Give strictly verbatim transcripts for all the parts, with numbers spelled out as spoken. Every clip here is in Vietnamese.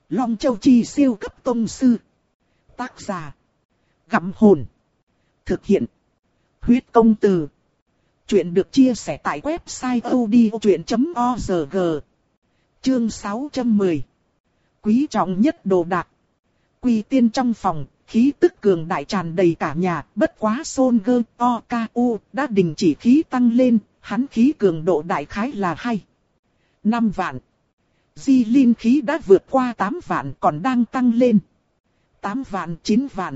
Long Châu Chi siêu cấp tông sư. Tác giả. Gặm hồn. Thực hiện. Huyết công từ. Chuyện được chia sẻ tại website audiochuyện chấm org. Chương sáu trăm mười. Quý trọng nhất đồ đạc. Quy tiên trong phòng, khí tức cường đại tràn đầy cả nhà, bất quá Solskjaer Oku đã đình chỉ khí tăng lên, hắn khí cường độ đại khái là hai năm vạn. Di Linh khí đã vượt qua tám vạn còn đang tăng lên. tám vạn, chín vạn.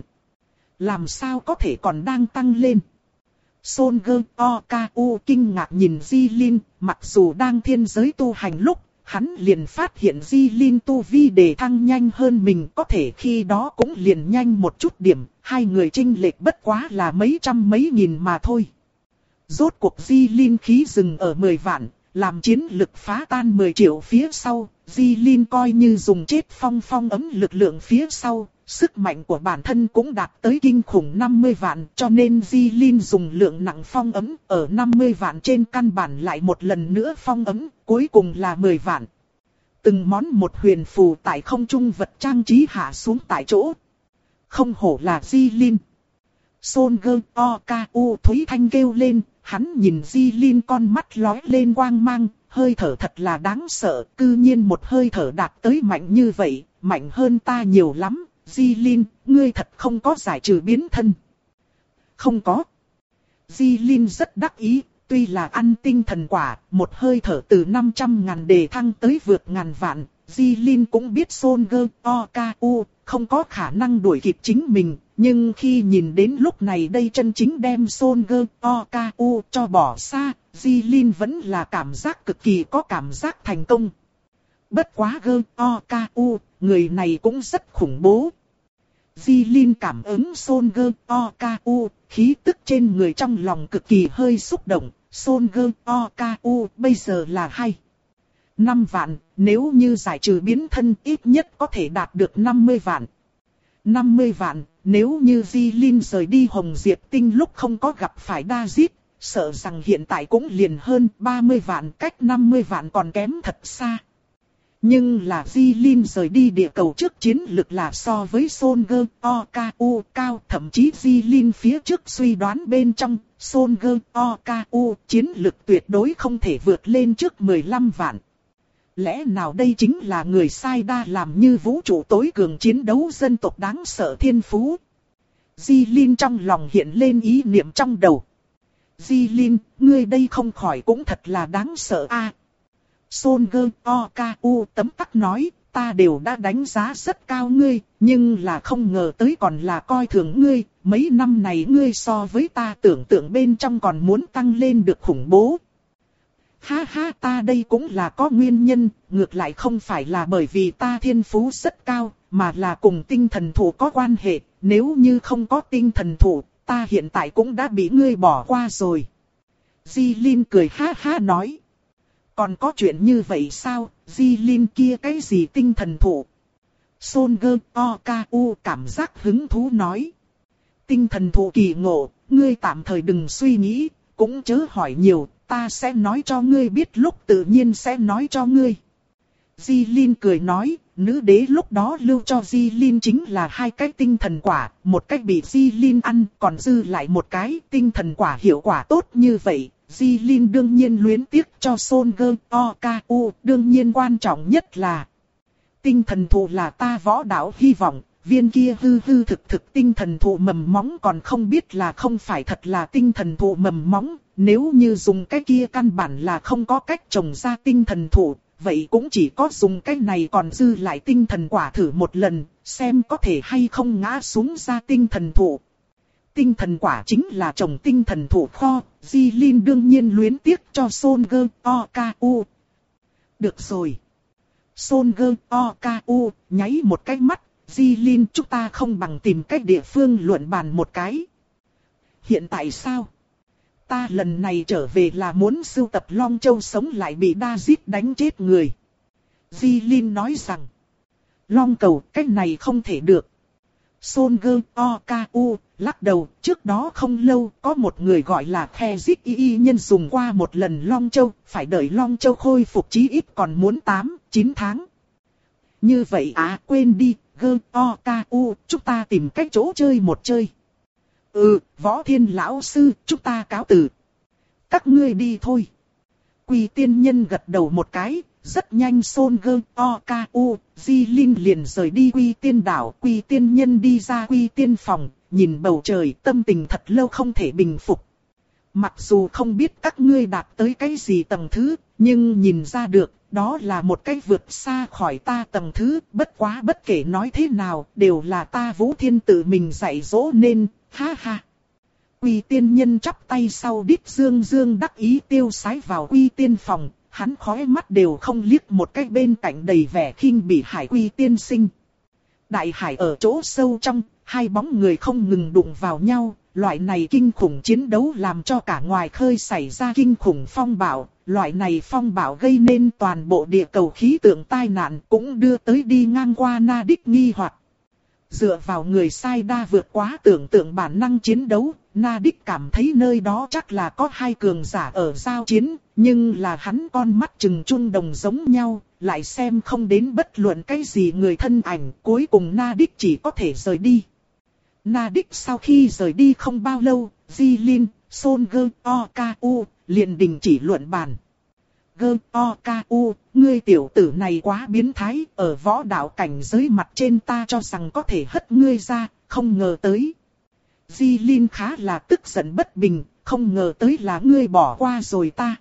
Làm sao có thể còn đang tăng lên? Solskjaer Oku kinh ngạc nhìn Di Linh, mặc dù đang thiên giới tu hành lúc, hắn liền phát hiện Di Linh tu vi đề thăng nhanh hơn mình, có thể khi đó cũng liền nhanh một chút điểm, hai người chênh lệch bất quá là mấy trăm mấy nghìn mà thôi. Rốt cuộc Di Linh khí dừng ở mười vạn, làm chiến lực phá tan mười triệu phía sau, Di Linh coi như dùng chết phong phong ấm lực lượng phía sau, sức mạnh của bản thân cũng đạt tới kinh khủng năm mươi vạn, cho nên Di Linh dùng lượng nặng phong ấm ở năm mươi vạn trên căn bản lại một lần nữa phong ấm, cuối cùng là mười vạn. Từng món một huyền phù tại không trung vật trang trí hạ xuống tại chỗ. Không hổ là Di Linh. Solskjaer Oku Thúy Thanh kêu lên, hắn nhìn Di Linh con mắt lóe lên quang mang, hơi thở thật là đáng sợ, cư nhiên một hơi thở đạt tới mạnh như vậy, mạnh hơn ta nhiều lắm. Di Linh, ngươi thật không có giải trừ biến thân. Không có. Di Linh rất đắc ý, tuy là ăn tinh thần quả, một hơi thở từ năm trăm ngàn đề thăng tới vượt ngàn vạn. Di Linh cũng biết Solskjaer Oku không có khả năng đuổi kịp chính mình, nhưng khi nhìn đến lúc này đây chân chính đem Solskjaer Oku cho bỏ xa, Di Linh vẫn là cảm giác cực kỳ có cảm giác thành công. Bất quá Gơ Oku, người này cũng rất khủng bố. Di Linh cảm ứng Solskjaer Oku, khí tức trên người trong lòng cực kỳ hơi xúc động. Solskjaer Oku bây giờ là hai năm vạn, nếu như giải trừ biến thân ít nhất có thể đạt được năm mươi vạn. năm mươi vạn, nếu như Di Linh rời đi Hồng Diệp Tinh lúc không có gặp phải David, sợ rằng hiện tại cũng liền hơn ba mươi vạn, cách năm mươi vạn còn kém thật xa. Nhưng là Di Linh rời đi địa cầu trước chiến lực là so với Solskjaer Oku cao, thậm chí Di Linh phía trước suy đoán bên trong, Solskjaer Oku chiến lực tuyệt đối không thể vượt lên trước mười lăm vạn. Lẽ nào đây chính là người sai đa làm như vũ trụ tối cường chiến đấu dân tộc đáng sợ thiên phú? Di Linh trong lòng hiện lên ý niệm trong đầu. Di Linh, ngươi đây không khỏi cũng thật là đáng sợ a. À, Solskjaer Oku tấm tắc nói, ta đều đã đánh giá rất cao ngươi, nhưng là không ngờ tới còn là coi thường ngươi, mấy năm này ngươi so với ta tưởng tượng bên trong còn muốn tăng lên được khủng bố. Ha ha, ta đây cũng là có nguyên nhân, ngược lại không phải là bởi vì ta thiên phú rất cao, mà là cùng tinh thần thụ có quan hệ, nếu như không có tinh thần thụ, ta hiện tại cũng đã bị ngươi bỏ qua rồi. Di Linh cười ha ha nói. Còn có chuyện như vậy sao, Di Linh kia cái gì tinh thần thụ? Solskjaer Oku cảm giác hứng thú nói. Tinh thần thụ kỳ ngộ, ngươi tạm thời đừng suy nghĩ, cũng chớ hỏi nhiều, ta sẽ nói cho ngươi biết lúc tự nhiên sẽ nói cho ngươi. Di Linh cười nói, nữ đế lúc đó lưu cho Di Linh chính là hai cái tinh thần quả, một cái bị Di Linh ăn, còn dư lại một cái tinh thần quả hiệu quả tốt như vậy. Di Linh đương nhiên luyến tiếc cho Solskjaer Oku, đương nhiên quan trọng nhất là tinh thần thụ là ta võ đạo hy vọng, viên kia hư hư thực thực tinh thần thụ mầm móng còn không biết là không phải thật là tinh thần thụ mầm móng, nếu như dùng cái kia căn bản là không có cách trồng ra tinh thần thụ, vậy cũng chỉ có dùng cái này còn dư lại tinh thần quả thử một lần, xem có thể hay không ngã xuống ra tinh thần thụ. Tinh thần quả chính là trồng tinh thần thụ kho, Di Linh đương nhiên luyến tiếc cho Solskjaer Oku. Được rồi. Solskjaer Oku nháy một cái mắt, Di Linh chúng ta không bằng tìm cách địa phương luận bàn một cái. Hiện tại sao? Ta lần này trở về là muốn sưu tập Long Châu sống lại bị David đánh chết người. Di Linh nói rằng, Long cầu cách này không thể được. Solskjaer Oku lắc đầu, trước đó không lâu có một người gọi là Khe Zit Y nhân dùng qua một lần Long Châu, phải đợi Long Châu khôi phục chí ít còn muốn tám, chín tháng. Như vậy à, quên đi, gơ o ca u, chúng ta tìm cách chỗ chơi một chơi. Ừ, Võ Thiên lão sư, chúng ta cáo từ. Các ngươi đi thôi. Quy tiên nhân gật đầu một cái, rất nhanh Son gơ o ca u, Di Linh liền rời đi Quy tiên đảo. Quy tiên nhân đi ra Quy tiên phòng, nhìn bầu trời, tâm tình thật lâu không thể bình phục. Mặc dù không biết các ngươi đạt tới cái gì tầng thứ, nhưng nhìn ra được, đó là một cái vượt xa khỏi ta tầng thứ. Bất quá bất kể nói thế nào, đều là ta Vũ Thiên tự mình dạy dỗ nên, ha ha. Quy tiên nhân chắp tay sau đít dương dương đắc ý tiêu sái vào quy tiên phòng, hắn khóe mắt đều không liếc một cái bên cạnh đầy vẻ khinh bỉ Hải Quy tiên sinh. Đại hải ở chỗ sâu trong, hai bóng người không ngừng đụng vào nhau, loại này kinh khủng chiến đấu làm cho cả ngoài khơi xảy ra kinh khủng phong bạo, loại này phong bạo gây nên toàn bộ địa cầu khí tượng tai nạn cũng đưa tới đi ngang qua Na Đích nghi hoặc. Dựa vào người sai đa vượt quá tưởng tượng bản năng chiến đấu, Na Đích cảm thấy nơi đó chắc là có hai cường giả ở giao chiến, nhưng là hắn con mắt trừng trung đồng giống nhau, lại xem không đến bất luận cái gì người thân ảnh, cuối cùng Na Đích chỉ có thể rời đi. Na Đích sau khi rời đi không bao lâu, Di Linh, Son gơ o ca u, liền đình chỉ luận bàn. Gơ o ca u, ngươi tiểu tử này quá biến thái, ở võ đạo cảnh giới mặt trên ta cho rằng có thể hất ngươi ra, không ngờ tới. Di Linh khá là tức giận bất bình, không ngờ tới là ngươi bỏ qua rồi ta.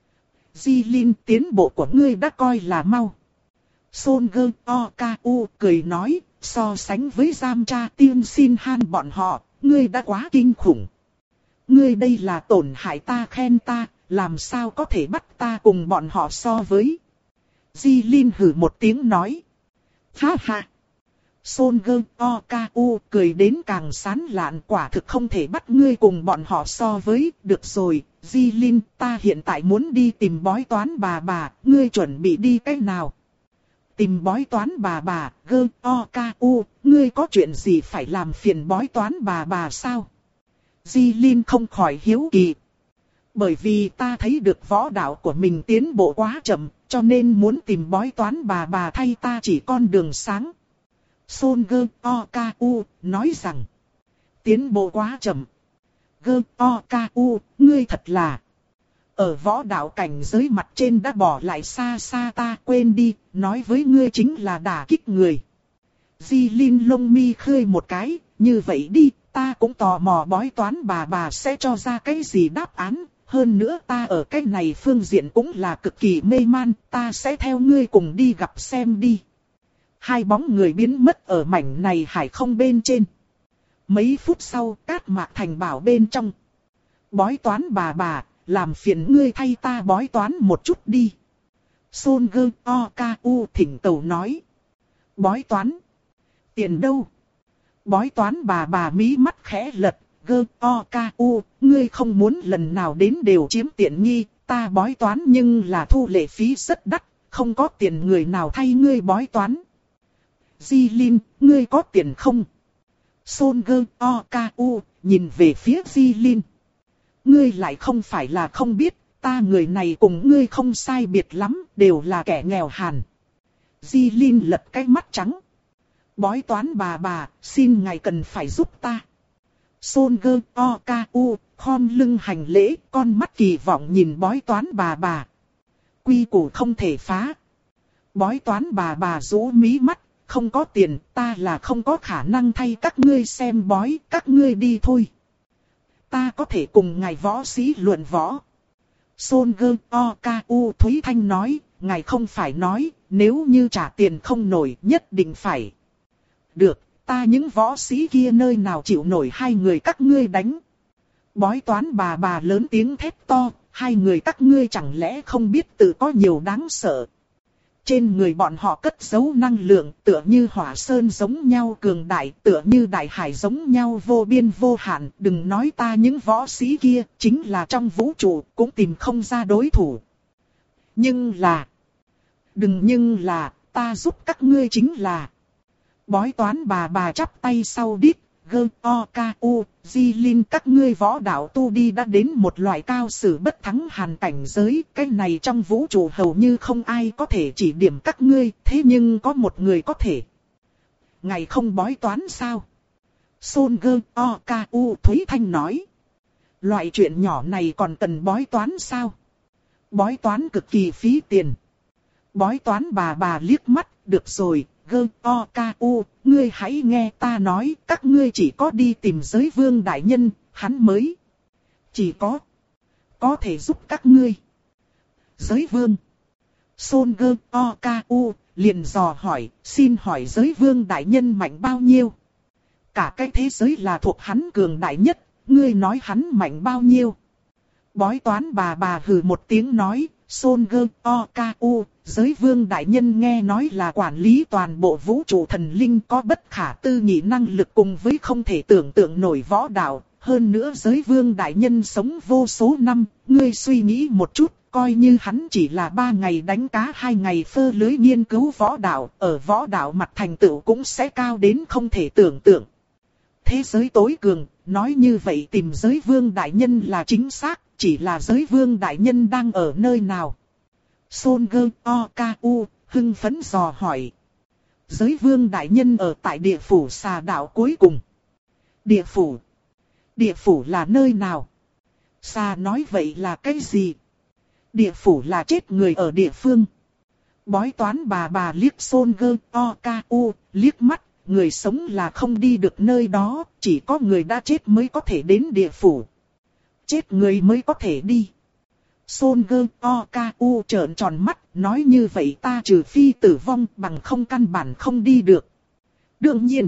Di Linh, tiến bộ của ngươi đã coi là mau. Son gơ o ca u cười nói, so sánh với giam tra tiên xin han bọn họ, ngươi đã quá kinh khủng. Ngươi đây là tổn hại ta khen ta, làm sao có thể bắt ta cùng bọn họ so với. Di Linh hử một tiếng nói. Ha ha. Son gơ o ca u cười đến càng sán lạn, quả thực không thể bắt ngươi cùng bọn họ so với. Được rồi, Di Linh, ta hiện tại muốn đi tìm bói toán bà bà, ngươi chuẩn bị đi cách nào? Tìm bói toán bà bà, gơ o ca u, ngươi có chuyện gì phải làm phiền bói toán bà bà sao? Di Linh không khỏi hiếu kỳ. Bởi vì ta thấy được võ đạo của mình tiến bộ quá chậm, cho nên muốn tìm bói toán bà bà thay ta chỉ con đường sáng. Son gơ o ca u nói rằng, tiến bộ quá chậm. Gơ o ca u, ngươi thật là... Ở võ đạo cảnh giới mặt trên đã bỏ lại xa xa ta, quên đi, nói với ngươi chính là đả kích người. Di Linh lông mi khơi một cái, như vậy đi, ta cũng tò mò bói toán bà bà sẽ cho ra cái gì đáp án. Hơn nữa ta ở cái này phương diện cũng là cực kỳ mê man, ta sẽ theo ngươi cùng đi gặp xem đi. Hai bóng người biến mất ở mảnh này hải không bên trên. Mấy phút sau, Cát Mạc Thành bảo bên trong. Bói toán bà bà, làm phiền ngươi thay ta bói toán một chút đi. Son gơ o ca u thỉnh cầu nói. Bói toán? Tiền đâu? Bói toán bà bà mí mắt khẽ lật. Gơ o ca u, ngươi không muốn lần nào đến đều chiếm tiện nghi, ta bói toán nhưng là thu lệ phí rất đắt, không có tiền người nào thay ngươi bói toán. Di Linh, ngươi có tiền không? Son gơ o ca u, nhìn về phía Di Linh. Ngươi lại không phải là không biết, ta người này cùng ngươi không sai biệt lắm, đều là kẻ nghèo hàn. Di Linh lật cái mắt trắng. Bói toán bà bà, xin ngài cần phải giúp ta. Son gơ o ca u, khom lưng hành lễ, con mắt kỳ vọng nhìn bói toán bà bà. Quy củ không thể phá. Bói toán bà bà rũ mí mắt, không có tiền, ta là không có khả năng thay các ngươi xem bói, các ngươi đi thôi. Ta có thể cùng ngài võ sĩ luận võ. Son gơ o ca u Thúy Thanh nói, ngài không phải nói, nếu như trả tiền không nổi nhất định phải. Được. Ta những võ sĩ kia nơi nào chịu nổi hai người các ngươi đánh. Bói toán bà bà lớn tiếng thét to, hai người các ngươi chẳng lẽ không biết tự có nhiều đáng sợ. Trên người bọn họ cất giấu năng lượng tựa như hỏa sơn giống nhau cường đại, tựa như đại hải giống nhau vô biên vô hạn. Đừng nói ta những võ sĩ kia, chính là trong vũ trụ cũng tìm không ra đối thủ. Nhưng là... Đừng nhưng là, ta giúp các ngươi chính là... Bói toán bà bà chắp tay sau đít, Gơ, O, Ca, U, Di Linh các ngươi võ đạo tu đi đã đến một loại cao sử bất thắng hàn cảnh giới. Cái này trong vũ trụ hầu như không ai có thể chỉ điểm các ngươi, thế nhưng có một người có thể. Ngài không bói toán sao? Son Gơ, O, Ca, U, Thúy Thanh nói. Loại chuyện nhỏ này còn cần bói toán sao? Bói toán cực kỳ phí tiền. Bói toán bà bà liếc mắt, được rồi, Gơ, O, Ca, U, ngươi hãy nghe ta nói, các ngươi chỉ có đi tìm giới vương đại nhân, hắn mới. Chỉ có, có thể giúp các ngươi. Giới vương. Son Gơ, O, Ca, U, liền dò hỏi, xin hỏi giới vương đại nhân mạnh bao nhiêu? Cả cái thế giới là thuộc hắn cường đại nhất, ngươi nói hắn mạnh bao nhiêu? Bói toán bà bà hừ một tiếng nói, Son Gơ, O, Ca, U, giới vương đại nhân nghe nói là quản lý toàn bộ vũ trụ thần linh có bất khả tư nghị năng lực cùng với không thể tưởng tượng nổi võ đạo. Hơn nữa giới vương đại nhân sống vô số năm, ngươi suy nghĩ một chút, coi như hắn chỉ là ba ngày đánh cá hai ngày phơ lưới nghiên cứu võ đạo, ở võ đạo mặt thành tựu cũng sẽ cao đến không thể tưởng tượng. Thế giới tối cường, nói như vậy tìm giới vương đại nhân là chính xác, chỉ là giới vương đại nhân đang ở nơi nào? Son Gơ, O, Ca, U, hưng phấn dò hỏi. Giới vương đại nhân ở tại địa phủ xà đạo cuối cùng. Địa phủ? Địa phủ là nơi nào? Xà nói vậy là cái gì? Địa phủ là chết người ở địa phương. Bói toán bà bà liếc Son Gơ, O, Ca, U, liếc mắt. Người sống là không đi được nơi đó, chỉ có người đã chết mới có thể đến địa phủ. Chết người mới có thể đi. Son Gơ, O, Ca, U trợn tròn mắt, nói như vậy ta trừ phi tử vong bằng không căn bản không đi được. Đương nhiên.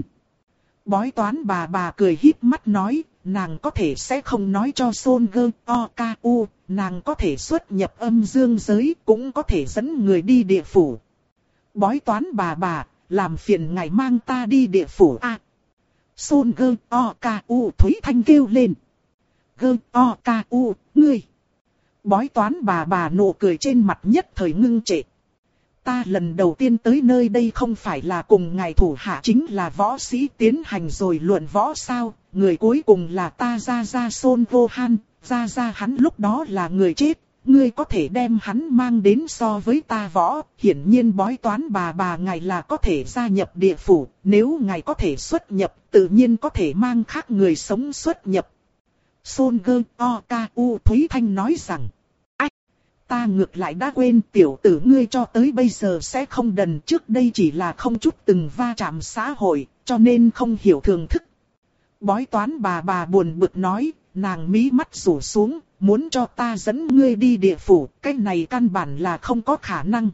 Bói toán bà bà cười híp mắt nói, nàng có thể sẽ không nói cho Son Gơ, O, Ca, U, nàng có thể xuất nhập âm dương giới, cũng có thể dẫn người đi địa phủ. Bói toán bà bà, làm phiền ngài mang ta đi địa phủ a. À, Son Gơ, O, Ca, U, Thúy Thanh kêu lên. Gơ, O, Ca, U, ngươi. Bói toán bà bà nụ cười trên mặt nhất thời ngưng trệ. Ta lần đầu tiên tới nơi đây không phải là cùng ngài thủ hạ chính là võ sĩ tiến hành rồi luận võ sao. Người cuối cùng là ta ra ra Son Vô Han, ra ra hắn lúc đó là người chết. Ngươi có thể đem hắn mang đến so với ta võ, hiển nhiên bói toán bà bà ngài là có thể gia nhập địa phủ, nếu ngài có thể xuất nhập, tự nhiên có thể mang khác người sống xuất nhập. Son Gơ, O, Ca, U, Thúy Thanh nói rằng, ách, ta ngược lại đã quên tiểu tử ngươi cho tới bây giờ sẽ không đần, trước đây chỉ là không chút từng va chạm xã hội, cho nên không hiểu thường thức. Bói toán bà bà buồn bực nói, nàng mí mắt rủ xuống. Muốn cho ta dẫn ngươi đi địa phủ, cái này căn bản là không có khả năng.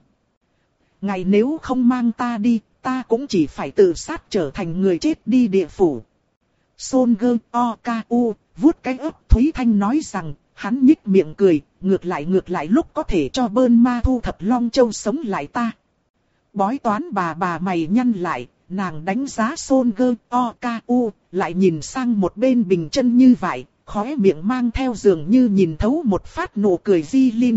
Ngài nếu không mang ta đi, ta cũng chỉ phải tự sát trở thành người chết đi địa phủ. Son Gơ, O, Ca, U, vuốt cái ấp Thúy Thanh nói rằng, hắn nhích miệng cười, ngược lại ngược lại lúc có thể cho Bơn Ma thu thập Long Châu sống lại ta. Bói toán bà bà mày nhăn lại, nàng đánh giá Son Gơ, O, Ca, U, lại nhìn sang một bên bình chân như vậy. Khóe miệng mang theo dường như nhìn thấu một phát nụ cười Di Linh.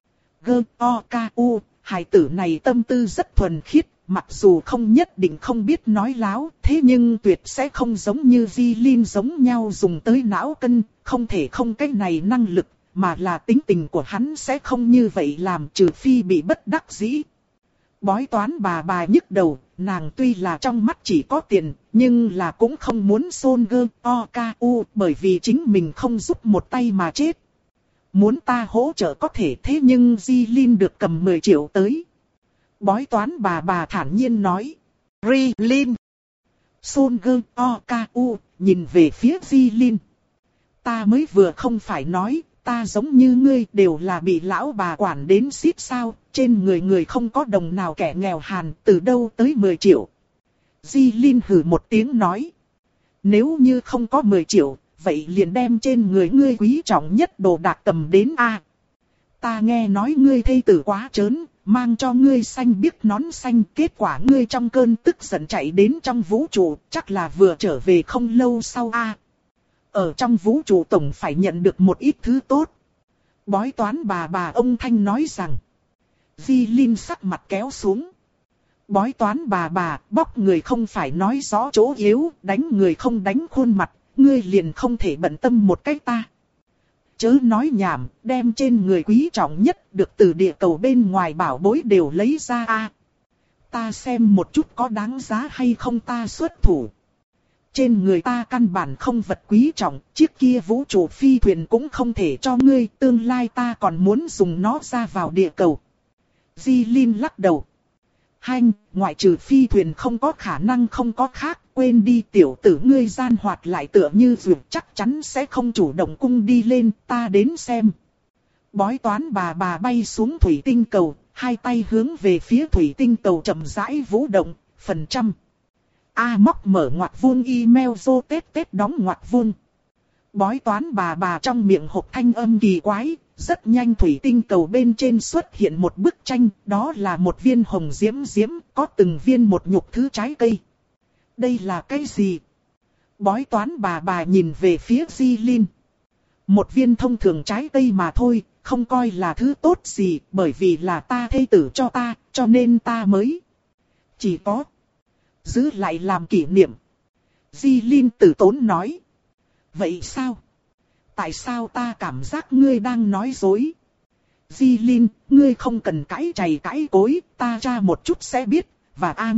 Gơ, O, Ca, U, hài tử này tâm tư rất thuần khiết, mặc dù không nhất định không biết nói láo, thế nhưng tuyệt sẽ không giống như Di Linh giống nhau dùng tới não cân, không thể không cái này năng lực, mà là tính tình của hắn sẽ không như vậy làm trừ phi bị bất đắc dĩ. Bói toán bà bà nhức đầu, nàng tuy là trong mắt chỉ có tiền, nhưng là cũng không muốn Son Gơ, O, Ca, U, bởi vì chính mình không giúp một tay mà chết. Muốn ta hỗ trợ có thể thế nhưng Di Linh được cầm mười triệu tới. Bói toán bà bà thản nhiên nói. Ri Linh. Son Gơ, O, Ca, U, nhìn về phía Di Linh. Ta mới vừa không phải nói, ta giống như ngươi đều là bị lão bà quản đến xít sao, trên người người không có đồng nào kẻ nghèo hàn, từ đâu tới mười triệu. Di Linh hừ một tiếng nói. Nếu như không có mười triệu, vậy liền đem trên người ngươi quý trọng nhất đồ đạc cầm đến a. Ta nghe nói ngươi thê tử quá trớn, mang cho ngươi xanh biếc nón xanh, kết quả ngươi trong cơn tức giận chạy đến trong vũ trụ, chắc là vừa trở về không lâu sau a. Ở trong vũ trụ tổng phải nhận được một ít thứ tốt. Bói toán bà bà ông Thanh nói rằng. Di Linh sắc mặt kéo xuống. Bói toán bà bà, bóc người không phải nói rõ chỗ yếu, đánh người không đánh khuôn mặt, ngươi liền không thể bận tâm một cách ta. Chớ nói nhảm, đem trên người quý trọng nhất được từ địa cầu bên ngoài bảo bối đều lấy ra a. Ta xem một chút có đáng giá hay không ta xuất thủ. Trên người ta căn bản không vật quý trọng, chiếc kia vũ trụ phi thuyền cũng không thể cho ngươi, tương lai ta còn muốn dùng nó ra vào địa cầu. Di Linh lắc đầu. Hanh, ngoại trừ phi thuyền không có khả năng không có khác, quên đi tiểu tử ngươi gian hoạt lại tựa như vượt chắc chắn sẽ không chủ động cung đi lên, ta đến xem. Bói toán bà bà bay xuống thủy tinh cầu, hai tay hướng về phía thủy tinh cầu chậm rãi vũ động, phần trăm. A móc mở ngoặc vuông email vô tết tết đóng ngoặc vuông. Bói toán bà bà trong miệng hộp thanh âm kỳ quái, rất nhanh thủy tinh cầu bên trên xuất hiện một bức tranh, đó là một viên hồng diễm diễm, có từng viên một nhục thứ trái cây. Đây là cái gì? Bói toán bà bà nhìn về phía Di Linh. Một viên thông thường trái cây mà thôi, không coi là thứ tốt gì, bởi vì là ta thê tử cho ta, cho nên ta mới. Chỉ có giữ lại làm kỷ niệm. Di Linh tử tốn nói. Vậy sao? Tại sao ta cảm giác ngươi đang nói dối? Di Linh, ngươi không cần cãi chày cãi cối, ta tra một chút sẽ biết, và an.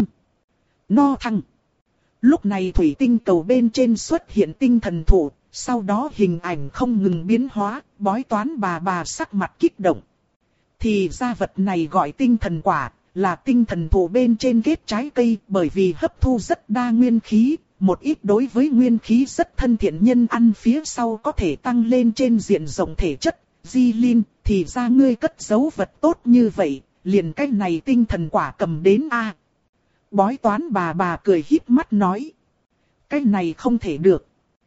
No thăng. Lúc này thủy tinh cầu bên trên xuất hiện tinh thần thụ, sau đó hình ảnh không ngừng biến hóa, bói toán bà bà sắc mặt kích động. Thì ra vật này gọi tinh thần quả, là tinh thần thụ bên trên kết trái cây, bởi vì hấp thu rất đa nguyên khí. Một ít đối với nguyên khí rất thân thiện nhân ăn phía sau có thể tăng lên trên diện rộng thể chất. Di Linh, thì ra ngươi cất giấu vật tốt như vậy, liền cái này tinh thần quả cầm đến a. Bói toán bà bà cười híp mắt nói. Cái này không thể được.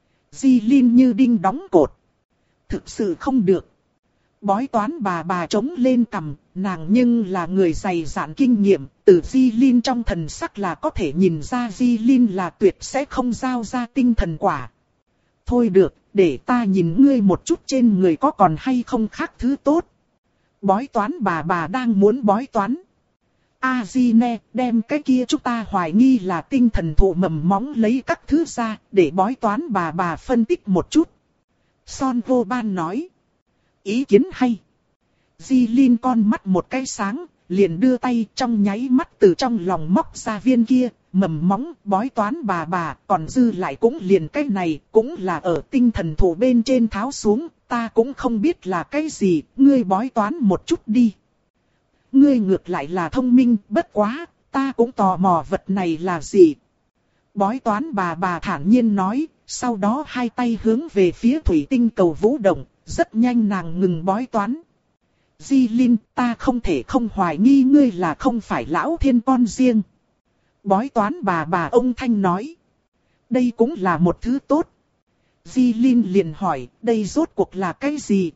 Di Linh như đinh đóng cột. Thực sự không được. Bói toán bà bà trống lên cằm, nàng nhưng là người dày dạn kinh nghiệm, từ Di Linh trong thần sắc là có thể nhìn ra Di Linh là tuyệt sẽ không giao ra tinh thần quả. Thôi được, để ta nhìn ngươi một chút trên người có còn hay không khác thứ tốt. Bói toán bà bà đang muốn bói toán. A-di-ne, đem cái kia chúng ta hoài nghi là tinh thần thụ mầm móng lấy các thứ ra, để bói toán bà bà phân tích một chút. Son vô ban nói. Ý kiến hay. Di Linh con mắt một cái sáng, liền đưa tay trong nháy mắt từ trong lòng móc ra viên kia, mầm móng, bói toán bà bà, còn dư lại cũng liền cái này, cũng là ở tinh thần thụ bên trên tháo xuống, ta cũng không biết là cái gì, ngươi bói toán một chút đi. Ngươi ngược lại là thông minh, bất quá, ta cũng tò mò vật này là gì. Bói toán bà bà thản nhiên nói, sau đó hai tay hướng về phía thủy tinh cầu vũ động, rất nhanh nàng ngừng bói toán. Di Linh, ta không thể không hoài nghi ngươi là không phải lão thiên con riêng. Bói toán bà bà ông Thanh nói. Đây cũng là một thứ tốt. Di Linh liền hỏi, đây rốt cuộc là cái gì?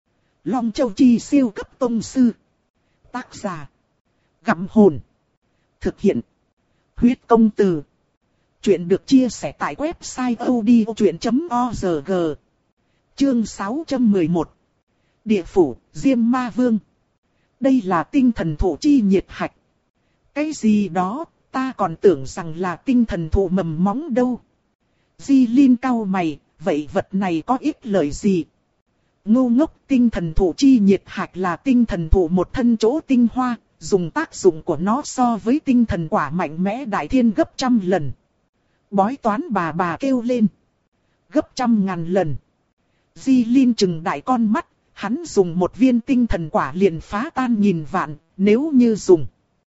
Long Châu Chi siêu cấp tông sư. Tác giả. Gặm hồn. Thực hiện. Huyết công từ. Chuyện được chia sẻ tại website odchuyện chấm org. Chương sáu trăm mười một. Địa phủ, Diêm Ma Vương. Đây là tinh thần thụ chi nhiệt hạch. Cái gì đó, ta còn tưởng rằng là tinh thần thụ mầm móng đâu. Di Linh cau mày, vậy vật này có ích lợi gì? Ngu ngốc, tinh thần thụ chi nhiệt hạch là tinh thần thụ một thân chỗ tinh hoa, dùng tác dụng của nó so với tinh thần quả mạnh mẽ đại thiên gấp trăm lần. Bói toán bà bà kêu lên. Gấp trăm ngàn lần. Di Linh trừng đại con mắt, hắn dùng một viên tinh thần quả liền phá tan nghìn vạn, nếu như dùng.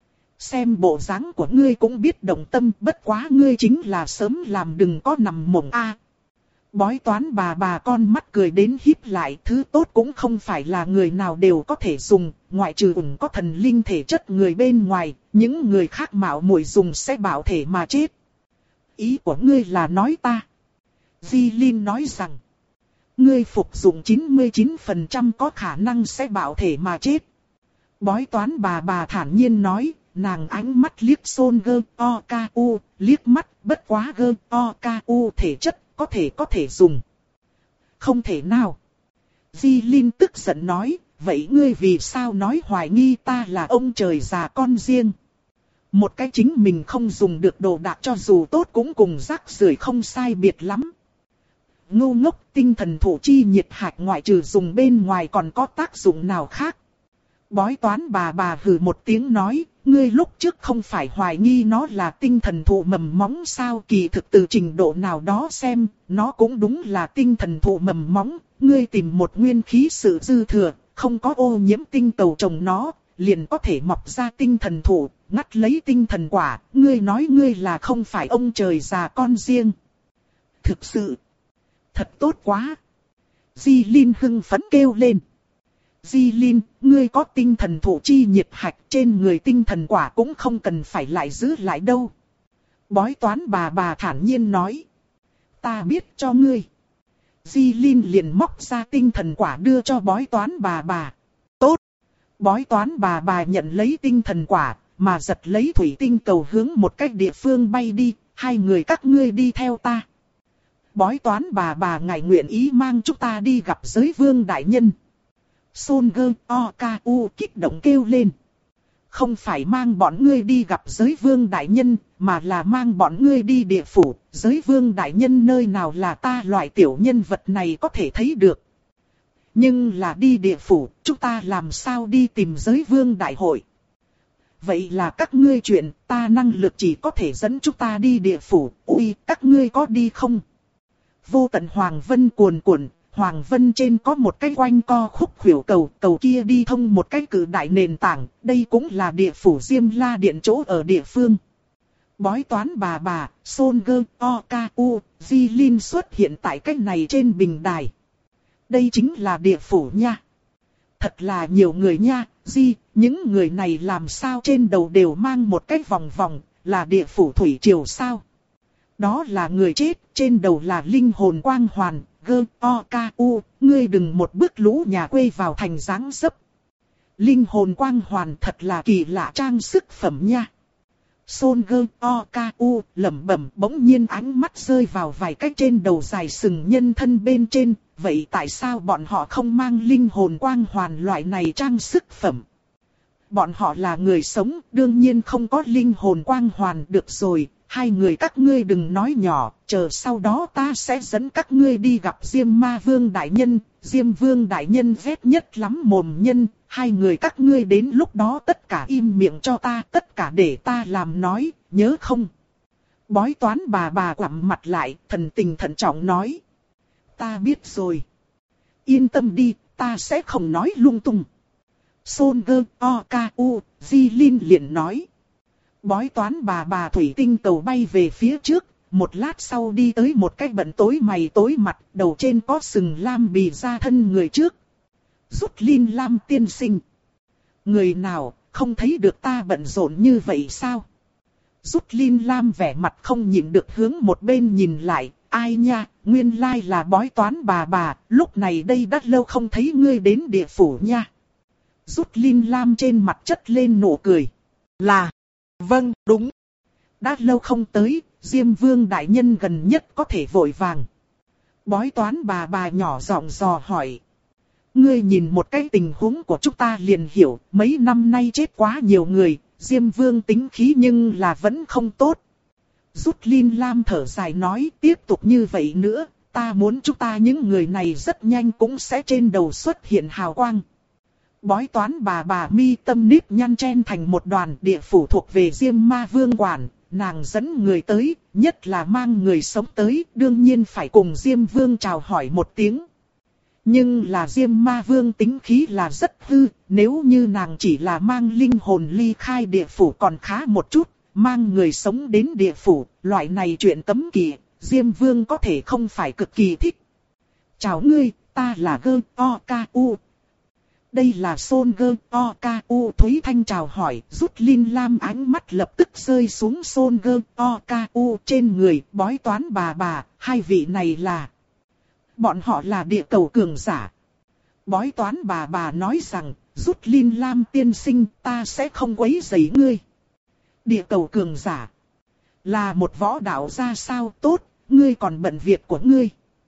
Xem bộ dáng của ngươi cũng biết động tâm, bất quá ngươi chính là sớm làm đừng có nằm mộng a. Bói toán bà bà con mắt cười đến híp lại, thứ tốt cũng không phải là người nào đều có thể dùng, ngoại trừ ủng có thần linh thể chất người bên ngoài, những người khác mạo muội dùng sẽ bảo thể mà chết. Ý của ngươi là nói ta. Di Linh nói rằng, ngươi phục dụng chín mươi chín phần trăm có khả năng sẽ bảo thể mà chết. Bói toán bà bà thản nhiên nói, nàng ánh mắt liếc xôn gơ o ca u, liếc mắt bất quá gơ o ca u thể chất, có thể có thể dùng. Không thể nào. Di Linh tức giận nói, vậy ngươi vì sao nói hoài nghi ta là ông trời già con riêng? Một cái chính mình không dùng được đồ đạc cho dù tốt cũng cùng rác rưởi không sai biệt lắm. Ngu ngốc, tinh thần thủ chi nhiệt hạch ngoại trừ dùng bên ngoài còn có tác dụng nào khác. Bói toán bà bà hừ một tiếng nói, ngươi lúc trước không phải hoài nghi nó là tinh thần thụ mầm móng sao? Kỳ thực từ trình độ nào đó xem, nó cũng đúng là tinh thần thụ mầm móng. Ngươi tìm một nguyên khí sự dư thừa, không có ô nhiễm tinh cầu trồng nó, liền có thể mọc ra tinh thần thụ, ngắt lấy tinh thần quả. Ngươi nói ngươi là không phải ông trời già con riêng. Thực sự, thật tốt quá. Di Linh hưng phấn kêu lên. Di Linh, ngươi có tinh thần thụ chi nhiệt hạch, trên người tinh thần quả cũng không cần phải lại giữ lại đâu. Bói toán bà bà thản nhiên nói. Ta biết cho ngươi. Di Linh liền móc ra tinh thần quả đưa cho bói toán bà bà. Tốt. Bói toán bà bà nhận lấy tinh thần quả, mà giật lấy thủy tinh cầu hướng một cách địa phương bay đi. Hai người các ngươi đi theo ta. Bói toán bà bà ngài nguyện ý mang chúng ta đi gặp giới vương đại nhân. Son Gơ O K U kích động kêu lên. Không phải mang bọn ngươi đi gặp giới vương đại nhân, mà là mang bọn ngươi đi địa phủ. Giới vương đại nhân nơi nào là ta loại tiểu nhân vật này có thể thấy được. Nhưng là đi địa phủ, chúng ta làm sao đi tìm giới vương đại hội? Vậy là các ngươi chuyện, ta năng lực chỉ có thể dẫn chúng ta đi địa phủ. Ui, các ngươi có đi không? Vô tận Hoàng Vân cuồn cuộn. Hoàng Vân trên có một cái quanh co khúc khuỷu cầu, cầu kia đi thông một cái cử đại nền tảng, đây cũng là địa phủ Diêm La Điện chỗ ở địa phương. Bói toán bà bà, Son Gơ O K U, Di Linh xuất hiện tại cái này trên bình đài. Đây chính là địa phủ nha. Thật là nhiều người nha, Di, những người này làm sao trên đầu đều mang một cái vòng vòng, là địa phủ thủy triều sao? Đó là người chết, trên đầu là linh hồn quang hoàn. Gơ, O, K, U, ngươi đừng một bước lũ nhà quê vào thành dáng dấp. Linh hồn quang hoàn thật là kỳ lạ trang sức phẩm nha. Son Gơ, O, K, U, lẩm bẩm bỗng nhiên ánh mắt rơi vào vài cái trên đầu dài sừng nhân thân bên trên. Vậy tại sao bọn họ không mang linh hồn quang hoàn loại này trang sức phẩm? Bọn họ là người sống, đương nhiên không có linh hồn quang hoàn được rồi. Hai người các ngươi đừng nói nhỏ, chờ sau đó ta sẽ dẫn các ngươi đi gặp Diêm Ma Vương Đại Nhân. Diêm Vương Đại Nhân ghét nhất lắm mồm nhân, hai người các ngươi đến lúc đó tất cả im miệng cho ta, tất cả để ta làm nói, nhớ không? Bói toán bà bà quặm mặt lại, thần tình thận trọng nói. Ta biết rồi. Yên tâm đi, ta sẽ không nói lung tung. Son Gơ O K U, Di Linh liền nói. Bói toán bà bà thủy tinh cầu bay về phía trước, một lát sau đi tới một cái bận tối mày tối mặt, đầu trên có sừng lam bì ra thân người trước. Rút Linh Lam tiên sinh. Người nào, không thấy được ta bận rộn như vậy sao? Rút Linh Lam vẻ mặt không nhịn được hướng một bên nhìn lại, ai nha, nguyên lai là bói toán bà bà, lúc này đây đã lâu không thấy ngươi đến địa phủ nha. Rút Linh Lam trên mặt chất lên nụ cười. Là... Vâng, đúng. Đã lâu không tới, Diêm Vương Đại Nhân gần nhất có thể vội vàng. Bói toán bà bà nhỏ giọng dò hỏi. Ngươi nhìn một cái tình huống của chúng ta liền hiểu, mấy năm nay chết quá nhiều người, Diêm Vương tính khí nhưng là vẫn không tốt. Rút Linh Lam thở dài nói, tiếp tục như vậy nữa, ta muốn chúng ta những người này rất nhanh cũng sẽ trên đầu xuất hiện hào quang. Bói toán bà bà mi tâm nếp nhăn chen thành một đoàn, địa phủ thuộc về Diêm Ma Vương quản, nàng dẫn người tới, nhất là mang người sống tới, đương nhiên phải cùng Diêm Vương chào hỏi một tiếng. Nhưng là Diêm Ma Vương tính khí là rất hư, nếu như nàng chỉ là mang linh hồn ly khai địa phủ còn khá một chút, mang người sống đến địa phủ, loại này chuyện cấm kỵ, Diêm Vương có thể không phải cực kỳ thích. Chào ngươi, ta là Gơ O K U. Đây là Son Gơ O K U. Thúy Thanh chào hỏi, rút Linh Lam ánh mắt lập tức rơi xuống Son Gơ O K U trên người, bói toán bà bà, hai vị này là... Bọn họ là địa cầu cường giả. Bói toán bà bà nói rằng, rút Linh Lam tiên sinh, ta sẽ không quấy rầy ngươi. Địa cầu cường giả là một võ đạo ra sao tốt, ngươi còn bận việc của ngươi.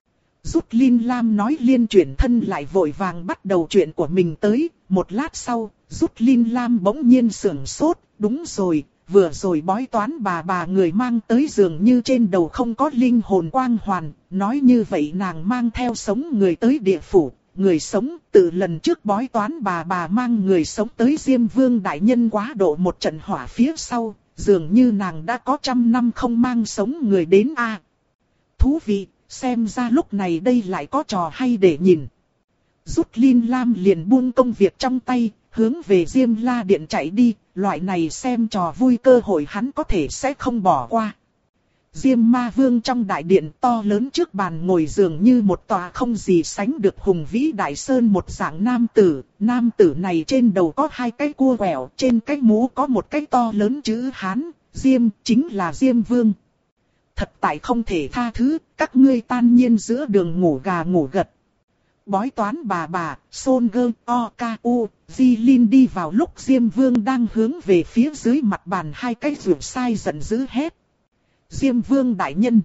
Rút Linh Lam nói liên chuyển thân lại vội vàng bắt đầu chuyện của mình tới, một lát sau, rút Linh Lam bỗng nhiên sưởng sốt, đúng rồi, vừa rồi bói toán bà bà người mang tới dường như trên đầu không có linh hồn quang hoàn, nói như vậy nàng mang theo sống người tới địa phủ, người sống từ lần trước bói toán bà bà mang người sống tới Diêm Vương đại nhân quá độ một trận hỏa phía sau, dường như nàng đã có trăm năm không mang sống người đến a. À, thú vị, xem ra lúc này đây lại có trò hay để nhìn. Rút Linh Lam liền buông công việc trong tay, hướng về Diêm La Điện chạy đi, loại này xem trò vui cơ hội hắn có thể sẽ không bỏ qua. Diêm Ma Vương trong đại điện to lớn trước bàn ngồi dường như một tòa không gì sánh được hùng vĩ đại sơn một dạng nam tử. Nam tử này trên đầu có hai cái cua quẹo, trên cái mũ có một cái to lớn chữ Hán, Diêm chính là Diêm Vương. Thật tại không thể tha thứ, các ngươi tan nhiên giữa đường ngủ gà ngủ gật. Bói toán bà bà, Son Gơ, O K U, Di Linh đi vào lúc Diêm Vương đang hướng về phía dưới mặt bàn hai cái rượu sai giận dữ hét. Diêm Vương đại nhân.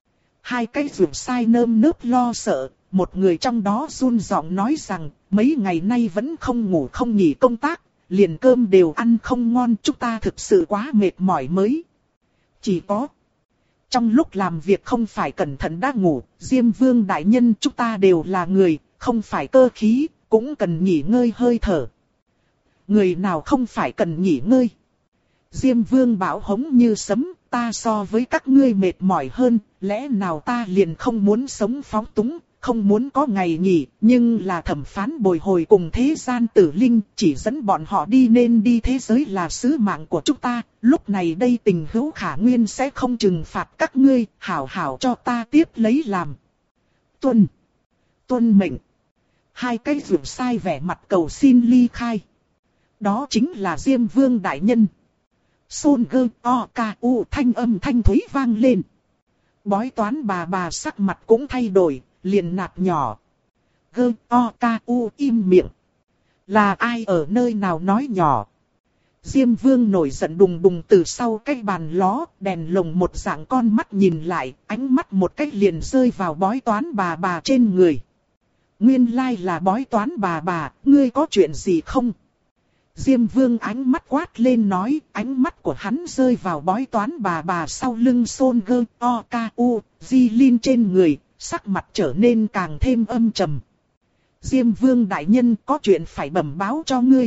Hai cái rượu sai nơm nớp lo sợ, một người trong đó run giọng nói rằng, mấy ngày nay vẫn không ngủ không nghỉ công tác, liền cơm đều ăn không ngon, chúng ta thực sự quá mệt mỏi mới. Chỉ có trong lúc làm việc không phải cẩn thận đã ngủ, Diêm Vương đại nhân chúng ta đều là người, không phải cơ khí, cũng cần nghỉ ngơi hơi thở. Người nào không phải cần nghỉ ngơi? Diêm Vương bảo hống như sấm, ta so với các ngươi mệt mỏi hơn, lẽ nào ta liền không muốn sống phóng túng, không muốn có ngày nghỉ, nhưng là thẩm phán bồi hồi cùng thế gian tử linh, chỉ dẫn bọn họ đi nên đi thế giới là sứ mạng của chúng ta, lúc này đây tình hữu khả nguyên sẽ không trừng phạt các ngươi, hảo hảo cho ta tiếp lấy làm. Tuân, tuân mệnh. Hai cái rượu sai vẻ mặt cầu xin ly khai. Đó chính là Diêm Vương đại nhân. Son Gơ O K U thanh âm thanh thúy vang lên. Bói toán bà bà sắc mặt cũng thay đổi, liền nạt nhỏ. Gơ O K U im miệng. Là ai ở nơi nào nói nhỏ? Diêm Vương nổi giận đùng đùng từ sau cái bàn ló, đèn lồng một dạng con mắt nhìn lại, ánh mắt một cách liền rơi vào bói toán bà bà trên người. Nguyên lai là bói toán bà bà, ngươi có chuyện gì không? Diêm Vương ánh mắt quát lên nói, ánh mắt của hắn rơi vào bói toán bà bà sau lưng Son Gơ O K U, Di Linh trên người, sắc mặt trở nên càng thêm âm trầm. Diêm Vương đại nhân có chuyện phải bẩm báo cho ngươi.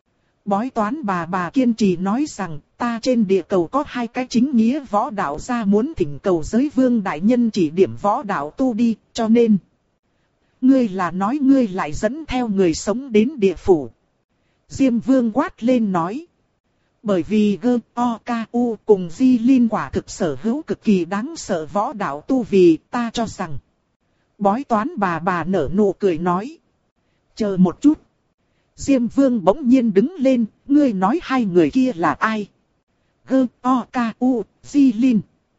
Bói toán bà bà kiên trì nói rằng, ta trên địa cầu có hai cái chính nghĩa võ đạo gia muốn thỉnh cầu giới Vương đại nhân chỉ điểm võ đạo tu đi, cho nên. Ngươi là nói ngươi lại dẫn theo người sống đến địa phủ. Diêm Vương quát lên nói. Bởi vì Gơ O K U cùng Di Linh quả thực sở hữu cực kỳ đáng sợ võ đạo tu vì ta cho rằng. Bói toán bà bà nở nụ cười nói. Chờ một chút. Diêm Vương bỗng nhiên đứng lên, ngươi nói hai người kia là ai? Gơ O K U, Di Linh.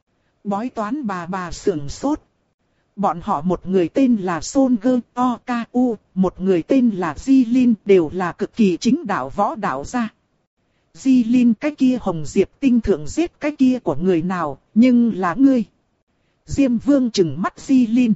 Bói toán bà bà sưởng sốt. Bọn họ một người tên là Son Gơ O K U, một người tên là Di Linh, đều là cực kỳ chính đạo võ đạo gia. Di Linh cái kia Hồng Diệp Tinh thượng giết cái kia của người nào, nhưng là ngươi. Diêm Vương trừng mắt Di Linh.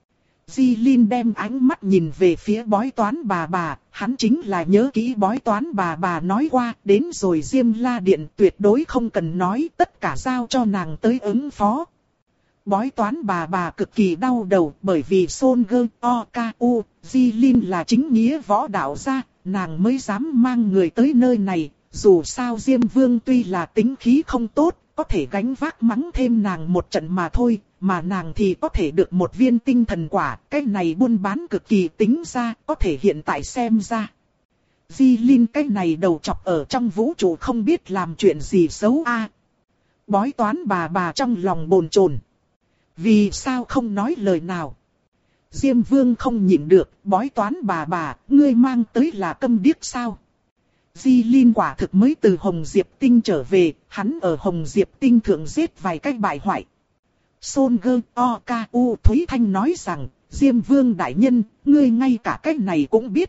Di Linh đem ánh mắt nhìn về phía bói toán bà bà, hắn chính là nhớ kỹ bói toán bà bà nói qua, đến rồi Diêm La Điện tuyệt đối không cần nói, tất cả giao cho nàng tới ứng phó. Bói toán bà bà cực kỳ đau đầu bởi vì Son Gơ O K U, Di Linh là chính nghĩa võ đạo gia, nàng mới dám mang người tới nơi này, dù sao Diêm Vương tuy là tính khí không tốt, có thể gánh vác mắng thêm nàng một trận mà thôi, mà nàng thì có thể được một viên tinh thần quả, cái này buôn bán cực kỳ tính ra, có thể hiện tại xem ra. Di Linh cái này đầu chọc ở trong vũ trụ không biết làm chuyện gì xấu a. Bói toán bà bà trong lòng bồn chồn. Vì sao không nói lời nào? Diêm Vương không nhịn được, bói toán bà bà, ngươi mang tới là câm điếc sao? Di Linh quả thực mới từ Hồng Diệp Tinh trở về, hắn ở Hồng Diệp Tinh thượng giết vài cái bại hoại. Son Gơ O K U Thúy Thanh nói rằng, Diêm Vương đại nhân, ngươi ngay cả cái này cũng biết.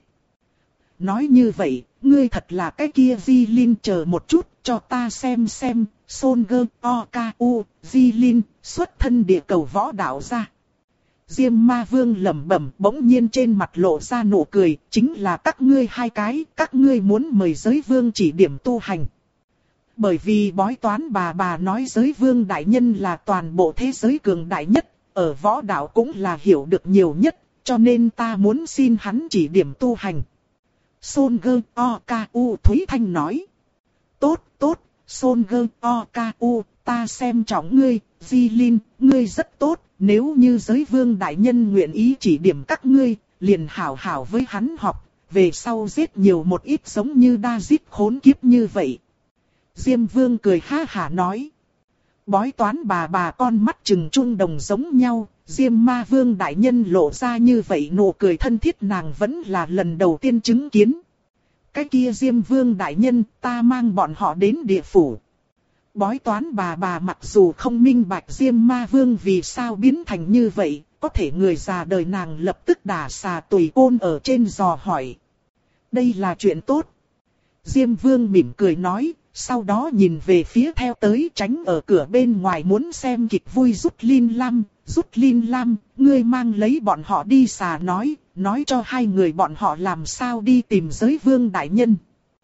Nói như vậy, ngươi thật là cái kia Di Linh, chờ một chút, cho ta xem xem, Son Gơ O K U, Di Linh, xuất thân địa cầu võ đạo ra. Diêm Ma Vương lẩm bẩm, bỗng nhiên trên mặt lộ ra nụ cười, chính là các ngươi hai cái, các ngươi muốn mời giới vương chỉ điểm tu hành. Bởi vì bói toán bà bà nói giới vương đại nhân là toàn bộ thế giới cường đại nhất, ở võ đạo cũng là hiểu được nhiều nhất, cho nên ta muốn xin hắn chỉ điểm tu hành. Son Gơ O K U Thúy Thanh nói. Tốt, tốt, Son Gơ O K U, ta xem trọng ngươi, Di Linh, ngươi rất tốt, nếu như giới vương đại nhân nguyện ý chỉ điểm các ngươi, liền hảo hảo với hắn học, về sau giết nhiều một ít giống như David khốn kiếp như vậy. Diêm vương cười ha hả nói. Bói toán bà bà con mắt trừng trung đồng giống nhau, Diêm ma vương đại nhân lộ ra như vậy nụ cười thân thiết nàng vẫn là lần đầu tiên chứng kiến. Cái kia Diêm vương đại nhân, ta mang bọn họ đến địa phủ. Bói toán bà bà mặc dù không minh bạch Diêm ma vương vì sao biến thành như vậy, có thể người già đời nàng lập tức đả xà tùy côn ở trên giò hỏi. Đây là chuyện tốt. Diêm vương mỉm cười nói, sau đó nhìn về phía theo tới tránh ở cửa bên ngoài muốn xem kịch vui Rút Linh Lam. Rút Linh Lam, ngươi mang lấy bọn họ đi xà nói, nói cho hai người bọn họ làm sao đi tìm giới vương đại nhân.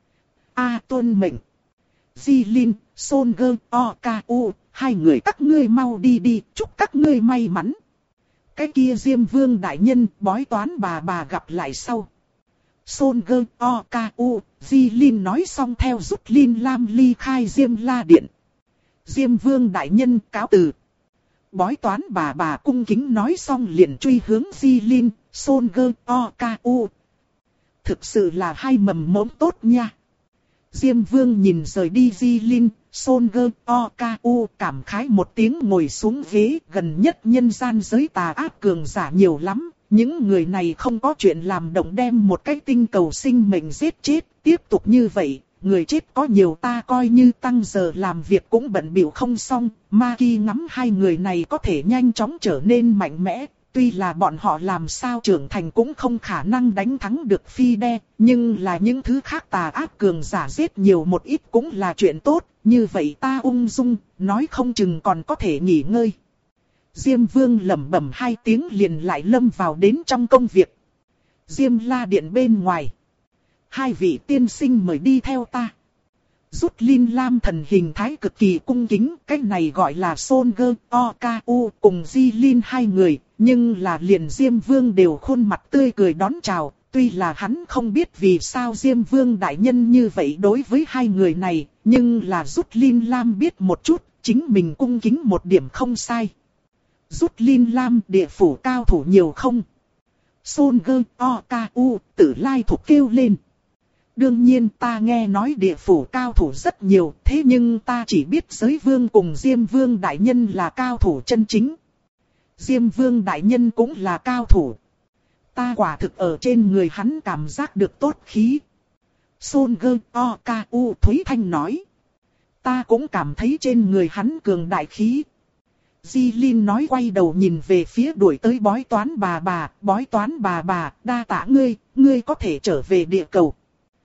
A tuân mệnh. Di Linh, Son Gơ, O K U, hai người các ngươi mau đi đi, chúc các ngươi may mắn. Cái kia Diêm vương đại nhân, bói toán bà bà gặp lại sau. Son Gơ, O K U, Di Linh nói xong theo Rút Linh Lam ly khai Diêm La Điện. Diêm vương đại nhân cáo từ. Bói toán bà bà cung kính nói xong liền truy hướng Di Linh, Son Gơ, O K U. Thực sự là hai mầm mống tốt nha. Diêm vương nhìn rời đi Di Linh, Son Gơ, O K U cảm khái một tiếng ngồi xuống ghế. Gần nhất nhân gian giới tà ác cường giả nhiều lắm. Những người này không có chuyện làm động đem một cái tinh cầu sinh mệnh giết chết. Tiếp tục như vậy, người chết có nhiều ta coi như tăng giờ làm việc cũng bận bịu không xong. Ma Ki ngắm hai người này có thể nhanh chóng trở nên mạnh mẽ. Tuy là bọn họ làm sao trưởng thành cũng không khả năng đánh thắng được Phi Đe. Nhưng là những thứ khác tà ác cường giả giết nhiều một ít cũng là chuyện tốt. Như vậy ta ung dung, nói không chừng còn có thể nghỉ ngơi. Diêm vương lẩm bẩm hai tiếng liền lại lâm vào đến trong công việc. Diêm La Điện bên ngoài. Hai vị tiên sinh mời đi theo ta. Rút Linh Lam thần hình thái cực kỳ cung kính. Cái này gọi là Son Gơ, O K U cùng Di Linh hai người. Nhưng là liền Diêm vương đều khuôn mặt tươi cười đón chào. Tuy là hắn không biết vì sao Diêm vương đại nhân như vậy đối với hai người này. Nhưng là Rút Linh Lam biết một chút. Chính mình cung kính một điểm không sai. Rút Linh Lam địa phủ cao thủ nhiều không? Son Gơ, O K U, Tử Lai Thục kêu lên. Đương nhiên ta nghe nói địa phủ cao thủ rất nhiều, thế nhưng ta chỉ biết giới vương cùng Diêm vương đại nhân là cao thủ chân chính. Diêm vương đại nhân cũng là cao thủ. Ta quả thực ở trên người hắn cảm giác được tốt khí. Son Gơ, O K U Thúy Thanh nói. Ta cũng cảm thấy trên người hắn cường đại khí. Di Linh nói quay đầu nhìn về phía đuổi tới bói toán bà bà, bói toán bà bà, đa tạ ngươi, ngươi có thể trở về địa cầu.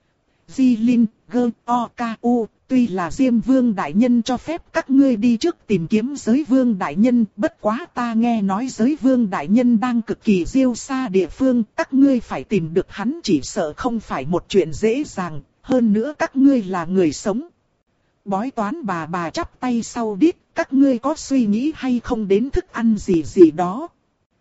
Di Linh, Gơ, O K U, tuy là Diêm vương đại nhân cho phép các ngươi đi trước tìm kiếm giới vương đại nhân, bất quá ta nghe nói giới vương đại nhân đang cực kỳ diêu xa địa phương, các ngươi phải tìm được hắn chỉ sợ không phải một chuyện dễ dàng, hơn nữa các ngươi là người sống. Bói toán bà bà chắp tay sau đít, các ngươi có suy nghĩ hay không đến thức ăn gì gì đó.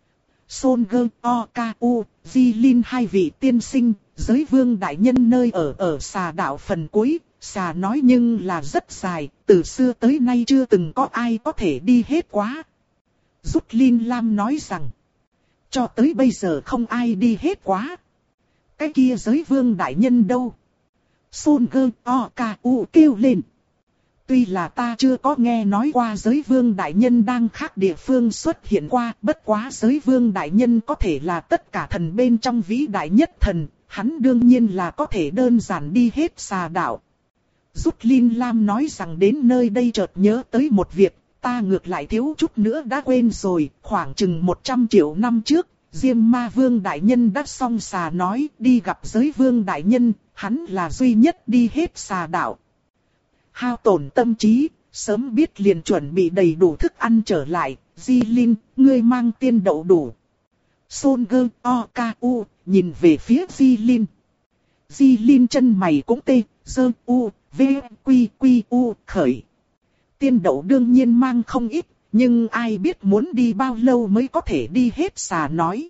Son Gơ, O K U, Di Linh hai vị tiên sinh, giới vương đại nhân nơi ở ở xà đạo phần cuối, xà nói nhưng là rất dài, từ xưa tới nay chưa từng có ai có thể đi hết quá. Rút Linh Lam nói rằng, cho tới bây giờ không ai đi hết quá. Cái kia giới vương đại nhân đâu? Son Gơ, O K U kêu lên. Tuy là ta chưa có nghe nói qua giới vương đại nhân đang khác địa phương xuất hiện qua, bất quá giới vương đại nhân có thể là tất cả thần bên trong vĩ đại nhất thần, hắn đương nhiên là có thể đơn giản đi hết xà đạo. Rút Linh Lam nói rằng đến nơi đây chợt nhớ tới một việc, ta ngược lại thiếu chút nữa đã quên rồi, khoảng chừng một trăm triệu năm trước, Diêm ma vương đại nhân đã xong xà nói đi gặp giới vương đại nhân, hắn là duy nhất đi hết xà đạo. Hao tổn tâm trí, sớm biết liền chuẩn bị đầy đủ thức ăn trở lại, Di Linh, ngươi mang tiên đậu đủ. Son Gơ, O K U, nhìn về phía Di Linh. Di Linh chân mày cũng tê, dơ u, v, quy quy u, khởi. Tiên đậu đương nhiên mang không ít, nhưng ai biết muốn đi bao lâu mới có thể đi hết. Xà nói.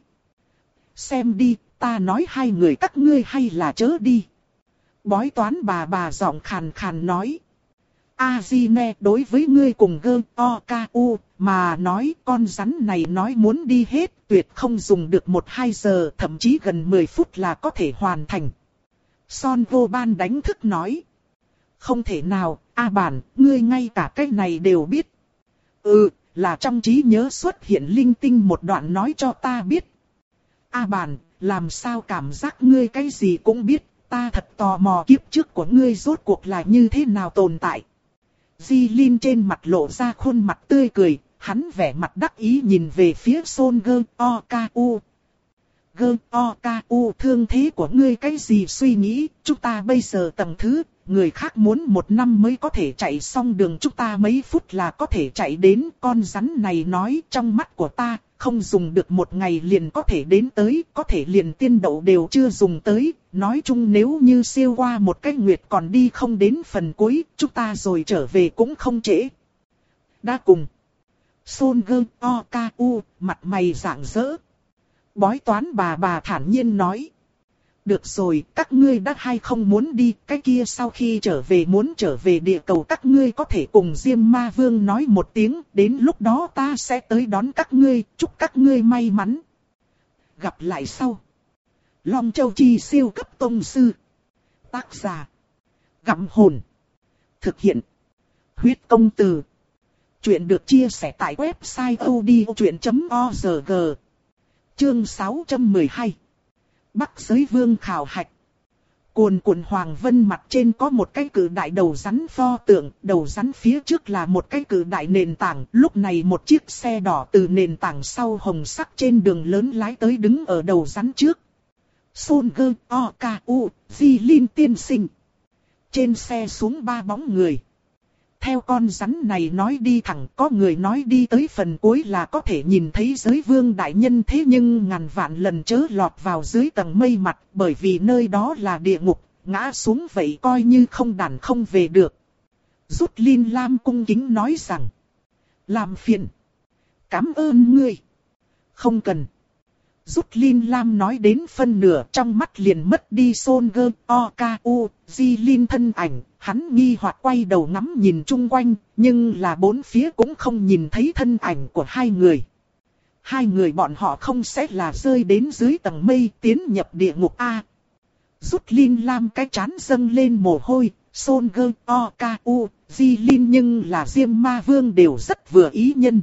Xem đi, ta nói hai người các ngươi hay là chớ đi. Bói toán bà bà giọng khàn khàn nói. A-di-ne đối với ngươi cùng gơ o ca u mà nói con rắn này nói muốn đi hết tuyệt không dùng được một hai giờ thậm chí gần mười phút là có thể hoàn thành. Son vô ban đánh thức nói. Không thể nào, A bản, ngươi ngay cả cái này đều biết. Ừ, là trong trí nhớ xuất hiện linh tinh một đoạn nói cho ta biết. A bản, làm sao cảm giác ngươi cái gì cũng biết, ta thật tò mò kiếp trước của ngươi rốt cuộc là như thế nào tồn tại. Di Linh trên mặt lộ ra khuôn mặt tươi cười, hắn vẻ mặt đắc ý nhìn về phía Son Gơ O Ca U. Gơ O Ca U thương thế của ngươi cái gì suy nghĩ, chúng ta bây giờ tầng thứ, người khác muốn một năm mới có thể chạy xong đường chúng ta mấy phút là có thể chạy đến. Con rắn này nói trong mắt của ta, không dùng được một ngày liền có thể đến tới, có thể liền tiên đậu đều chưa dùng tới. Nói chung nếu như siêu qua một cái nguyệt còn đi không đến phần cuối, chúng ta rồi trở về cũng không trễ. Đã cùng. Son Gơ O Ca U, mặt mày rạng rỡ. Bói toán bà bà thản nhiên nói. Được rồi, các ngươi đã hay không muốn đi, cái kia sau khi trở về muốn trở về địa cầu các ngươi có thể cùng Diêm Ma Vương nói một tiếng, đến lúc đó ta sẽ tới đón các ngươi, chúc các ngươi may mắn. Gặp lại sau. Long Châu Chi siêu cấp tông sư. Tác giả. Gặm hồn. Thực hiện. Huyết công từ. Chuyện được chia sẻ tại website odchuyện chấm org. Chương sáu trăm mười hai. Bắc Giới Vương khảo hạch. Cuồn cuộn hoàng vân mặt trên có một cái cự đại đầu rắn pho tượng, đầu rắn phía trước là một cái cự đại nền tảng. Lúc này một chiếc xe đỏ từ nền tảng sau hồng sắc trên đường lớn lái tới đứng ở đầu rắn trước. Son Gơ O Ca U, Di Linh tiên sinh. Trên xe xuống ba bóng người. Theo con rắn này nói đi thẳng, có người nói đi tới phần cuối là có thể nhìn thấy giới vương đại nhân, thế nhưng ngàn vạn lần chớ lọt vào dưới tầng mây mặt, bởi vì nơi đó là địa ngục, ngã xuống vậy coi như không đàn không về được. Rút Linh Lam cung kính nói rằng, làm phiền, cảm ơn ngươi. Không cần. Rút Linh Lam nói đến phân nửa trong mắt liền mất đi Son Gơ O Ca U, Di Linh thân ảnh, hắn nghi hoặc quay đầu ngắm nhìn chung quanh, nhưng là bốn phía cũng không nhìn thấy thân ảnh của hai người. Hai người bọn họ không sẽ là rơi đến dưới tầng mây tiến nhập địa ngục A. Rút Linh Lam cái chán dâng lên mồ hôi, Son Gơ O Ca U, Di Linh nhưng là Diêm Ma Vương đều rất vừa ý nhân.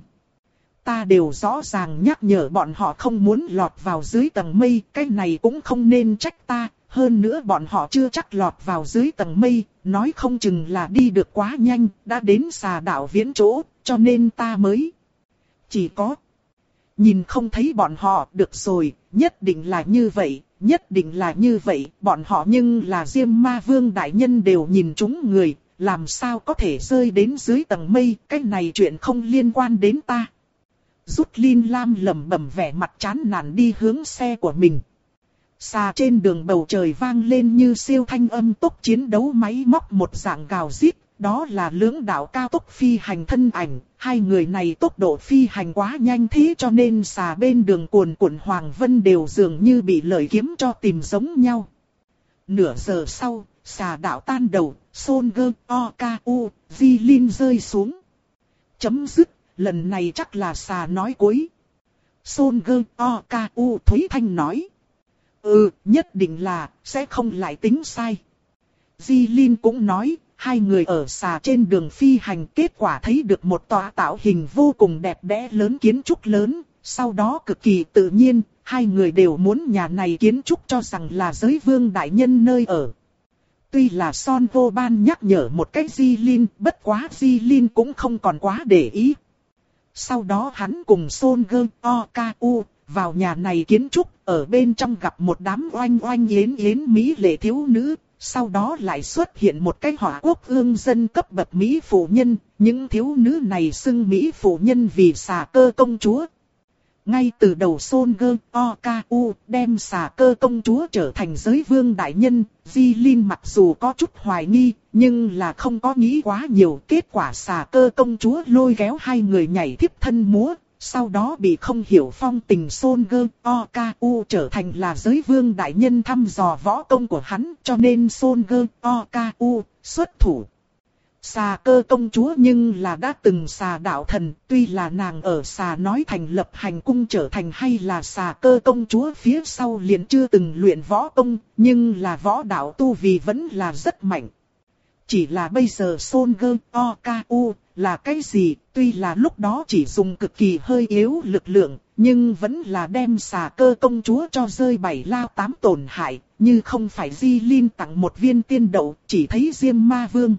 Ta đều rõ ràng nhắc nhở bọn họ không muốn lọt vào dưới tầng mây, cái này cũng không nên trách ta, hơn nữa bọn họ chưa chắc lọt vào dưới tầng mây, nói không chừng là đi được quá nhanh, đã đến xà đảo viễn chỗ, cho nên ta mới. Chỉ có nhìn không thấy bọn họ, được rồi, nhất định là như vậy, nhất định là như vậy, bọn họ nhưng là Diêm Ma Vương đại nhân đều nhìn chúng người, làm sao có thể rơi đến dưới tầng mây, cái này chuyện không liên quan đến ta. Rút Linh Lam lẩm bẩm vẻ mặt chán nản đi hướng xe của mình. Xà trên đường bầu trời vang lên như siêu thanh âm tốc chiến đấu máy móc một dạng gào rít, đó là lưỡng đạo cao tốc phi hành thân ảnh, hai người này tốc độ phi hành quá nhanh thế cho nên xà bên đường cuồn cuộn hoàng vân đều dường như bị lợi kiếm cho tìm giống nhau. Nửa giờ sau, xà đạo tan đầu, Son Gơ O Ca U, Di Linh rơi xuống. Chấm dứt. Lần này chắc là xà nói cuối. Son Gơ O Ca U Thúy Thanh nói. Ừ, nhất định là, sẽ không lại tính sai. Di Linh cũng nói, hai người ở xà trên đường phi hành kết quả thấy được một tòa tạo hình vô cùng đẹp đẽ lớn kiến trúc lớn. Sau đó cực kỳ tự nhiên, hai người đều muốn nhà này kiến trúc cho rằng là giới vương đại nhân nơi ở. Tuy là Son vô ban nhắc nhở một cách Di Linh, bất quá Di Linh cũng không còn quá để ý. Sau đó hắn cùng Son Gơ O Ca U vào nhà này kiến trúc, ở bên trong gặp một đám oanh oanh yến yến mỹ lệ thiếu nữ, sau đó lại xuất hiện một cái hỏa quốc ương dân cấp bậc mỹ phụ nhân, những thiếu nữ này xưng mỹ phụ nhân vì xà cơ công chúa. Ngay từ đầu Son Gơ Oku đem xà cơ công chúa trở thành giới vương đại nhân, Di Linh mặc dù có chút hoài nghi, nhưng là không có nghĩ quá nhiều. Kết quả xà cơ công chúa lôi kéo hai người nhảy thiếp thân múa, sau đó bị không hiểu phong tình Son Gơ Oku trở thành là giới vương đại nhân thăm dò võ công của hắn, cho nên Son Gơ Oku xuất thủ. Xà cơ công chúa nhưng là đã từng xà đạo thần, tuy là nàng ở xà nói thành lập hành cung trở thành hay là xà cơ công chúa phía sau liền chưa từng luyện võ công, nhưng là võ đạo tu vì vẫn là rất mạnh. Chỉ là bây giờ Son Gơ Oku là cái gì, tuy là lúc đó chỉ dùng cực kỳ hơi yếu lực lượng, nhưng vẫn là đem xà cơ công chúa cho rơi bảy lao tám tổn hại, như không phải Di Linh tặng một viên tiên đậu, chỉ thấy Diêm Ma Vương.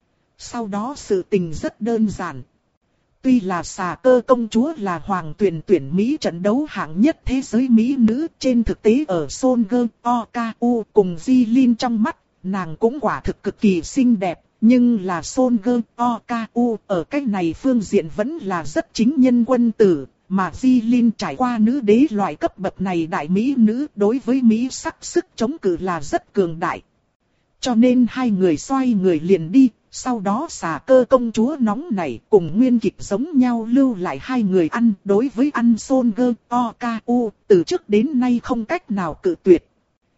Sau đó sự tình rất đơn giản. Tuy là xà cơ công chúa là hoàng tuyển tuyển Mỹ trận đấu hạng nhất thế giới Mỹ nữ, trên thực tế ở Son Gơ Oku cùng Di Linh trong mắt, nàng cũng quả thực cực kỳ xinh đẹp, nhưng là Son Gơ Oku ở cách này phương diện vẫn là rất chính nhân quân tử, mà Di Linh trải qua nữ đế loại cấp bậc này đại Mỹ nữ đối với Mỹ sắc sức chống cự là rất cường đại. Cho nên hai người xoay người liền đi. Sau đó xà cơ công chúa nóng nảy cùng nguyên kịch giống nhau lưu lại hai người ăn. Đối với ăn Son Gơ Oku, từ trước đến nay không cách nào cự tuyệt.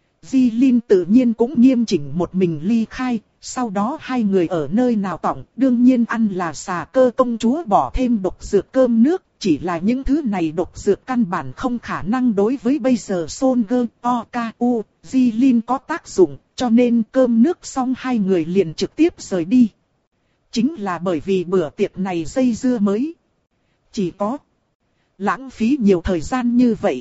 Di Linh tự nhiên cũng nghiêm chỉnh một mình ly khai. Sau đó hai người ở nơi nào tỏng, đương nhiên ăn là xà cơ công chúa bỏ thêm độc dược cơm nước. Chỉ là những thứ này độc dược căn bản không khả năng đối với bây giờ Son Gơ Oku, Di Linh có tác dụng. Cho nên cơm nước xong hai người liền trực tiếp rời đi. Chính là bởi vì bữa tiệc này dây dưa mới. Chỉ có lãng phí nhiều thời gian như vậy.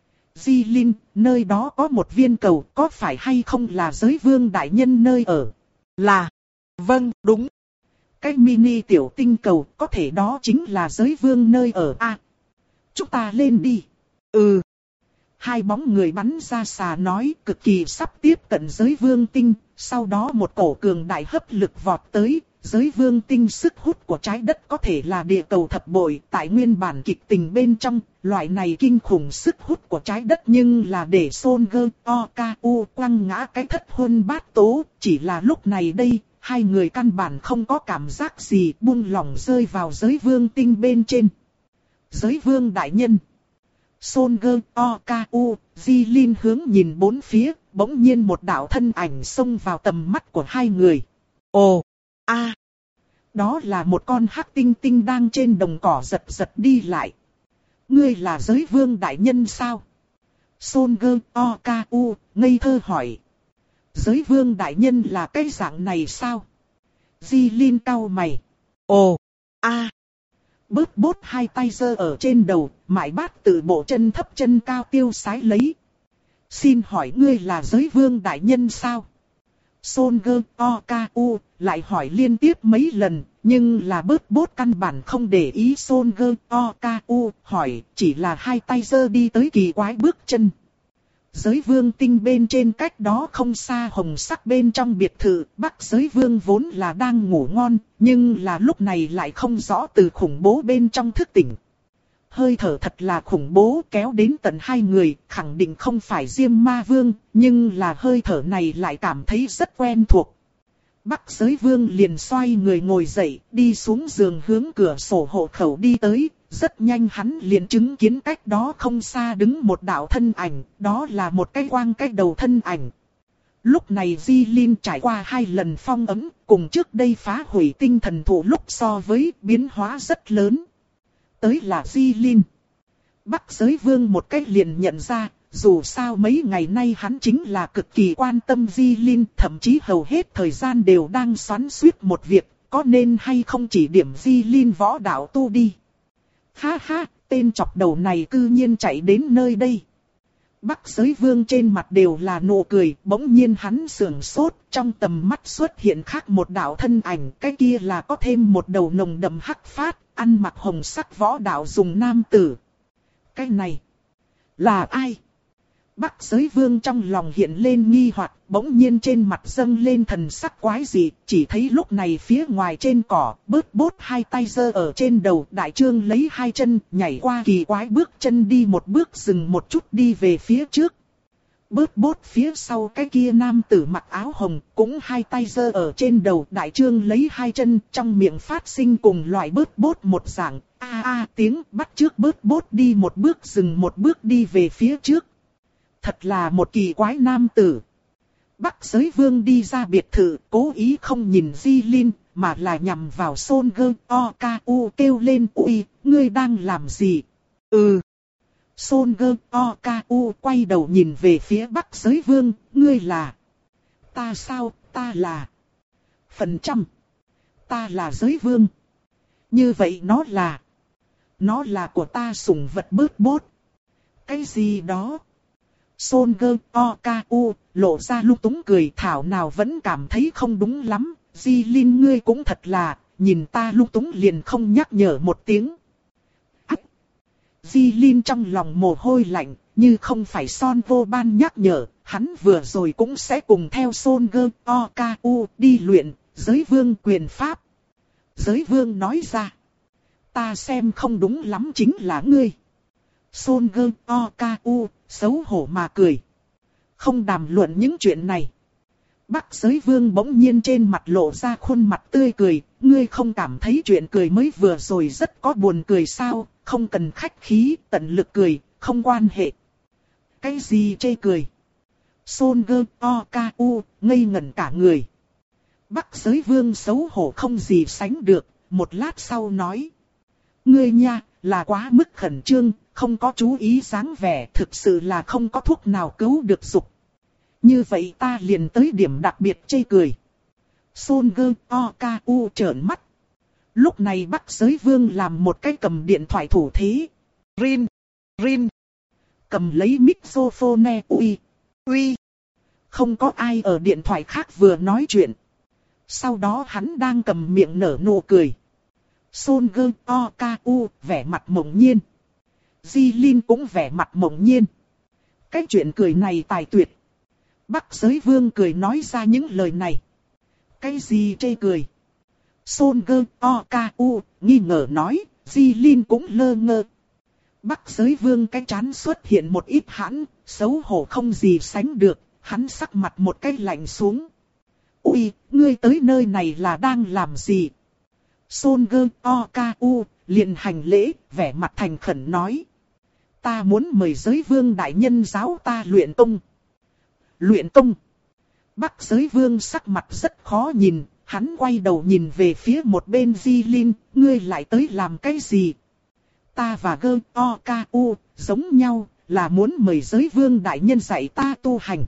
Di Linh, nơi đó có một viên cầu, có phải hay không là giới vương đại nhân nơi ở? Là. Vâng, đúng. Cái mini tiểu tinh cầu, có thể đó chính là giới vương nơi ở a. À, chúng ta lên đi. Ừ. Hai bóng người bắn ra xà nói cực kỳ sắp tiếp cận giới vương tinh, sau đó một cổ cường đại hấp lực vọt tới, giới vương tinh sức hút của trái đất có thể là địa cầu thập bội, tại nguyên bản kịch tình bên trong, loại này kinh khủng sức hút của trái đất nhưng là để Son Gơ Oku quăng ngã cái thất hôn bát tố, chỉ là lúc này đây, hai người căn bản không có cảm giác gì buông lỏng rơi vào giới vương tinh bên trên. Giới vương đại nhân. Son Gơ Oku, Di Linh hướng nhìn bốn phía, bỗng nhiên một đạo thân ảnh xông vào tầm mắt của hai người. Ồ, a, à, đó là một con hắc tinh tinh đang trên đồng cỏ giật giật đi lại. Ngươi là giới vương đại nhân sao? Son Gơ Oku, ngây thơ hỏi. Giới vương đại nhân là cái dạng này sao? Di Linh cau mày. Ồ, a. À. Bớt bốt hai tay giơ ở trên đầu, mãi bát tự bộ chân thấp chân cao tiêu sái lấy. Xin hỏi ngươi là giới vương đại nhân sao? Son Gơ Oku lại hỏi liên tiếp mấy lần, nhưng là bớt bốt căn bản không để ý Son Gơ Oku hỏi, chỉ là hai tay giơ đi tới kỳ quái bước chân. Giới vương tinh bên trên cách đó không xa hồng sắc bên trong biệt thự, Bắc giới vương vốn là đang ngủ ngon, nhưng là lúc này lại không rõ từ khủng bố bên trong thức tỉnh. Hơi thở thật là khủng bố kéo đến tận hai người, khẳng định không phải Diêm Ma Vương, nhưng là hơi thở này lại cảm thấy rất quen thuộc. Bắc giới vương liền xoay người ngồi dậy, đi xuống giường hướng cửa sổ hộ khẩu đi tới. Rất nhanh hắn liền chứng kiến cách đó không xa đứng một đạo thân ảnh, đó là một cái quang cái đầu thân ảnh. Lúc này Di Linh trải qua hai lần phong ấm, cùng trước đây phá hủy tinh thần thụ lúc so với biến hóa rất lớn. Tới là Di Linh. Bắc giới vương một cách liền nhận ra, dù sao mấy ngày nay hắn chính là cực kỳ quan tâm Di Linh, thậm chí hầu hết thời gian đều đang xoắn xuýt một việc, có nên hay không chỉ điểm Di Linh võ đạo tu đi. Ha ha, tên chọc đầu này cư nhiên chạy đến nơi đây. Bắc giới vương trên mặt đều là nụ cười, bỗng nhiên hắn sườn sốt, trong tầm mắt xuất hiện khác một đạo thân ảnh, cái kia là có thêm một đầu nồng đậm hắc phát, ăn mặc hồng sắc võ đạo dùng nam tử. Cái này, là ai? Bắc Giới Vương trong lòng hiện lên nghi hoặc, bỗng nhiên trên mặt dâng lên thần sắc quái dị, chỉ thấy lúc này phía ngoài trên cỏ, bớt bốt hai tay giơ ở trên đầu, đại trương lấy hai chân, nhảy qua kỳ quái bước chân đi một bước dừng một chút đi về phía trước. Bớt bốt phía sau cái kia nam tử mặc áo hồng, cũng hai tay giơ ở trên đầu, đại trương lấy hai chân, trong miệng phát sinh cùng loại bớt bốt một dạng, a a tiếng bắt trước bớt bốt đi một bước dừng một bước đi về phía trước. Thật là một kỳ quái nam tử. Bắc Giới Vương đi ra biệt thự, cố ý không nhìn Di Linh, mà là nhằm vào Son Gơ O Ca U kêu lên, ui, ngươi đang làm gì? Ừ. Son Gơ O Ca U quay đầu nhìn về phía Bắc Giới Vương, ngươi là? Ta sao, ta là? Phần trăm. Ta là Giới Vương. Như vậy nó là? Nó là của ta sủng vật bớt bốt. Cái gì đó? Son Gơ O Ca U lộ ra lung túng cười, thảo nào vẫn cảm thấy không đúng lắm. Di Linh ngươi cũng thật là, nhìn ta lung túng liền không nhắc nhở một tiếng. Ách! Di Linh trong lòng mồ hôi lạnh, như không phải Son Vô Ban nhắc nhở, hắn vừa rồi cũng sẽ cùng theo Son Gơ O Ca U đi luyện Giới Vương quyền pháp. Giới Vương nói ra, ta xem không đúng lắm chính là ngươi. Son Gơ O Ca U xấu hổ mà cười. Không đàm luận những chuyện này. Bắc Giới Vương bỗng nhiên trên mặt lộ ra khuôn mặt tươi cười. Ngươi không cảm thấy chuyện cười mới vừa rồi rất có buồn cười sao? Không cần khách khí, tận lực cười, không quan hệ. Cái gì chê cười? Son Gơ O Ca U ngây ngẩn cả người. Bắc Giới Vương xấu hổ không gì sánh được. Một lát sau nói. Ngươi nha, là quá mức khẩn trương, không có chú ý dáng vẻ, thực sự là không có thuốc nào cứu được dục. Như vậy ta liền tới điểm đặc biệt chê cười. Son Gơ O Ca U trợn mắt. Lúc này Bắc Giới Vương làm một cái cầm điện thoại thủ thế. Rin, rin. Cầm lấy microphone uy, uy. Không có ai ở điện thoại khác vừa nói chuyện. Sau đó hắn đang cầm miệng nở nụ cười. Son Gơ O Ca U vẻ mặt mộng nhiên. Di Linh cũng vẻ mặt mộng nhiên. Cái chuyện cười này tài tuyệt. Bắc Giới Vương cười nói ra những lời này. Cái gì chê cười? Son Gơ O Ca U nghi ngờ nói. Di Linh cũng lơ ngơ. Bắc Giới Vương cái trán xuất hiện một ít hãn, xấu hổ không gì sánh được. Hắn sắc mặt một cái lạnh xuống. Ui, ngươi tới nơi này là đang làm gì? Son Gơ O Ca U liền hành lễ, vẻ mặt thành khẩn nói. Ta muốn mời Giới Vương đại nhân giáo ta luyện công. Luyện công? Bắc Giới Vương sắc mặt rất khó nhìn, hắn quay đầu nhìn về phía một bên Di Linh, ngươi lại tới làm cái gì? Ta và Gơ O Ca U giống nhau, là muốn mời Giới Vương đại nhân dạy ta tu hành.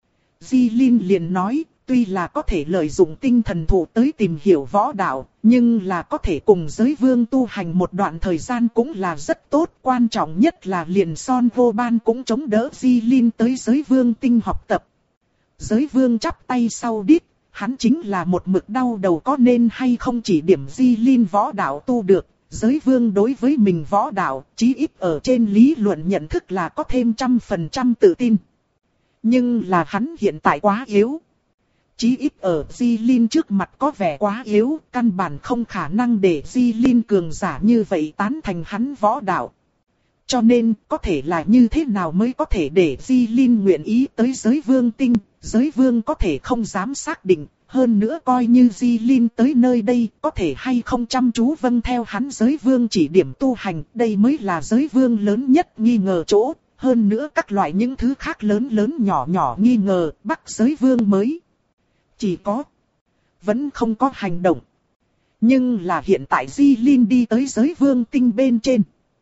Di Linh liền nói. Tuy là có thể lợi dụng tinh thần thụ tới tìm hiểu võ đạo, nhưng là có thể cùng Giới Vương tu hành một đoạn thời gian cũng là rất tốt. Quan trọng nhất là liền Son Vô Ban cũng chống đỡ Di Linh tới Giới Vương tinh học tập. Giới Vương chắp tay sau đít, hắn chính là một mực đau đầu có nên hay không chỉ điểm Di Linh võ đạo tu được. Giới Vương đối với mình võ đạo, chí ít ở trên lý luận nhận thức là có thêm trăm phần trăm tự tin. Nhưng là hắn hiện tại quá yếu. Chí ít ở Di Linh trước mặt có vẻ quá yếu, căn bản không khả năng để Di Linh cường giả như vậy tán thành hắn võ đạo. Cho nên, có thể là như thế nào mới có thể để Di Linh nguyện ý tới Giới Vương tinh, Giới Vương có thể không dám xác định, hơn nữa coi như Di Linh tới nơi đây, có thể hay không chăm chú vâng theo hắn Giới Vương chỉ điểm tu hành, đây mới là Giới Vương lớn nhất nghi ngờ chỗ, hơn nữa các loại những thứ khác lớn lớn nhỏ nhỏ nghi ngờ, Bắc Giới Vương mới. Chỉ có, vẫn không có hành động. Nhưng là hiện tại Di Linh đi tới Giới Vương tinh bên trên.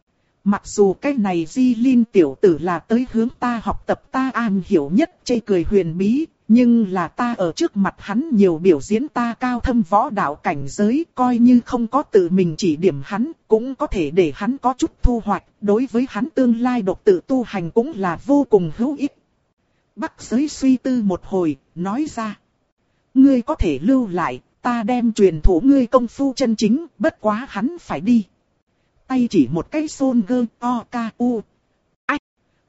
Mặc dù cái này Di Linh tiểu tử là tới hướng ta học tập ta am hiểu nhất chê cười huyền bí, nhưng là ta ở trước mặt hắn nhiều biểu diễn ta cao thâm võ đạo cảnh giới, coi như không có tự mình chỉ điểm hắn, cũng có thể để hắn có chút thu hoạch, đối với hắn tương lai độc tự tu hành cũng là vô cùng hữu ích. Bắc Giới suy tư một hồi, nói ra. Ngươi có thể lưu lại, ta đem truyền thụ ngươi công phu chân chính, bất quá hắn phải đi. Tay chỉ một cái Son Gơ O Ca U. Ách!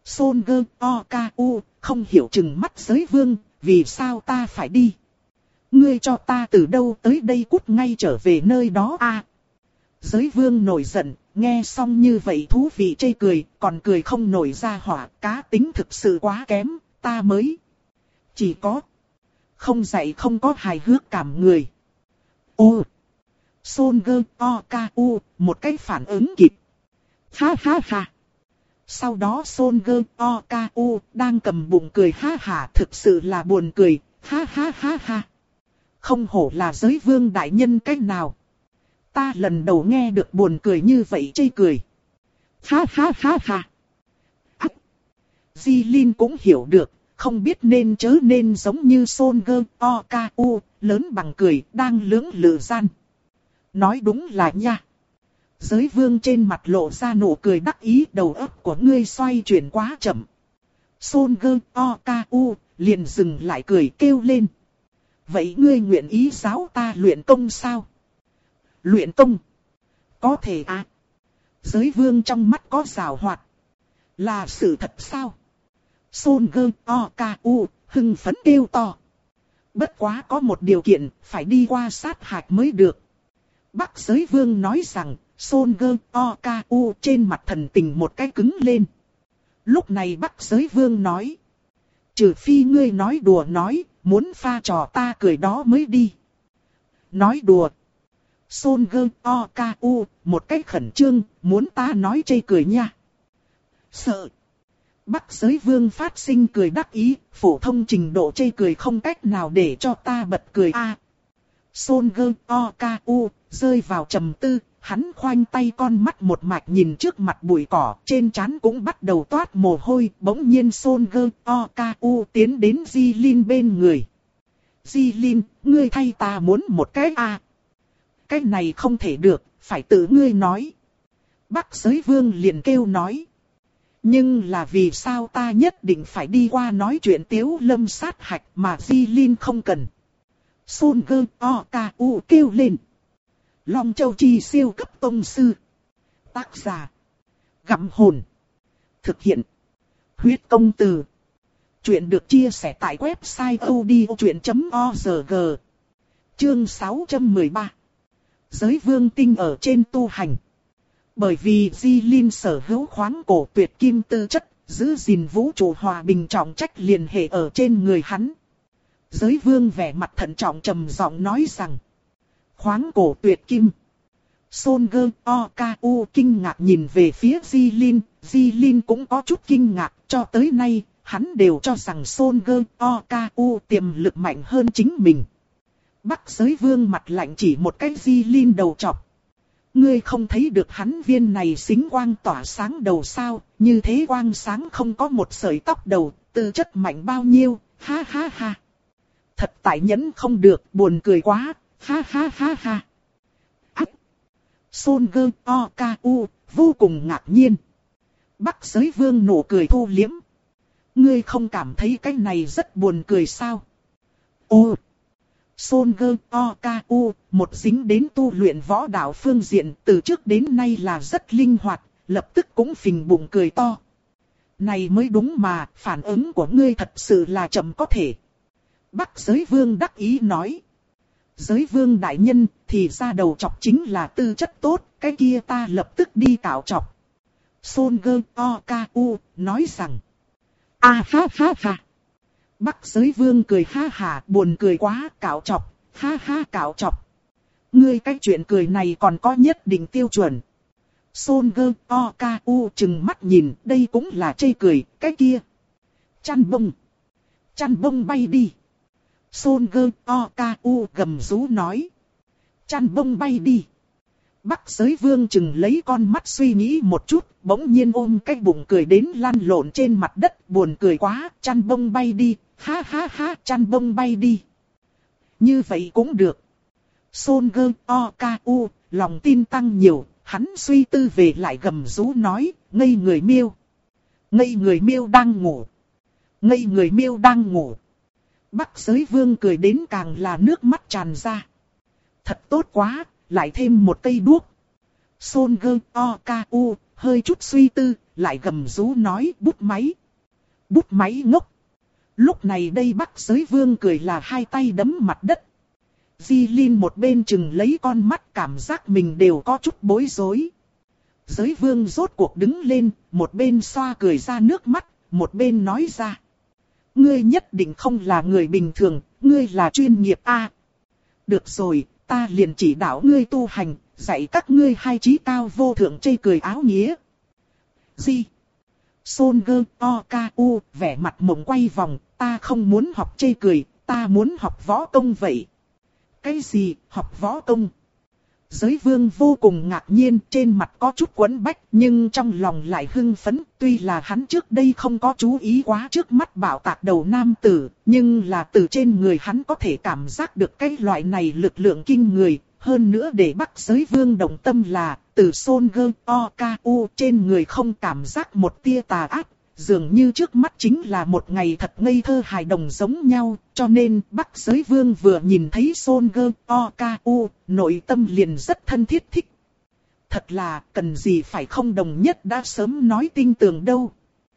Son Gơ O Ca U, không hiểu chừng mắt giới vương, vì sao ta phải đi? Ngươi cho ta từ đâu tới đây cút ngay trở về nơi đó a. À, giới vương nổi giận, nghe xong như vậy thú vị chê cười, còn cười không nổi ra hỏa, cá tính thực sự quá kém, ta mới. Chỉ có, không dạy không có hài hước cảm người. Ô, Son Gơ O Ca U, một cái phản ứng kịp. Ha ha ha. Sau đó Son Gơ O Ca U đang cầm bụng cười ha ha, thực sự là buồn cười, ha ha ha ha. Không hổ là giới vương đại nhân cách nào. Ta lần đầu nghe được buồn cười như vậy chê cười. Ha ha ha ha. À, Di Linh cũng hiểu được, không biết nên chớ nên giống như Son Gơ O Ca U, lớn bằng cười, đang lưỡng lự gian. Nói đúng là nha. Giới vương trên mặt lộ ra nụ cười đắc ý, đầu óc của ngươi xoay chuyển quá chậm. Son Gơ O Ca U liền dừng lại cười kêu lên. Vậy ngươi nguyện ý giáo ta luyện công sao? Luyện công? Có thể à? Giới vương trong mắt có rào hoạt. Là sự thật sao? Son Gơ O Ca U hưng phấn kêu to. Bất quá có một điều kiện, phải đi qua sát hạch mới được. Bắc giới vương nói rằng, Son Gơ O Ca U trên mặt thần tình một cái cứng lên. Lúc này Bắc giới vương nói. Trừ phi ngươi nói đùa nói, muốn pha trò ta cười đó mới đi. Nói đùa. Son Gơ O Ca U một cái khẩn trương, muốn ta nói chê cười nha. Sợ. Bắc giới vương phát sinh cười đắc ý, phổ thông trình độ chê cười không cách nào để cho ta bật cười a. À, Son Gơ O Ca U rơi vào trầm tư, hắn khoanh tay con mắt một mạch nhìn trước mặt bụi cỏ, trên trán cũng bắt đầu toát mồ hôi, bỗng nhiên Son Gơ O Ca U tiến đến Di Linh bên người. Di Linh, ngươi thay ta muốn một cái a. À, cái này không thể được, phải tự ngươi nói. Bắc giới vương liền kêu nói. Nhưng là vì sao ta nhất định phải đi qua nói chuyện Tiếu Lâm sát hạch mà Di Linh không cần. Son Gơ O Ca U kêu lên. Long Châu Chi siêu cấp tông sư. Tác giả. Gặm hồn. Thực hiện. Huyết công từ. Chuyện được chia sẻ tại website odchuyện chấm org. Chương sáu trăm mười ba. Giới vương tinh ở trên tu hành. Bởi vì Di Linh sở hữu khoáng cổ tuyệt kim tư chất, giữ gìn vũ trụ hòa bình trọng trách liền hệ ở trên người hắn. Giới vương vẻ mặt thận trọng trầm giọng nói rằng. Khoáng cổ tuyệt kim. Son Gơ O Ca U kinh ngạc nhìn về phía Di Linh, Di Linh cũng có chút kinh ngạc, cho tới nay, hắn đều cho rằng Son Gơ O Ca U tiềm lực mạnh hơn chính mình. Bắc giới vương mặt lạnh chỉ một cái Di Linh đầu chọc. Ngươi không thấy được hắn viên này xính quang tỏa sáng đầu sao, như thế quang sáng không có một sợi tóc đầu, tư chất mạnh bao nhiêu, ha ha ha. Thật tại nhẫn không được, buồn cười quá, ha ha ha ha. Ách! Son Gơ O Ca U vô cùng ngạc nhiên. Bắc giới vương nụ cười thu liếm. Ngươi không cảm thấy cái này rất buồn cười sao? Ô! Son Gơ O Ca U một dính đến tu luyện võ đạo phương diện từ trước đến nay là rất linh hoạt, lập tức cũng phình bụng cười to. Này mới đúng mà, phản ứng của ngươi thật sự là chậm có thể. Bắc giới vương đắc ý nói. Giới vương đại nhân thì ra đầu chọc chính là tư chất tốt, cái kia ta lập tức đi cạo chọc. Son Gơ O Ca U nói rằng. A ha ha ha. Bắc giới vương cười ha hà, buồn cười quá, cạo chọc, ha ha cạo chọc. Ngươi cái chuyện cười này còn có nhất định tiêu chuẩn. Son Gơ O Ca U chừng mắt nhìn, đây cũng là chê cười, cái kia. Chăn bông. Chăn bông bay đi. Son Gơ O Ca U gầm rú nói. Chăn bông bay đi. Bắc giới vương chừng lấy con mắt suy nghĩ một chút, bỗng nhiên ôm cái bụng cười đến lăn lộn trên mặt đất, buồn cười quá, chăn bông bay đi, ha ha ha, chăn bông bay đi. Như vậy cũng được. Son Gơ O Ca U, lòng tin tăng nhiều, hắn suy tư về lại gầm rú nói, ngây người miêu. Ngây người miêu đang ngủ. Ngây người miêu đang ngủ. Bắc giới vương cười đến càng là nước mắt tràn ra. Thật tốt quá, lại thêm một cây đuốc. Son Gơ O Ca U hơi hơi chút suy tư, lại gầm rú nói bút máy. Bút máy ngốc. Lúc này đây Bắc Giới Vương cười là hai tay đấm mặt đất. Di Linh một bên chừng lấy con mắt cảm giác mình đều có chút bối rối. Giới Vương rốt cuộc đứng lên, một bên xoa cười ra nước mắt, một bên nói ra. Ngươi nhất định không là người bình thường, ngươi là chuyên nghiệp a. Được rồi, ta liền chỉ đạo ngươi tu hành, dạy các ngươi hai chí cao vô thượng chê cười áo nghĩa. Di. Son gơ o ca u, vẻ mặt mộng quay vòng, ta không muốn học chê cười, ta muốn học võ công vậy. Cái gì, học võ công? Giới Vương vô cùng ngạc nhiên, trên mặt có chút quẫn bách, nhưng trong lòng lại hưng phấn. Tuy là hắn trước đây không có chú ý quá trước mắt bạo tạc đầu nam tử, nhưng là từ trên người hắn có thể cảm giác được cái loại này lực lượng kinh người. Hơn nữa để Bắc Giới Vương động tâm là, từ Son gơ o ca u trên người không cảm giác một tia tà ác. Dường như trước mắt chính là một ngày thật ngây thơ hài đồng giống nhau, cho nên Bắc Giới Vương vừa nhìn thấy Son gơ o ca u, nội tâm liền rất thân thiết thích. Thật là, cần gì phải không đồng nhất đã sớm nói tin tưởng đâu.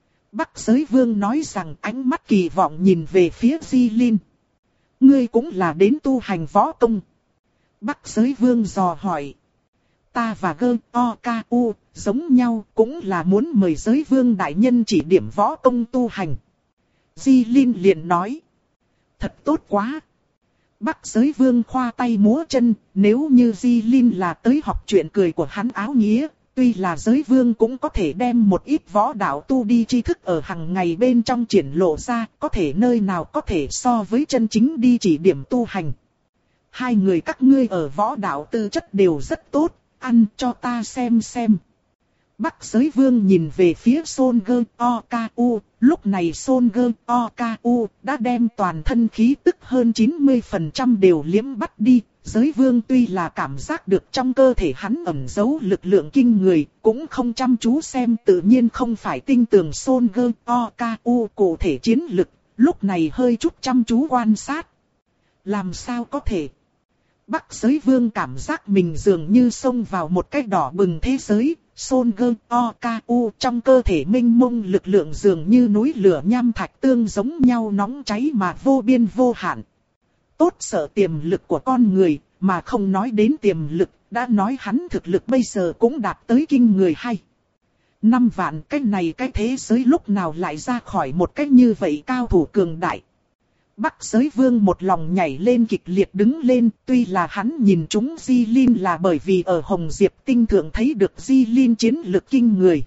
Bắc Giới Vương nói rằng ánh mắt kỳ vọng nhìn về phía Di Linh. Ngươi cũng là đến tu hành võ công. Bắc Giới Vương dò hỏi. Ta và gơ o ca u giống nhau cũng là muốn mời Giới Vương đại nhân chỉ điểm võ công tu hành. Di Linh liền nói. Thật tốt quá. Bắc Giới Vương khoa tay múa chân, nếu như Di Linh là tới học chuyện cười của hắn áo nghĩa, tuy là Giới Vương cũng có thể đem một ít võ đạo tu đi tri thức ở hàng ngày bên trong triển lộ ra, có thể nơi nào có thể so với chân chính đi chỉ điểm tu hành. Hai người các ngươi ở võ đạo tư chất đều rất tốt, ăn cho ta xem xem. Bắc Giới Vương nhìn về phía Son gơ o ca u, lúc này Son gơ o ca u đã đem toàn thân khí tức hơn chín mươi phần trăm đều liếm bắt đi. Giới Vương tuy là cảm giác được trong cơ thể hắn ẩn giấu lực lượng kinh người, cũng không chăm chú xem, tự nhiên không phải tin tưởng Son gơ o ca u cụ thể chiến lực, lúc này hơi chút chăm chú quan sát. Làm sao có thể? Bắc Giới Vương cảm giác mình dường như xông vào một cái đỏ bừng thế giới. Son gơ o ca u trong cơ thể minh mông lực lượng dường như núi lửa nham thạch tương giống nhau nóng cháy mà vô biên vô hạn. Tốt sợ tiềm lực của con người, mà không nói đến tiềm lực, đã nói hắn thực lực bây giờ cũng đạt tới kinh người hay. Năm vạn cái này cái thế giới lúc nào lại ra khỏi một cách như vậy cao thủ cường đại. Bắc Giới Vương một lòng nhảy lên kịch liệt đứng lên, tuy là hắn nhìn chúng Di Linh là bởi vì ở Hồng Diệp Tinh Thượng thấy được Di Linh chiến lực kinh người.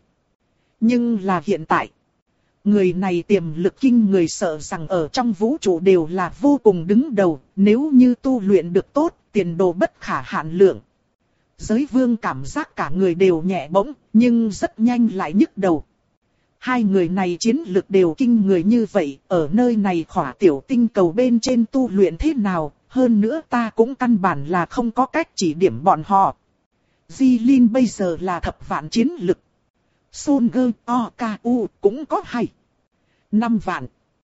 Nhưng là hiện tại, người này tiềm lực kinh người sợ rằng ở trong vũ trụ đều là vô cùng đứng đầu, nếu như tu luyện được tốt, tiền đồ bất khả hạn lượng. Giới Vương cảm giác cả người đều nhẹ bỗng, nhưng rất nhanh lại nhức đầu. Hai người này chiến lực đều kinh người như vậy, ở nơi này khỏa tiểu tinh cầu bên trên tu luyện thế nào, hơn nữa ta cũng căn bản là không có cách chỉ điểm bọn họ. Di Linh bây giờ là thập vạn chiến lực. Son gơ o ca u cũng có hay. Năm vạn.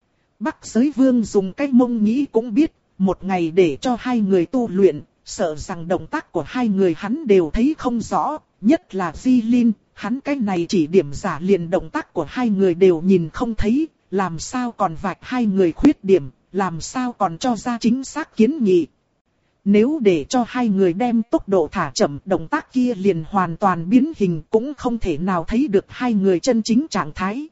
Bắc Giới Vương dùng cái mông nghĩ cũng biết, một ngày để cho hai người tu luyện, sợ rằng động tác của hai người hắn đều thấy không rõ, nhất là Di Linh. Hắn cái này chỉ điểm giả liền động tác của hai người đều nhìn không thấy, làm sao còn vạch hai người khuyết điểm, làm sao còn cho ra chính xác kiến nghị. Nếu để cho hai người đem tốc độ thả chậm, động tác kia liền hoàn toàn biến hình, cũng không thể nào thấy được hai người chân chính trạng thái.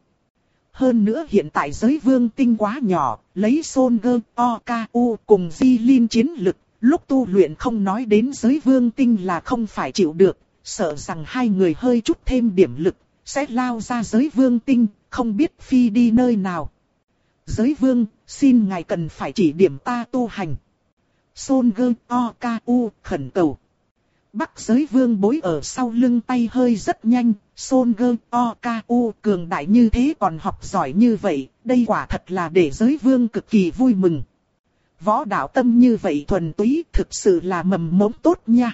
Hơn nữa hiện tại Giới Vương tinh quá nhỏ, lấy Son gơ o ca u cùng Di Linh chiến lực, lúc tu luyện không nói đến Giới Vương tinh là không phải chịu được. Sợ rằng hai người hơi chút thêm điểm lực, sẽ lao ra Giới Vương tinh, không biết phi đi nơi nào. Giới Vương, xin ngài cần phải chỉ điểm ta tu hành. Son gơ o ca u khẩn cầu. Bắc Giới Vương bối ở sau lưng tay hơi rất nhanh, Son gơ o ca u cường đại như thế còn học giỏi như vậy, đây quả thật là để Giới Vương cực kỳ vui mừng. Võ đạo tâm như vậy thuần túy thực sự là mầm mống tốt nha.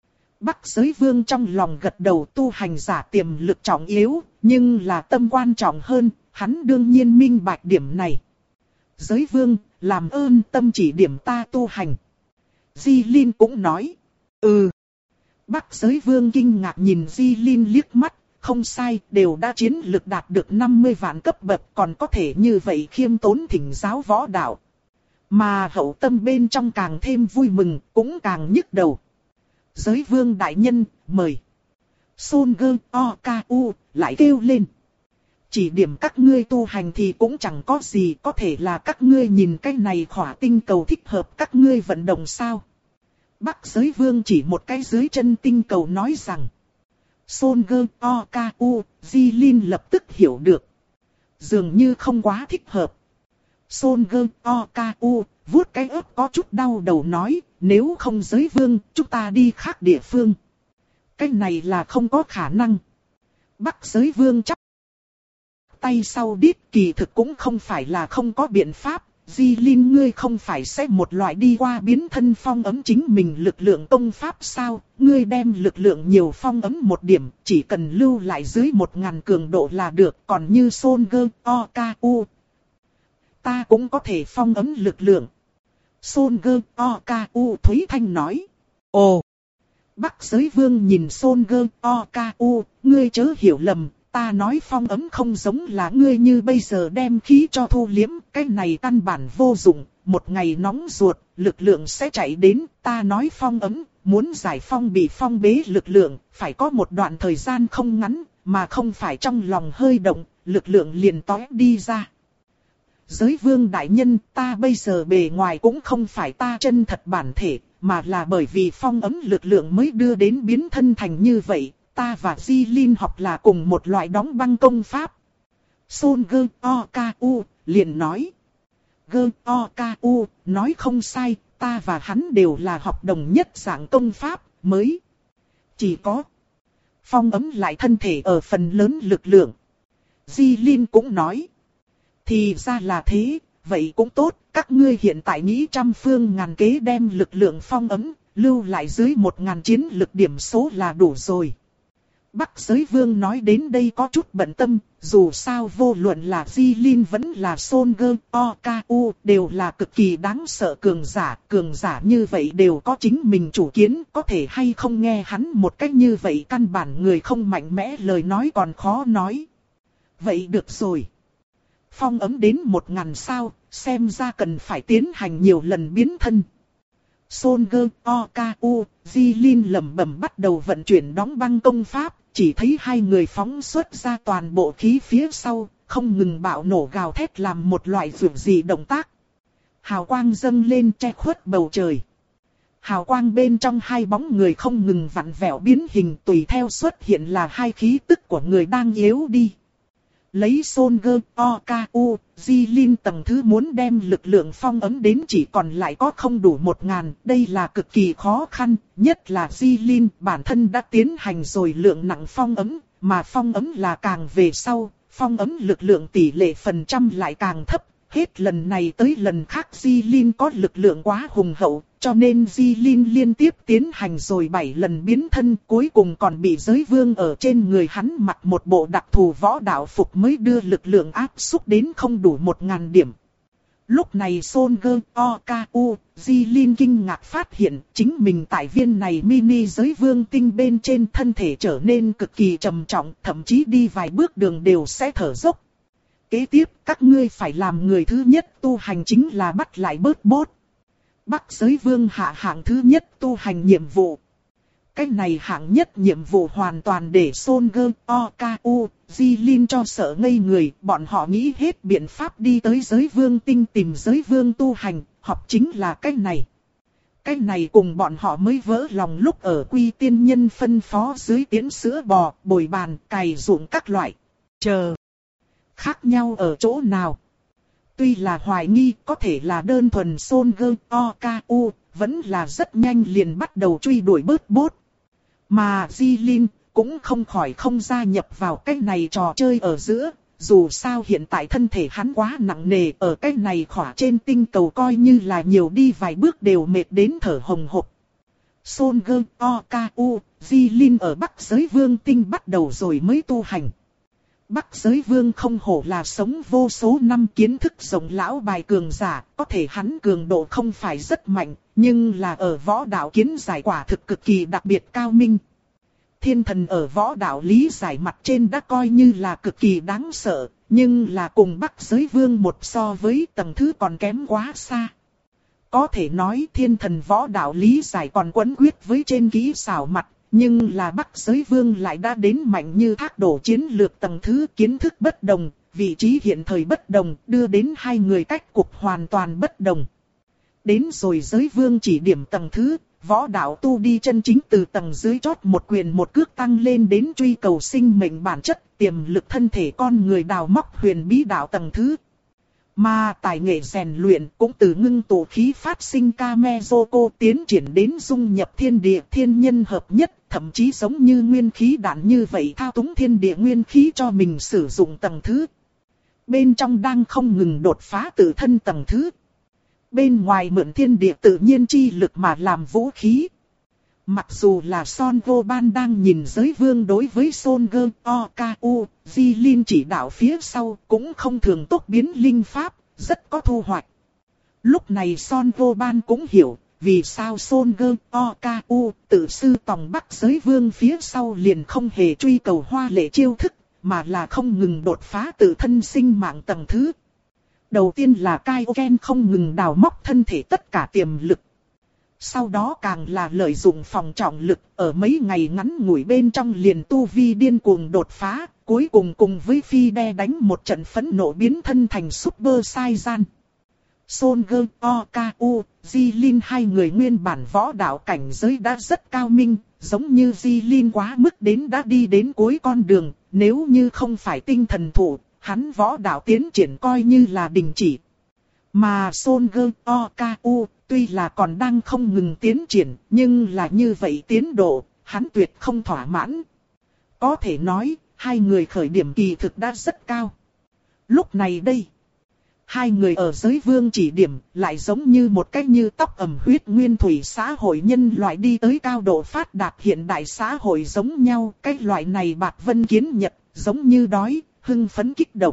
Bắc Giới Vương trong lòng gật đầu, tu hành giả tiềm lực trọng yếu, nhưng là tâm quan trọng hơn, hắn đương nhiên minh bạch điểm này. Giới Vương, làm ơn tâm chỉ điểm ta tu hành. Di Linh cũng nói, ừ. Bắc Giới Vương kinh ngạc nhìn Di Linh liếc mắt, không sai, đều đã chiến lực đạt được năm mươi vạn cấp bậc, còn có thể như vậy khiêm tốn thỉnh giáo võ đạo. Mà hậu tâm bên trong càng thêm vui mừng, cũng càng nhức đầu. Giới vương đại nhân, mời. Son Gơ O K U lại kêu lên. Chỉ điểm các ngươi tu hành thì cũng chẳng có gì, có thể là các ngươi nhìn cái này khỏa tinh cầu thích hợp các ngươi vận động sao. Bắc giới vương chỉ một cái dưới chân tinh cầu nói rằng. Son Gơ O K U, Di Linh lập tức hiểu được. Dường như không quá thích hợp. Son Gơ O K U, vuốt cái ớt có chút đau đầu nói, nếu không giới vương, chúng ta đi khác địa phương. Cái này là không có khả năng. Bắc giới vương chắp tay sau đít, kỳ thực cũng không phải là không có biện pháp. Di Linh ngươi không phải sẽ một loại đi qua biến thân phong ấm chính mình lực lượng công pháp sao, ngươi đem lực lượng nhiều phong ấm một điểm, chỉ cần lưu lại dưới một ngàn cường độ là được, còn như Son Gơ O K U. Ta cũng có thể phong ấm lực lượng. Son Gơ O K U Thúy Thanh nói. Ồ! Bắc giới vương nhìn Son Gơ O K U, ngươi chớ hiểu lầm. Ta nói phong ấm không giống là ngươi như bây giờ đem khí cho thu liếm, cái này căn bản vô dụng, một ngày nóng ruột, lực lượng sẽ chạy đến, ta nói phong ấm, muốn giải phong bị phong bế lực lượng, phải có một đoạn thời gian không ngắn, mà không phải trong lòng hơi động, lực lượng liền tóe đi ra. Giới vương đại nhân, ta bây giờ bề ngoài cũng không phải ta chân thật bản thể, mà là bởi vì phong ấm lực lượng mới đưa đến biến thân thành như vậy. Ta và Di Linh học là cùng một loại đóng băng công pháp. Son Gơ O K U liền nói. Gơ O K U nói không sai, ta và hắn đều là học đồng nhất dạng công pháp, mới. Chỉ có phong ấm lại thân thể ở phần lớn lực lượng. Di Linh cũng nói. Thì ra là thế, vậy cũng tốt, các ngươi hiện tại nghĩ trăm phương ngàn kế đem lực lượng phong ấm, lưu lại dưới một ngàn chiến lực điểm số là đủ rồi. Bắc giới vương nói đến đây có chút bận tâm, dù sao vô luận là Di Linh vẫn là Son Gơ O K U đều là cực kỳ đáng sợ cường giả, cường giả như vậy đều có chính mình chủ kiến, có thể hay không nghe hắn một cách như vậy căn bản người không mạnh mẽ lời nói còn khó nói. Vậy được rồi. Phong ấm đến một ngàn sao, xem ra cần phải tiến hành nhiều lần biến thân. Son Gơ O K U, Di Linh lẩm bẩm bắt đầu vận chuyển đóng băng công pháp. Chỉ thấy hai người phóng xuất ra toàn bộ khí phía sau, không ngừng bạo nổ gào thét làm một loại dường gì động tác. Hào quang dâng lên che khuất bầu trời. Hào quang bên trong hai bóng người không ngừng vặn vẹo biến hình tùy theo xuất hiện là hai khí tức của người đang yếu đi. Lấy Son Gơ O K U, Di Linh tầng thứ muốn đem lực lượng phong ấm đến chỉ còn lại có không đủ một ngàn, đây là cực kỳ khó khăn, nhất là Di Linh bản thân đã tiến hành rồi lượng nặng phong ấm, mà phong ấm là càng về sau, phong ấm lực lượng tỷ lệ phần trăm lại càng thấp, hết lần này tới lần khác Di Linh có lực lượng quá hùng hậu, cho nên Di Linh liên tiếp tiến hành rồi bảy lần biến thân, cuối cùng còn bị giới vương ở trên người hắn mặc một bộ đặc thù võ đạo phục mới đưa lực lượng áp xúc đến không đủ một ngàn điểm. Lúc này Son Gơ O K U, Di Linh kinh ngạc phát hiện chính mình tại viên này mini giới vương tinh bên trên thân thể trở nên cực kỳ trầm trọng, thậm chí đi vài bước đường đều sẽ thở dốc. Kế tiếp, các ngươi phải làm người thứ nhất tu hành chính là bắt lại bớt bốt. Bắc giới vương hạ hạng thứ nhất tu hành nhiệm vụ. Cái này hạng nhất nhiệm vụ hoàn toàn để Son Gơ O K U, Di Linh cho sợ ngây người. Bọn họ nghĩ hết biện pháp đi tới giới vương tinh tìm giới vương tu hành, học chính là cái này. Cái này cùng bọn họ mới vỡ lòng lúc ở Quy Tiên Nhân phân phó dưới tiến sữa bò, bồi bàn, cày ruộng các loại. Chờ. Khác nhau ở chỗ nào? Tuy là hoài nghi có thể là đơn thuần Son Gơ O K U, vẫn là rất nhanh liền bắt đầu truy đuổi bớt bốt. Mà Di Linh cũng không khỏi không gia nhập vào cái này trò chơi ở giữa, dù sao hiện tại thân thể hắn quá nặng nề ở cái này khỏa trên tinh cầu coi như là nhiều đi vài bước đều mệt đến thở hồng hộc. Son Gơ O K U, Di Linh ở Bắc giới vương tinh bắt đầu rồi mới tu hành. Bắc giới vương không hổ là sống vô số năm kiến thức rộng lão bài cường giả, có thể hắn cường độ không phải rất mạnh, nhưng là ở võ đạo kiến giải quả thực cực kỳ đặc biệt cao minh. thiên thần ở võ đạo lý giải mặt trên đã coi như là cực kỳ đáng sợ, nhưng là cùng Bắc Giới Vương một so với tầng thứ còn kém quá xa. Có thể nói thiên thần võ đạo lý giải còn quấn quyết với trên kỹ xảo mặt, nhưng là Bắc Giới Vương lại đã đến mạnh như thác đổ chiến lược tầng thứ, kiến thức bất đồng, vị trí hiện thời bất đồng, đưa đến hai người cách cục hoàn toàn bất đồng. Đến rồi Giới Vương chỉ điểm tầng thứ, võ đạo tu đi chân chính từ tầng dưới chót một quyền một cước tăng lên đến truy cầu sinh mệnh bản chất, tiềm lực thân thể con người đào móc huyền bí đạo tầng thứ. Mà tài nghệ rèn luyện cũng từ ngưng tụ khí phát sinh Kamezoko tiến triển đến dung nhập thiên địa thiên nhân hợp nhất, thậm chí giống như nguyên khí đạn như vậy thao túng thiên địa nguyên khí cho mình sử dụng tầng thứ. Bên trong đang không ngừng đột phá tự thân tầng thứ. Bên ngoài mượn thiên địa tự nhiên chi lực mà làm vũ khí. Mặc dù là Son Goban đang nhìn Giới Vương đối với Son Go Okaku, Jilin chỉ đạo phía sau cũng không thường tốt biến linh pháp, rất có thu hoạch. Lúc này Son Goban cũng hiểu, vì sao Son Go Okaku tự sư tòng Bắc Giới Vương phía sau liền không hề truy cầu hoa lệ chiêu thức, mà là không ngừng đột phá tự thân sinh mạng tầng thứ. Đầu tiên là Kaioken không ngừng đào móc thân thể tất cả tiềm lực. Sau đó càng là lợi dụng phòng trọng lực, ở mấy ngày ngắn ngủi bên trong liền tu vi điên cuồng đột phá, cuối cùng cùng với Fide đánh một trận phẫn nộ biến thân thành Super Saiyan. Son Go Okaku, Jilin hai người nguyên bản võ đạo cảnh giới đã rất cao minh, giống như Jilin quá mức đến đã đi đến cuối con đường, nếu như không phải tinh thần thủ, hắn võ đạo tiến triển coi như là đình chỉ. Mà Son Go Okaku, tuy là còn đang không ngừng tiến triển, nhưng là như vậy tiến độ, hắn tuyệt không thỏa mãn. Có thể nói, hai người khởi điểm kỳ thực đã rất cao. Lúc này đây, hai người ở Giới Vương chỉ điểm, lại giống như một cách như tóc ẩm huyết nguyên thủy xã hội nhân loại đi tới cao độ phát đạt hiện đại xã hội giống nhau. Cái loại này bạt vân kiến nhật, giống như đói, hưng phấn kích động.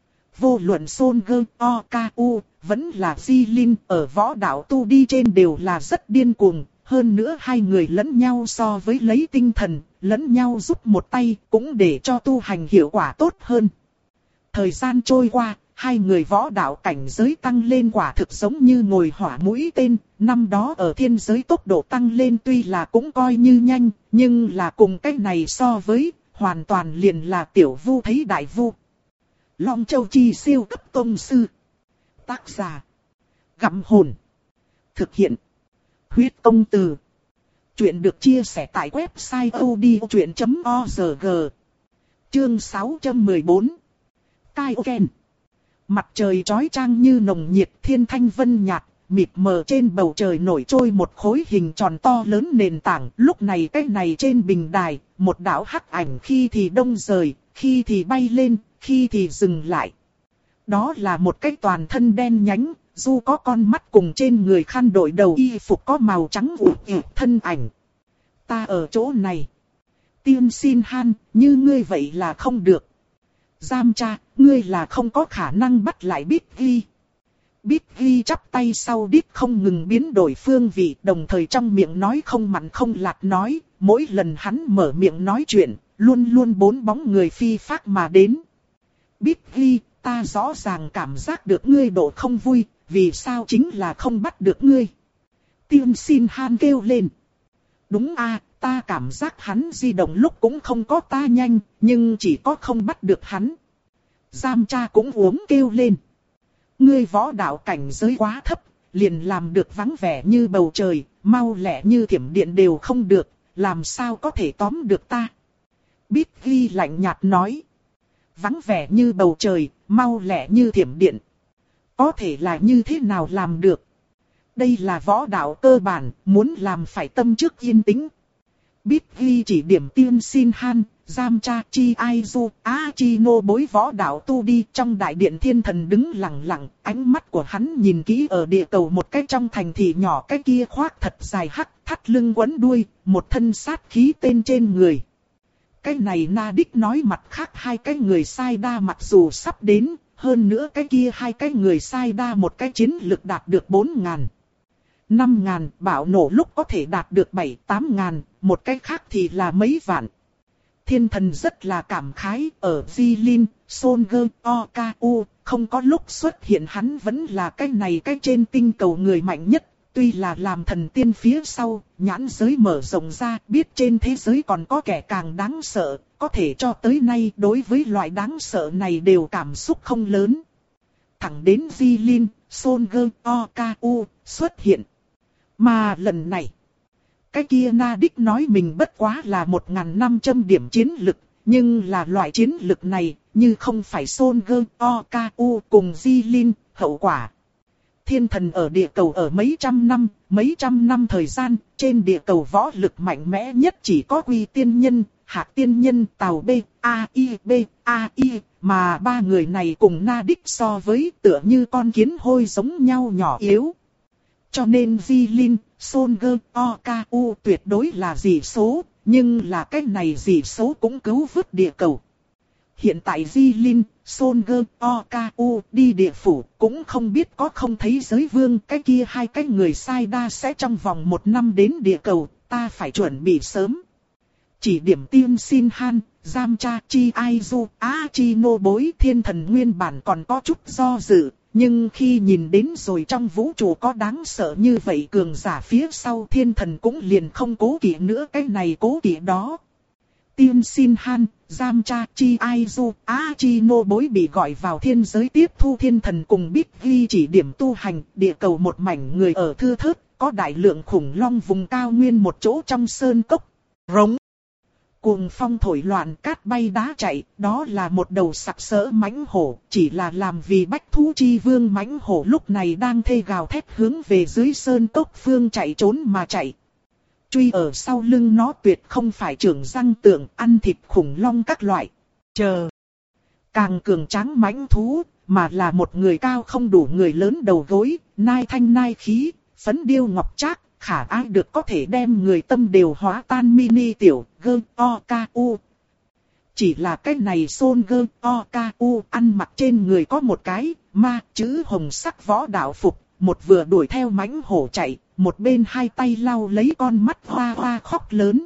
Vô luận Son Go Okaku, vẫn là Jilin ở võ đạo tu đi trên đều là rất điên cuồng. Hơn nữa hai người lẫn nhau so với lấy tinh thần, lẫn nhau giúp một tay cũng để cho tu hành hiệu quả tốt hơn. Thời gian trôi qua, hai người võ đạo cảnh giới tăng lên quả thực giống như ngồi hỏa mũi tên. Năm đó ở thiên giới tốc độ tăng lên tuy là cũng coi như nhanh, nhưng là cùng cách này so với, hoàn toàn liền là tiểu vu thấy đại vu. Long Châu Chi siêu cấp tông sư. Tác giả: Gặm Hồn. Thực hiện: Huyết Công Từ. Chuyện được chia sẻ tại website odchuyện chấm org. Chương sáu trăm mười bốn. Kaioken. Mặt trời chói chang như nồng nhiệt, thiên thanh vân nhạt, mịt mờ trên bầu trời nổi trôi một khối hình tròn to lớn nền tảng. Lúc này cái này trên bình đài, một đạo hắc ảnh khi thì đông rời, khi thì bay lên, khi thì dừng lại. Đó là một cái toàn thân đen nhánh, dù có con mắt cùng trên người khăn đội đầu y phục có màu trắng ủ ị thân ảnh. Ta ở chỗ này. Tiên xin han, như ngươi vậy là không được. Giam cha, ngươi là không có khả năng bắt lại Big Ghi. Big Ghi chắp tay sau đít không ngừng biến đổi phương vị, đồng thời trong miệng nói không mặn không lạt nói, mỗi lần hắn mở miệng nói chuyện, luôn luôn bốn bóng người phi phác mà đến. Big Ghi, ta rõ ràng cảm giác được ngươi độ không vui, vì sao chính là không bắt được ngươi. Tiên xin han kêu lên. Đúng a, ta cảm giác hắn di động lúc cũng không có ta nhanh, nhưng chỉ có không bắt được hắn. Giam cha cũng uống kêu lên. Ngươi võ đạo cảnh giới quá thấp, liền làm được vắng vẻ như bầu trời, mau lẹ như thiểm điện đều không được, làm sao có thể tóm được ta. Big Ghi lạnh nhạt nói. Vắng vẻ như bầu trời, mau lẹ như thiểm điện. Có thể là như thế nào làm được? Đây là võ đạo cơ bản, muốn làm phải tâm trước yên tĩnh. Big Ghi chỉ điểm tiên xin han, giam cha chi aizu, achino bối võ đạo tu đi. Trong đại điện thiên thần đứng lặng lặng, ánh mắt của hắn nhìn kỹ ở địa cầu một cái trong thành thị nhỏ, cái kia khoác thật dài hắc, thắt lưng quấn đuôi, một thân sát khí tên trên người. Cái này na đích nói mặt khác hai cái người sai đa mặc dù sắp đến, hơn nữa cái kia hai cái người sai đa một cái chiến lực đạt được bốn ngàn. năm ngàn, bạo nổ lúc có thể đạt được bảy tám ngàn, một cái khác thì là mấy vạn. Thiên thần rất là cảm khái, ở Jilin, Soldier, Oku, không có lúc xuất hiện hắn vẫn là cái này cái trên tinh cầu người mạnh nhất. Tuy là làm thần tiên phía sau, nhãn giới mở rộng ra, biết trên thế giới còn có kẻ càng đáng sợ, có thể cho tới nay đối với loại đáng sợ này đều cảm xúc không lớn. Thẳng đến Jilin, Soldier, Oku xuất hiện. Mà lần này, cái kia Nadik nói mình bất quá là một nghìn năm trăm điểm chiến lực, nhưng là loại chiến lực này, như không phải Soldier, Oku cùng Jilin, hậu quả. Thiên thần ở địa cầu ở mấy trăm năm, mấy trăm năm thời gian, trên địa cầu võ lực mạnh mẽ nhất chỉ có Quy Tiên Nhân, Hạc Tiên Nhân, Tào B, A I B, A I, mà ba người này cùng Nadik so với tựa như con kiến hôi giống nhau nhỏ yếu. Cho nên Jilin, Soldier, Oku tuyệt đối là dị số, nhưng là cái này dị số cũng cứu vớt địa cầu. Hiện tại Jilin, Soldier, Oku đi địa phủ cũng không biết có không thấy giới vương cái kia hai cái người sai đa sẽ trong vòng một năm đến địa cầu, ta phải chuẩn bị sớm. Chỉ điểm tiên xin han, giam cha chi ai du, á chi nô bối thiên thần nguyên bản còn có chút do dự. Nhưng khi nhìn đến rồi trong vũ trụ có đáng sợ như vậy cường giả phía sau thiên thần cũng liền không cố kỵ nữa cái này cố kỵ đó. Tiên xin han, giam cha chi ai du, á chi nô bối bị gọi vào thiên giới tiếp thu thiên thần cùng biết ghi chỉ điểm tu hành, địa cầu một mảnh người ở thưa thớt, có đại lượng khủng long vùng cao nguyên một chỗ trong sơn cốc. Rống. Cuồng phong thổi loạn cát bay đá chạy, đó là một đầu sặc sỡ mãnh hổ, chỉ là làm vì bách thú chi vương mãnh hổ lúc này đang thê gào thét hướng về dưới sơn cốc phương chạy trốn mà chạy. Truy ở sau lưng nó tuyệt không phải trưởng răng tượng ăn thịt khủng long các loại. Chờ. Càng cường tráng mãnh thú, mà là một người cao không đủ người lớn đầu gối, nai thanh nai khí, phấn điêu ngọc trác. Khả ai được có thể đem người tâm đều hóa tan mini tiểu, gơ, o, ca, u. Chỉ là cái này xôn gơ, o, ca, u ăn mặc trên người có một cái, ma, chữ hồng sắc võ đạo phục, một vừa đuổi theo mãnh hổ chạy, một bên hai tay lau lấy con mắt hoa hoa khóc lớn.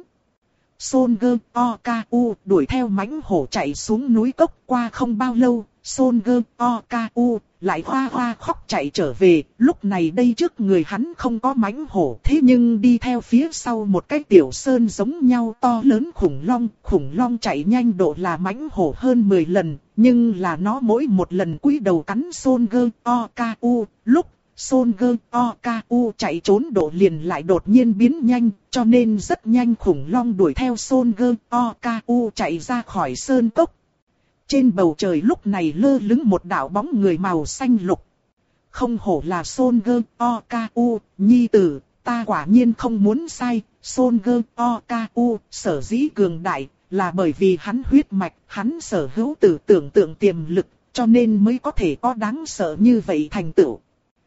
Xôn gơ, o, ca, u đuổi theo mãnh hổ chạy xuống núi cốc qua không bao lâu, xôn gơ, o, ca, u lại hoa hoa khóc chạy trở về, lúc này đây trước người hắn không có mãnh hổ, thế nhưng đi theo phía sau một cái tiểu sơn giống nhau to lớn khủng long, khủng long chạy nhanh độ là mãnh hổ hơn mười lần, nhưng là nó mỗi một lần cúi đầu cắn Soldier, Oku, lúc Soldier, Oku chạy trốn độ liền lại đột nhiên biến nhanh, cho nên rất nhanh khủng long đuổi theo Soldier, Oku chạy ra khỏi sơn cốc. Trên bầu trời lúc này lơ lửng một đạo bóng người màu xanh lục. Không hổ là Soldier, Oku, nhi tử, ta quả nhiên không muốn sai. Soldier, Oku, sở dĩ cường đại, là bởi vì hắn huyết mạch, hắn sở hữu tử tưởng tượng tiềm lực, cho nên mới có thể có đáng sợ như vậy thành tựu.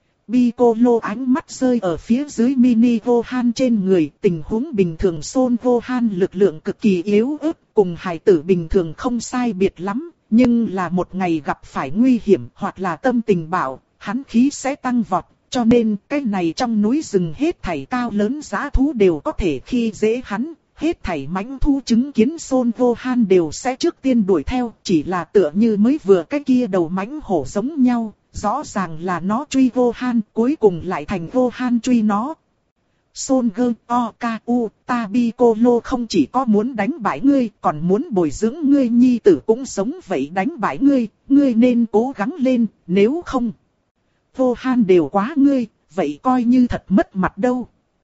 Piccolo ánh mắt rơi ở phía dưới mini Gohan trên người, tình huống bình thường Son Gohan lực lượng cực kỳ yếu ớt, cùng hài tử bình thường không sai biệt lắm, nhưng là một ngày gặp phải nguy hiểm hoặc là tâm tình bạo, hắn khí sẽ tăng vọt, cho nên cái này trong núi rừng hết thảy cao lớn dã thú đều có thể khi dễ hắn. Hết thảy mãnh thú chứng kiến Son Gohan đều sẽ trước tiên đuổi theo, chỉ là tựa như mới vừa cái kia đầu mãnh hổ giống nhau. Rõ ràng là nó truy Gohan, cuối cùng lại thành Gohan truy nó. Soldier, Oku, ta Piccolo không chỉ có muốn đánh bại ngươi, còn muốn bồi dưỡng ngươi nhi tử cũng sống vậy đánh bại ngươi, ngươi nên cố gắng lên, nếu không. Gohan đều quá ngươi, vậy coi như thật mất mặt đâu.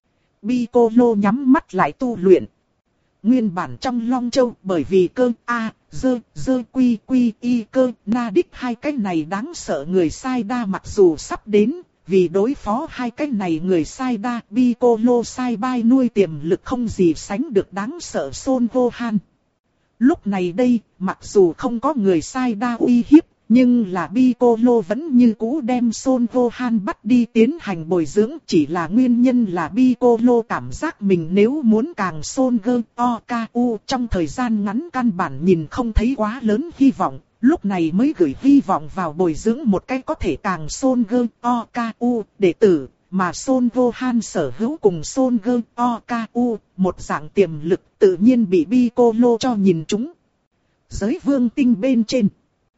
Piccolo nhắm mắt lại tu luyện. Nguyên bản trong Long Châu bởi vì cơ A, dơ, dơ quy quy y cơ, Nadik hai cái này đáng sợ người sai đa mặc dù sắp đến, vì đối phó hai cái này người sai đa, Piccolo sai bai nuôi tiềm lực không gì sánh được đáng sợ Son Gohan. Lúc này đây, mặc dù không có người sai đa uy hiếp, nhưng là Piccolo vẫn như cũ đem Son Gohan bắt đi tiến hành bồi dưỡng, chỉ là nguyên nhân là Piccolo cảm giác mình nếu muốn càng Soldier, Oku trong thời gian ngắn căn bản nhìn không thấy quá lớn hy vọng, lúc này mới gửi hy vọng vào bồi dưỡng một cái có thể càng Soldier, Oku đệ tử, mà Son Gohan sở hữu cùng Son Goku một dạng tiềm lực tự nhiên bị Piccolo cho nhìn trúng. Giới vương tinh bên trên.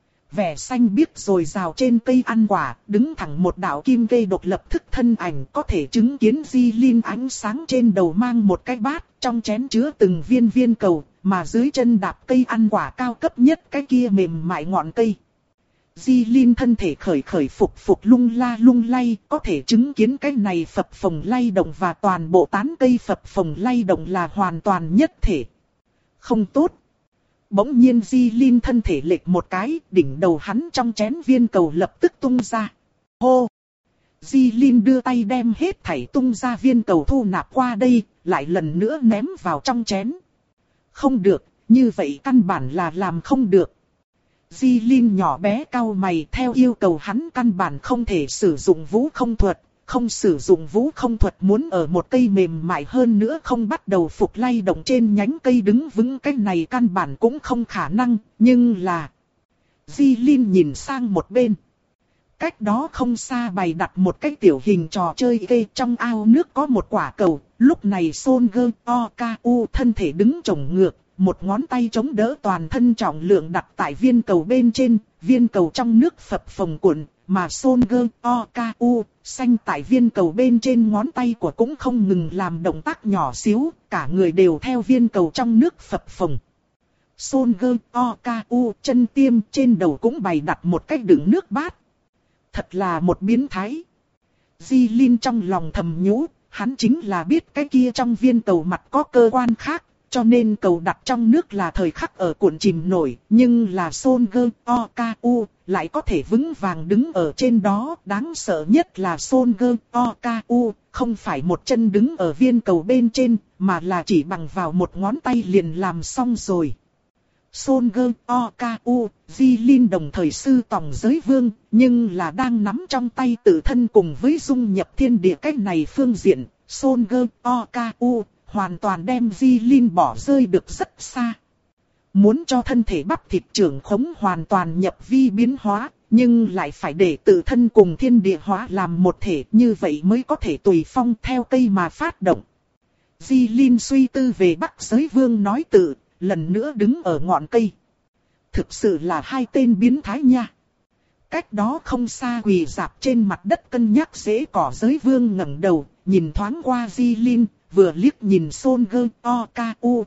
Vẻ xanh biếc rồi rào trên cây ăn quả, đứng thẳng một đạo kim cây độc lập thức thân ảnh có thể chứng kiến Di Linh ánh sáng trên đầu mang một cái bát, trong chén chứa từng viên viên cầu, mà dưới chân đạp cây ăn quả cao cấp nhất cái kia mềm mại ngọn cây. Di Linh thân thể khởi khởi phục phục lung la lung lay, có thể chứng kiến cái này phập phồng lay động và toàn bộ tán cây phập phồng lay động là hoàn toàn nhất thể. Không tốt. Bỗng nhiên Di Linh thân thể lệch một cái, đỉnh đầu hắn trong chén viên cầu lập tức tung ra. Hô! Di Linh đưa tay đem hết thảy tung ra viên cầu thu nạp qua đây, lại lần nữa ném vào trong chén. Không được, như vậy căn bản là làm không được. Di Linh nhỏ bé cau mày, theo yêu cầu hắn căn bản không thể sử dụng vũ không thuật. Không sử dụng vũ không thuật muốn ở một cây mềm mại hơn nữa không bắt đầu phục lay động trên nhánh cây đứng vững, cái này căn bản cũng không khả năng, nhưng là... Di Linh nhìn sang một bên. Cách đó không xa bày đặt một cái tiểu hình trò chơi kê, trong ao nước có một quả cầu, lúc này Son Goku thân thể đứng chổng ngược, một ngón tay chống đỡ toàn thân trọng lượng đặt tại viên cầu bên trên, viên cầu trong nước phập phồng cuộn. Mà Son Goku xanh tại viên cầu bên trên ngón tay của cũng không ngừng làm động tác nhỏ xíu, cả người đều theo viên cầu trong nước phập phồng. Son Goku chân tiêm trên đầu cũng bày đặt một cái đựng nước bát. Thật là một biến thái. Di Linh trong lòng thầm nhủ, hắn chính là biết cái kia trong viên cầu mặt có cơ quan khác. Cho nên cầu đặt trong nước là thời khắc ở cuộn chìm nổi, nhưng là Son Goku lại có thể vững vàng đứng ở trên đó. Đáng sợ nhất là Son Goku không phải một chân đứng ở viên cầu bên trên, mà là chỉ bằng vào một ngón tay liền làm xong rồi. Son Goku, Di Linh đồng thời sư tòng giới vương, nhưng là đang nắm trong tay tự thân cùng với dung nhập thiên địa cách này phương diện. Son Goku hoàn toàn đem Di Linh bỏ rơi được rất xa. Muốn cho thân thể bắp thịt trưởng khống hoàn toàn nhập vi biến hóa, nhưng lại phải để tự thân cùng thiên địa hóa làm một thể, như vậy mới có thể tùy phong theo cây mà phát động. Di Linh suy tư về Bắc Giới Vương nói tự, lần nữa đứng ở ngọn cây. Thực sự là hai tên biến thái nha. Cách đó không xa quỳ rạp trên mặt đất cân nhắc rễ cỏ Giới Vương ngẩng đầu, nhìn thoáng qua Di Linh, vừa liếc nhìn Son Goku.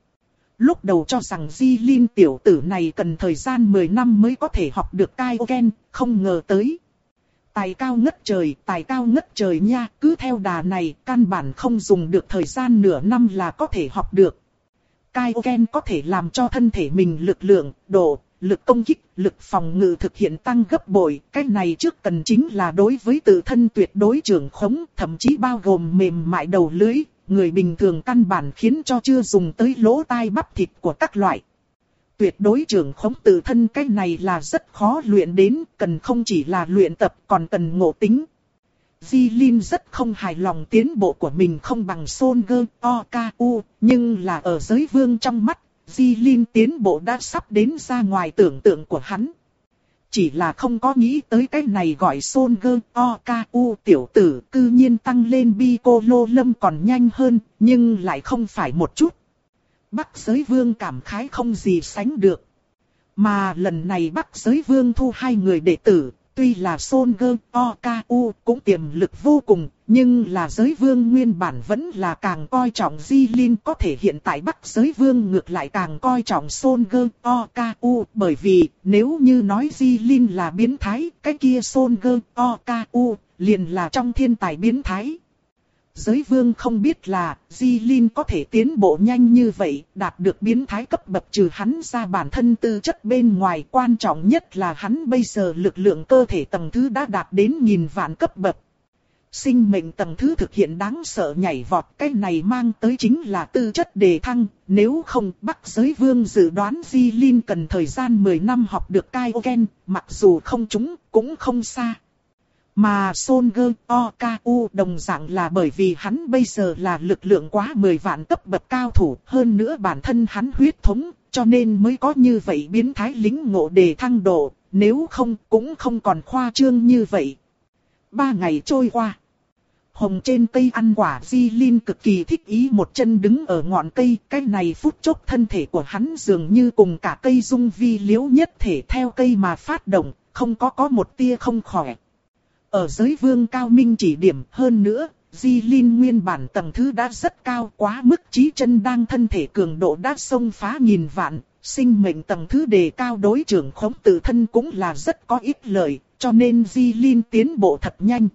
Lúc đầu cho rằng Di Linh tiểu tử này cần thời gian mười năm mới có thể học được Kaioken, không ngờ tới. Tài cao ngất trời, tài cao ngất trời nha, cứ theo đà này, căn bản không dùng được thời gian nửa năm là có thể học được. Kaioken có thể làm cho thân thể mình lực lượng, độ, lực công kích, lực phòng ngự thực hiện tăng gấp bội. Cái này trước cần chính là đối với tự thân tuyệt đối trưởng khống, thậm chí bao gồm mềm mại đầu lưỡi. Người bình thường căn bản khiến cho chưa dùng tới lỗ tai bắp thịt của các loại. Tuyệt đối trưởng khống tự thân cái này là rất khó luyện đến, cần không chỉ là luyện tập còn cần ngộ tính. Di Linh rất không hài lòng tiến bộ của mình không bằng Son Goku, nhưng là ở giới vương trong mắt, Di Linh tiến bộ đã sắp đến ra ngoài tưởng tượng của hắn. Chỉ là không có nghĩ tới cái này gọi Son Goku tiểu tử cư nhiên tăng lên Piccolo lâm còn nhanh hơn, nhưng lại không phải một chút. Bắc Giới Vương cảm khái không gì sánh được. Mà lần này Bắc Giới Vương thu hai người đệ tử, tuy là Son Goku cũng tiềm lực vô cùng, nhưng là Giới Vương nguyên bản vẫn là càng coi trọng Di Linh, có thể hiện tại Bắc Giới Vương ngược lại càng coi trọng Son Goku, bởi vì nếu như nói Di Linh là biến thái, cái kia Son Goku liền là trong thiên tài biến thái. Giới Vương không biết là Di Linh có thể tiến bộ nhanh như vậy, đạt được biến thái cấp bậc, trừ hắn ra bản thân tư chất bên ngoài, quan trọng nhất là hắn bây giờ lực lượng cơ thể tầng thứ đã đạt đến nghìn vạn cấp bậc. Sinh mệnh tầng thứ thực hiện đáng sợ nhảy vọt, cái này mang tới chính là tư chất đề thăng, nếu không Bắc Giới Vương dự đoán Di Linh cần thời gian mười năm học được Kaioken, mặc dù không trúng cũng không xa. Mà Son Goku đồng dạng là bởi vì hắn bây giờ là lực lượng quá mười vạn cấp bậc cao thủ, hơn nữa bản thân hắn huyết thống, cho nên mới có như vậy biến thái lính ngộ đề thăng độ, nếu không cũng không còn khoa trương như vậy. Ba ngày trôi qua. Hồng trên cây ăn quả, Di Linh cực kỳ thích ý một chân đứng ở ngọn cây. Cái này phút chốc thân thể của hắn dường như cùng cả cây dung vi liễu nhất thể theo cây mà phát động, không có có một tia không khỏe. Ở giới vương cao minh chỉ điểm hơn nữa, Di Linh nguyên bản tầng thứ đã rất cao, quá mức trí chân đang thân thể cường độ đã xông phá nghìn vạn. Sinh mệnh tầng thứ đề cao đối trưởng khống tự thân cũng là rất có ích lợi, cho nên Di Linh tiến bộ thật nhanh.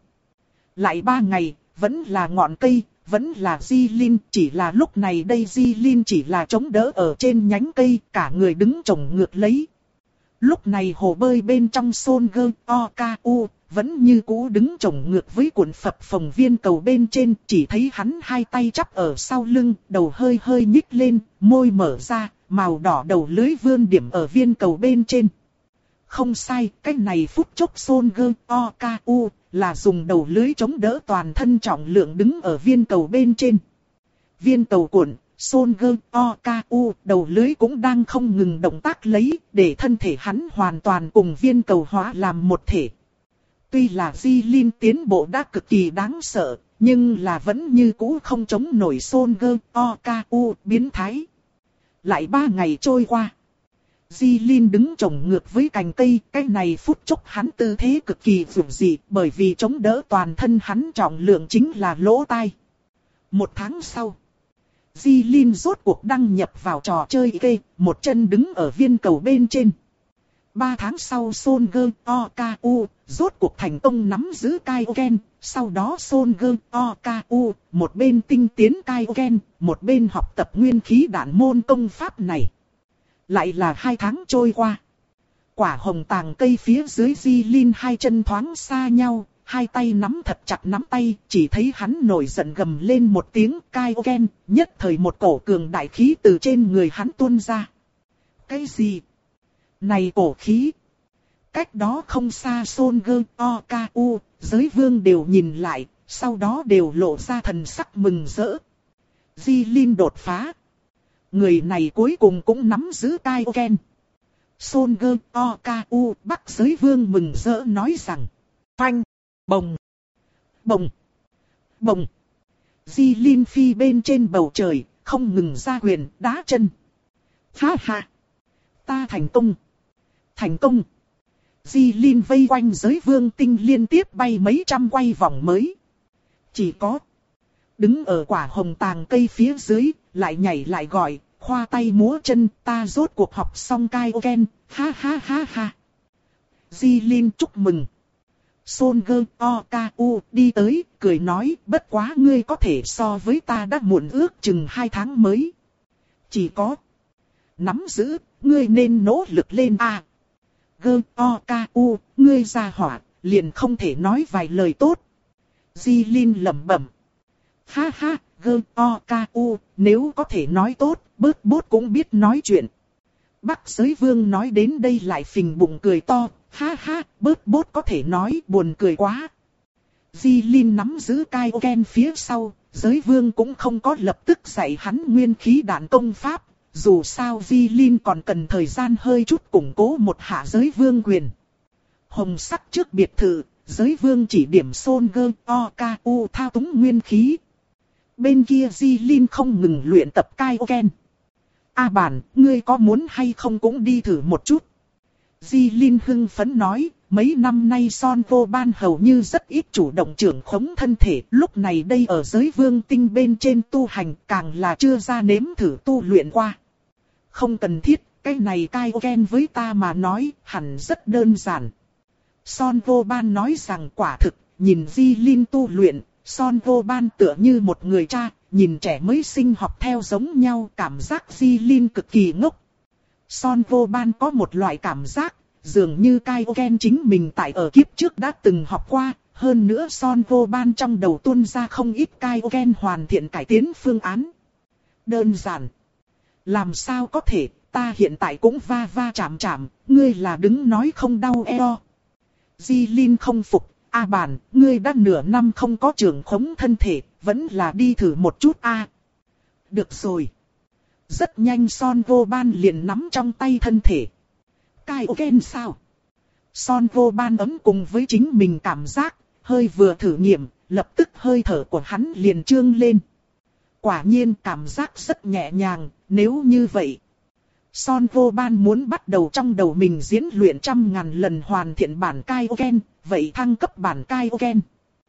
Lại ba ngày, vẫn là ngọn cây, vẫn là Di Linh, chỉ là lúc này đây Di Linh chỉ là chống đỡ ở trên nhánh cây, cả người đứng chồng ngược lấy. Lúc này hồ bơi bên trong Son Gơ O K U vẫn như cũ đứng chồng ngược với cuộn phập phồng viên cầu bên trên, chỉ thấy hắn hai tay chắp ở sau lưng, đầu hơi hơi nhích lên, môi mở ra, màu đỏ đầu lưới vươn điểm ở viên cầu bên trên. Không sai, cái này phút chốc Son Gơ O K U là dùng đầu lưới chống đỡ toàn thân trọng lượng đứng ở viên cầu bên trên. Viên cầu cuộn, Son Gơ O K U đầu lưới cũng đang không ngừng động tác lấy, để thân thể hắn hoàn toàn cùng viên cầu hóa làm một thể. Tuy là Di Linh tiến bộ đã cực kỳ đáng sợ, nhưng là vẫn như cũ không chống nổi Son Gơ O K U biến thái. Lại ba ngày trôi qua. Di Linh đứng chồng ngược với cành cây, cái này phút chốc hắn tư thế cực kỳ vượt dị, bởi vì chống đỡ toàn thân hắn trọng lượng chính là lỗ tai. Một tháng sau, Di Linh rốt cuộc đăng nhập vào trò chơi kê, một chân đứng ở viên cầu bên trên. Ba tháng sau Son Gơ O K U rốt cuộc thành công nắm giữ Kaioken, sau đó Son Gơ O K U một bên tinh tiến Kaioken, một bên học tập nguyên khí đạn môn công pháp này. Lại là hai tháng trôi qua. Quả hồng tàng cây phía dưới Di Linh hai chân thoáng xa nhau, hai tay nắm thật chặt nắm tay, chỉ thấy hắn nổi giận gầm lên một tiếng Kaioken, nhất thời một cổ cường đại khí từ trên người hắn tuôn ra. Cái gì? Này cổ khí! Cách đó không xa Son Gơ O K U, giới vương đều nhìn lại, sau đó đều lộ ra thần sắc mừng rỡ. Di Linh đột phá. Người này cuối cùng cũng nắm giữ Kaioken. Son Gơ O K U Bắc giới vương mừng rỡ nói rằng. Phanh, bồng, bồng, bồng. Di Linh phi bên trên bầu trời, không ngừng ra quyền, đá chân. Ha ha! Ta thành công! Thành công! Di Linh vây quanh giới vương tinh liên tiếp bay mấy trăm quay vòng mới. Chỉ có đứng ở quả hồng tàng cây phía dưới, lại nhảy lại gọi, khoa tay múa chân, ta rốt cuộc học xong Kaioken, ha ha ha ha. Di Linh chúc mừng. Son Gơ O K U đi tới, cười nói, bất quá ngươi có thể so với ta đã muộn ước chừng hai tháng mới. Chỉ có nắm giữ, ngươi nên nỗ lực lên a. Gơ O K U, ngươi ra hỏa, liền không thể nói vài lời tốt. Di Linh lẩm bẩm. Ha ha, Gơ O K U, nếu có thể nói tốt, bớt bốt cũng biết nói chuyện. Bắc giới vương nói đến đây lại phình bụng cười to, ha ha, bớt bốt có thể nói buồn cười quá. Di Linh nắm giữ Kaioken phía sau, giới vương cũng không có lập tức dạy hắn nguyên khí đạn công pháp. Dù sao Di Linh còn cần thời gian hơi chút củng cố một hạ giới vương quyền. Hồng sắc trước biệt thự, giới vương chỉ điểm Son Gơ O K U thao túng nguyên khí. Bên kia Di Linh không ngừng luyện tập Kaioken. A bản, ngươi có muốn hay không cũng đi thử một chút. Di Linh hưng phấn nói, mấy năm nay Son Vô Ban hầu như rất ít chủ động trưởng khống thân thể. Lúc này đây ở giới vương tinh bên trên tu hành càng là chưa ra nếm thử tu luyện qua. Không cần thiết, cái này Kaioken với ta mà nói hẳn rất đơn giản. Son Vô Ban nói rằng quả thực, nhìn Di Linh tu luyện, Son Vô Ban tựa như một người cha, nhìn trẻ mới sinh học theo giống nhau, cảm giác Di Linh cực kỳ ngốc. Son Vô Ban có một loại cảm giác, dường như Kaioken chính mình tại ở kiếp trước đã từng học qua, hơn nữa Son Vô Ban trong đầu tuôn ra không ít Kaioken hoàn thiện cải tiến phương án. Đơn giản. Làm sao có thể, ta hiện tại cũng va va chạm chạm, ngươi là đứng nói không đau eo. Di Linh không phục, A bản, ngươi đã nửa năm không có trưởng khống thân thể, vẫn là đi thử một chút a. Được rồi. Rất nhanh Son Vô Ban liền nắm trong tay thân thể. Kaioken sao? Son Vô Ban ấm cùng với chính mình cảm giác, hơi vừa thử nghiệm, lập tức hơi thở của hắn liền trương lên. Quả nhiên cảm giác rất nhẹ nhàng, nếu như vậy. Son Vô Ban muốn bắt đầu trong đầu mình diễn luyện trăm ngàn lần hoàn thiện bản Kaioken, vậy thăng cấp bản Kaioken.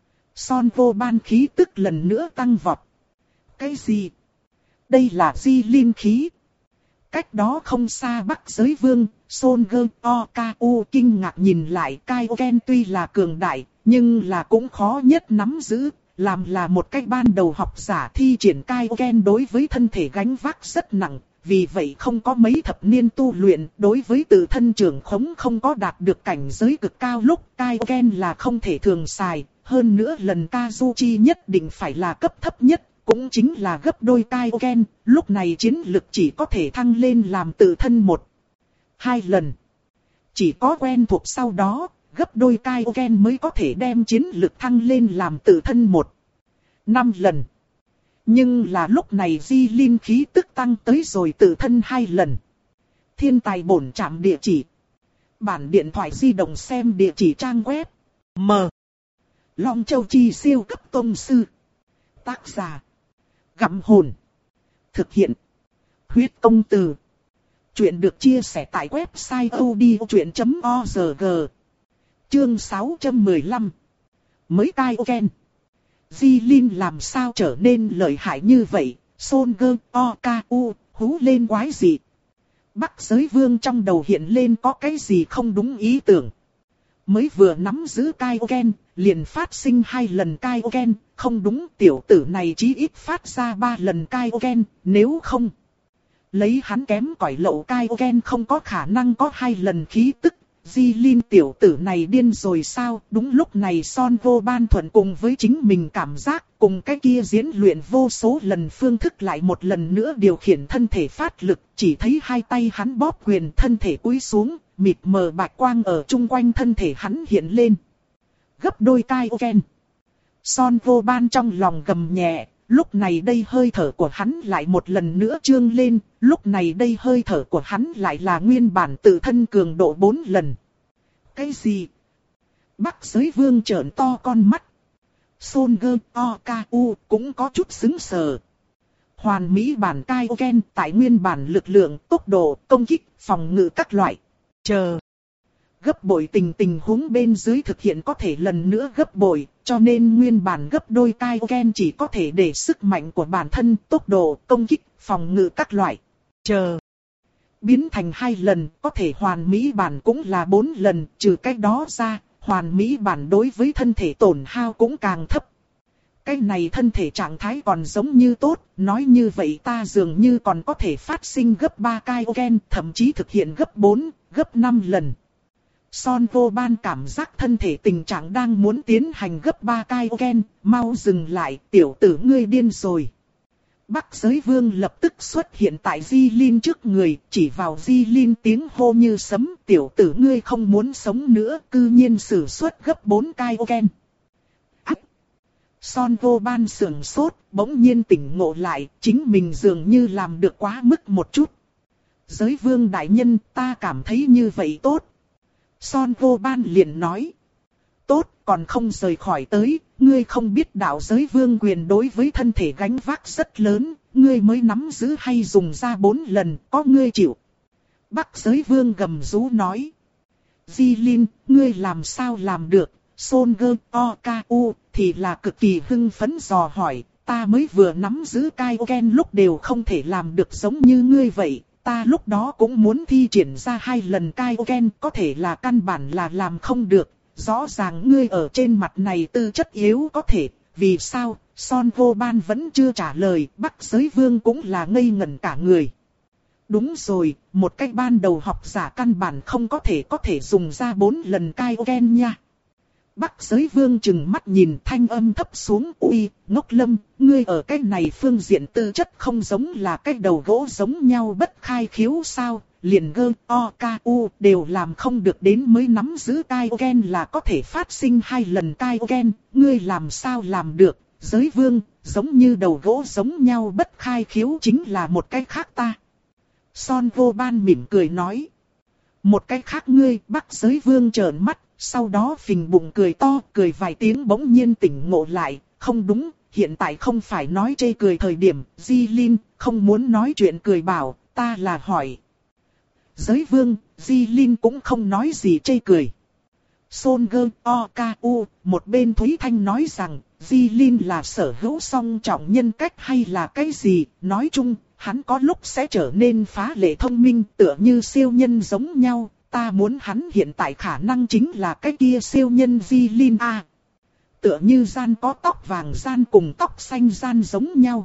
Son Vô Ban khí tức lần nữa tăng vọt. Cái gì? Đây là Di Linh khí. Cách đó không xa Bắc Giới Vương, Son Gơ Okaku kinh ngạc nhìn lại Kaioken tuy là cường đại, nhưng là cũng khó nhất nắm giữ. Làm là một cách ban đầu học giả thi triển Kaioken đối với thân thể gánh vác rất nặng. Vì vậy không có mấy thập niên tu luyện, đối với tự thân trưởng khống không có đạt được cảnh giới cực cao lúc Kaioken là không thể thường xài. Hơn nữa lần Kazuchi nhất định phải là cấp thấp nhất, cũng chính là gấp đôi Kaioken, lúc này chiến lực chỉ có thể thăng lên làm tự thân một, hai lần. Chỉ có quen thuộc sau đó, gấp đôi Kaioken mới có thể đem chiến lực thăng lên làm tự thân một, năm lần. Nhưng là lúc này Di Linh khí tức tăng tới rồi tự thân hai lần. Thiên tài bổn trạm địa chỉ. Bản điện thoại di động xem địa chỉ trang web. M. Long Châu Chi siêu cấp tông sư. Tác giả. Gặm hồn. Thực hiện. Huyết công từ. Chuyện được chia sẻ tại website odchuyện chấm org. Chương sáu trăm mười lăm. Mới Kaioken. Di Linh làm sao trở nên lợi hại như vậy? Son Gơ Okaku hú lên quái gì? Bắc Giới Vương trong đầu hiện lên có cái gì không đúng ý tưởng. Mới vừa nắm giữ Kaioken, liền phát sinh hai lần Kaioken, không đúng, tiểu tử này chí ít phát ra ba lần Kaioken, nếu không lấy hắn kém cỏi lậu Kaioken không có khả năng có hai lần khí tức. Di Linh tiểu tử này điên rồi sao? Đúng lúc này Son Vô Ban thuận cùng với chính mình cảm giác, cùng cái kia diễn luyện vô số lần phương thức lại một lần nữa điều khiển thân thể phát lực, chỉ thấy hai tay hắn bóp quyền thân thể cúi xuống, mịt mờ bạch quang ở chung quanh thân thể hắn hiện lên. Gấp đôi Kaioken. Son Vô Ban trong lòng gầm nhẹ, lúc này đây hơi thở của hắn lại một lần nữa trương lên, lúc này đây hơi thở của hắn lại là nguyên bản tự thân cường độ bốn lần. Cái gì? Bắc Giới Vương trợn to con mắt. Son Gơ Okaku cũng có chút sững sờ. Hoàn mỹ bản Kaioken tại nguyên bản lực lượng, tốc độ, công kích, phòng ngự các loại. Chờ. Gấp bội tình tình huống bên dưới thực hiện có thể lần nữa gấp bội, cho nên nguyên bản gấp đôi Kaioken chỉ có thể để sức mạnh của bản thân, tốc độ, công kích, phòng ngự các loại. Chờ. Biến thành hai lần, có thể hoàn mỹ bản cũng là bốn lần, trừ cách đó ra, hoàn mỹ bản đối với thân thể tổn hao cũng càng thấp. Cái này thân thể trạng thái còn giống như tốt, nói như vậy ta dường như còn có thể phát sinh gấp ba Kaioken, thậm chí thực hiện gấp bốn, gấp năm lần. Son Vô Ban cảm giác thân thể tình trạng đang muốn tiến hành gấp ba Kaioken, mau dừng lại, tiểu tử ngươi điên rồi. Bắc Giới Vương lập tức xuất hiện tại Di Linh trước người, chỉ vào Di Linh tiếng hô như sấm, tiểu tử ngươi không muốn sống nữa, cư nhiên sử xuất gấp bốn Kaioken. Ách! Son Vô Ban sườn sốt, bỗng nhiên tỉnh ngộ lại, chính mình dường như làm được quá mức một chút. Giới Vương đại nhân, ta cảm thấy như vậy tốt. Son Vô Ban liền nói. Tốt, còn không rời khỏi tới, ngươi không biết đạo giới vương quyền đối với thân thể gánh vác rất lớn, ngươi mới nắm giữ hay dùng ra bốn lần, có ngươi chịu. Bắc giới vương gầm rú nói. Di Linh, ngươi làm sao làm được? Son Gơ Okaku thì là cực kỳ hưng phấn dò hỏi, ta mới vừa nắm giữ Kaioken lúc đều không thể làm được giống như ngươi vậy. Ta lúc đó cũng muốn thi triển ra hai lần Kaioken, có thể là căn bản là làm không được. Rõ ràng ngươi ở trên mặt này tư chất yếu có thể, vì sao? Son Vô Ban vẫn chưa trả lời, Bắc Giới Vương cũng là ngây ngẩn cả người. Đúng rồi, một cách ban đầu học giả căn bản không có thể có thể dùng ra bốn lần Kaioken nha. Bắc Giới Vương chừng mắt nhìn, thanh âm thấp xuống, uy, ngốc lâm, ngươi ở cái này phương diện tư chất không giống là cái đầu gỗ giống nhau bất khai khiếu sao, liền Gơ Okaku đều làm không được đến mới nắm giữ Kaioken là có thể phát sinh hai lần Kaioken, ngươi làm sao làm được? Giới Vương, giống như đầu gỗ giống nhau bất khai khiếu chính là một cái khác ta. Son Vô Ban mỉm cười nói. Một cái khác ngươi, Bắc Giới Vương trợn mắt. sau đó phình bụng cười to, cười vài tiếng bỗng nhiên tỉnh ngộ lại, không đúng, hiện tại không phải nói chê cười thời điểm, Di Linh không muốn nói chuyện cười bảo, ta là hỏi. Giới vương, Di Linh cũng không nói gì chê cười. Son Gơ O K U, một bên Thúy Thanh nói rằng, Di Linh là sở hữu song trọng nhân cách hay là cái gì, nói chung, hắn có lúc sẽ trở nên phá lệ thông minh tựa như siêu nhân giống nhau, ta muốn hắn hiện tại khả năng chính là cái kia siêu nhân Di Linh A. Tựa như gian có tóc vàng gian cùng tóc xanh gian giống nhau.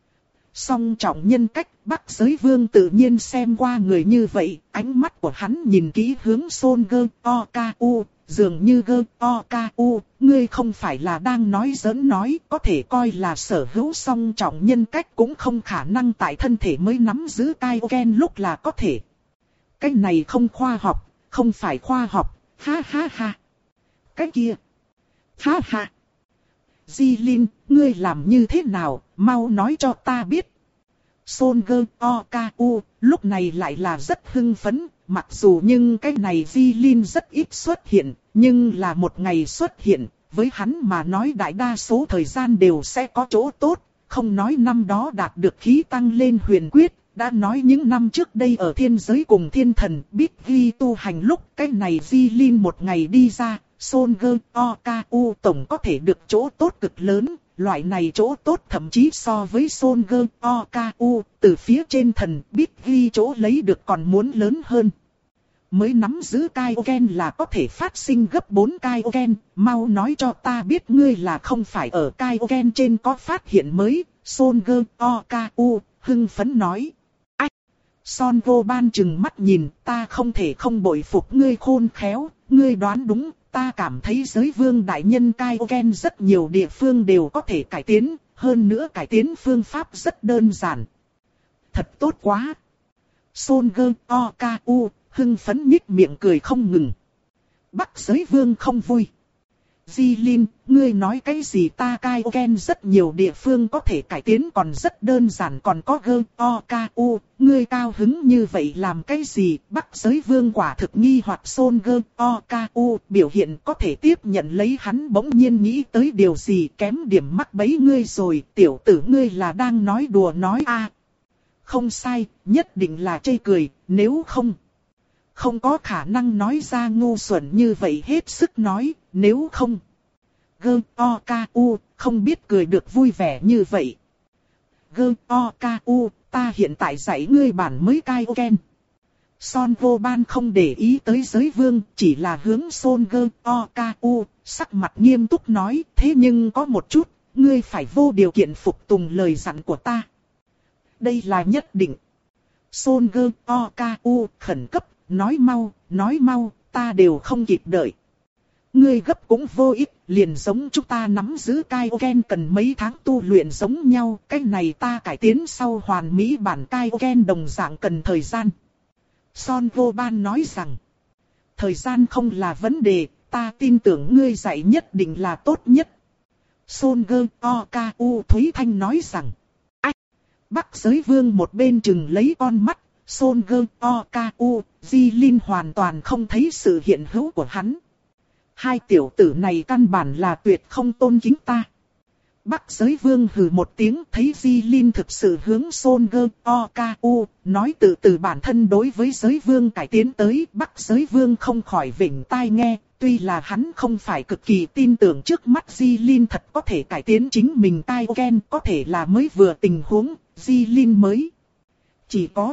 Song trọng nhân cách, Bắc Giới Vương tự nhiên xem qua người như vậy, ánh mắt của hắn nhìn kỹ hướng Son Gơ O K U, dường như Gơ O K U, ngươi không phải là đang nói giỡn nói, có thể coi là sở hữu song trọng nhân cách cũng không khả năng tại thân thể mới nắm giữ Kaioken lúc là có thể. Cái này không khoa học, không phải khoa học, ha ha ha. Cái kia, ha ha. Di Linh, ngươi làm như thế nào, mau nói cho ta biết. Son Gơ O K U, lúc này lại là rất hưng phấn, mặc dù nhưng cái này Di Linh rất ít xuất hiện, nhưng là một ngày xuất hiện, với hắn mà nói đại đa số thời gian đều sẽ có chỗ tốt, không nói năm đó đạt được khí tăng lên huyền quyết, đã nói những năm trước đây ở thiên giới cùng thiên thần biết ghi tu hành lúc cái này Di Linh một ngày đi ra, Son Gơ O K U tổng có thể được chỗ tốt cực lớn. Loại này chỗ tốt thậm chí so với Son Gơ O K U, từ phía trên thần biết ghi chỗ lấy được còn muốn lớn hơn. Mới nắm giữ Kaioken là có thể phát sinh gấp bốn Kaioken, mau nói cho ta biết ngươi là không phải ở Kaioken trên có phát hiện mới, Son Gơ O K U, hưng phấn nói. Ách! Son Vô Ban chừng mắt nhìn, ta không thể không bội phục ngươi khôn khéo, ngươi đoán đúng. Ta cảm thấy giới vương đại nhân Kaioken rất nhiều địa phương đều có thể cải tiến, hơn nữa cải tiến phương pháp rất đơn giản. Thật tốt quá! Son Gơ O K U, hưng phấn nhích miệng cười không ngừng. Bắc giới vương không vui. Di Linh, ngươi nói cái gì ta Kaioken rất nhiều địa phương có thể cải tiến còn rất đơn giản còn có Gơ O K U, ngươi cao hứng như vậy làm cái gì? Bắc giới vương quả thực nghi hoặc Son Gơ O K U biểu hiện có thể tiếp nhận lấy hắn bỗng nhiên nghĩ tới điều gì kém điểm mắc bẫy ngươi rồi, tiểu tử ngươi là đang nói đùa nói a à. Không sai, nhất định là chê cười, nếu không. Không có khả năng nói ra ngu xuẩn như vậy hết sức nói, nếu không. Gơ O K U, không biết cười được vui vẻ như vậy. Gơ O K U, ta hiện tại dạy ngươi bản mới Kaioken. Son Vô Ban không để ý tới giới vương, chỉ là hướng Son Gơ O K U, sắc mặt nghiêm túc nói, thế nhưng có một chút, ngươi phải vô điều kiện phục tùng lời dặn của ta. Đây là nhất định. Son Gơ O K U khẩn cấp, nói mau, nói mau, ta đều không kịp đợi. Ngươi gấp cũng vô ích, liền giống chúng ta nắm giữ Kaioken cần mấy tháng tu luyện giống nhau, cái này ta cải tiến sau hoàn mỹ bản Kaioken đồng dạng cần thời gian. Son Vô Ban nói rằng, thời gian không là vấn đề, ta tin tưởng ngươi dạy nhất định là tốt nhất. Son Gơ O K U Thúy Thanh nói rằng, ách, Bắc giới vương một bên chừng lấy con mắt, Son Gơ O K U, Di Linh hoàn toàn không thấy sự hiện hữu của hắn. Hai tiểu tử này căn bản là tuyệt không tôn kính ta. Bắc giới vương hừ một tiếng thấy Di Linh thực sự hướng Son Gơ O K U, nói từ từ bản thân đối với giới vương cải tiến tới. Bắc giới vương không khỏi vểnh tai nghe, tuy là hắn không phải cực kỳ tin tưởng trước mắt Di Linh thật có thể cải tiến chính mình Kaioken, có thể là mới vừa tình huống, Di Linh mới. Chỉ có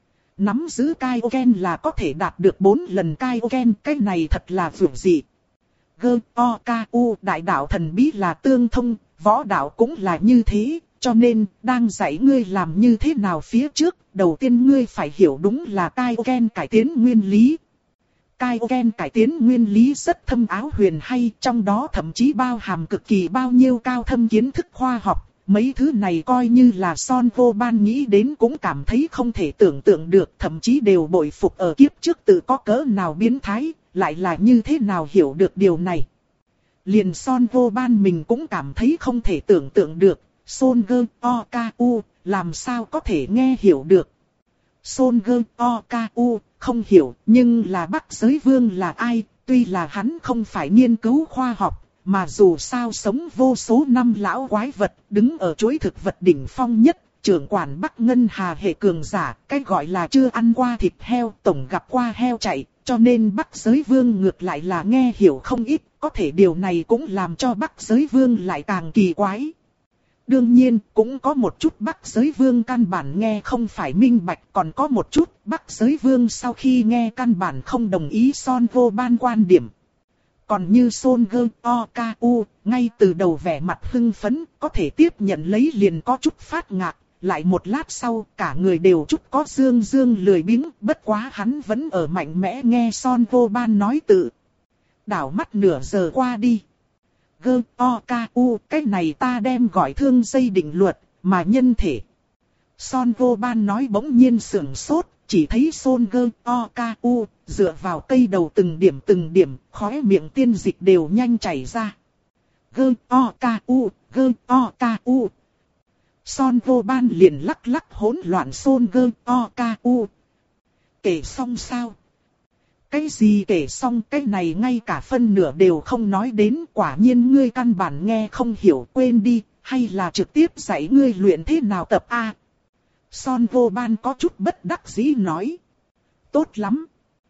nắm giữ Kaioken là có thể đạt được bốn lần Kaioken, cái này thật là vượt dị. Gơ O K U đại đạo thần bí là tương thông, võ đạo cũng là như thế, cho nên đang dạy ngươi làm như thế nào phía trước, đầu tiên ngươi phải hiểu đúng là Kaioken cải tiến nguyên lý. Kaioken cải tiến nguyên lý rất thâm áo huyền hay, trong đó thậm chí bao hàm cực kỳ bao nhiêu cao thâm kiến thức khoa học. Mấy thứ này coi như là Son Vô Ban nghĩ đến cũng cảm thấy không thể tưởng tượng được, thậm chí đều bội phục ở kiếp trước tự có cỡ nào biến thái, lại là như thế nào hiểu được điều này. Liền Son Vô Ban mình cũng cảm thấy không thể tưởng tượng được, Son Gơ O K U làm sao có thể nghe hiểu được. Son Gơ O K U không hiểu, nhưng là Bắc giới vương là ai, tuy là hắn không phải nghiên cứu khoa học, mà dù sao sống vô số năm lão quái vật, đứng ở chuỗi thực vật đỉnh phong nhất, trưởng quản Bắc Ngân Hà hệ cường giả, cái gọi là chưa ăn qua thịt heo, tổng gặp qua heo chạy, cho nên Bắc Giới Vương ngược lại là nghe hiểu không ít, có thể điều này cũng làm cho Bắc Giới Vương lại càng kỳ quái. Đương nhiên, cũng có một chút Bắc Giới Vương căn bản nghe không phải minh bạch, còn có một chút Bắc Giới Vương sau khi nghe căn bản không đồng ý Son Vô Ban quan điểm. Còn như Son Gơ O Ca U, ngay từ đầu vẻ mặt hưng phấn, có thể tiếp nhận lấy liền có chút phát ngạc, lại một lát sau cả người đều chút có dương dương lười biếng, bất quá hắn vẫn ở mạnh mẽ nghe Son Vô Ban nói tự. Đảo mắt nửa giờ qua đi. Gơ O Ca U, cái này ta đem gọi thương dây định luật, mà nhân thể. Son Vô Ban nói bỗng nhiên sưởng sốt, chỉ thấy Son Gơ O Ca U, dựa vào cây đầu từng điểm từng điểm, khóe miệng tiên dịch đều nhanh chảy ra. Gơ O Ca U, Gơ O Ca U. Son Vô Ban liền lắc lắc hỗn loạn Son Gơ O Ca U. Kể xong sao? Cái gì kể xong, cái này ngay cả phân nửa đều không nói đến, quả nhiên ngươi căn bản nghe không hiểu, quên đi, hay là trực tiếp dạy ngươi luyện thế nào tập A. Son Vô Ban có chút bất đắc dĩ nói. Tốt lắm.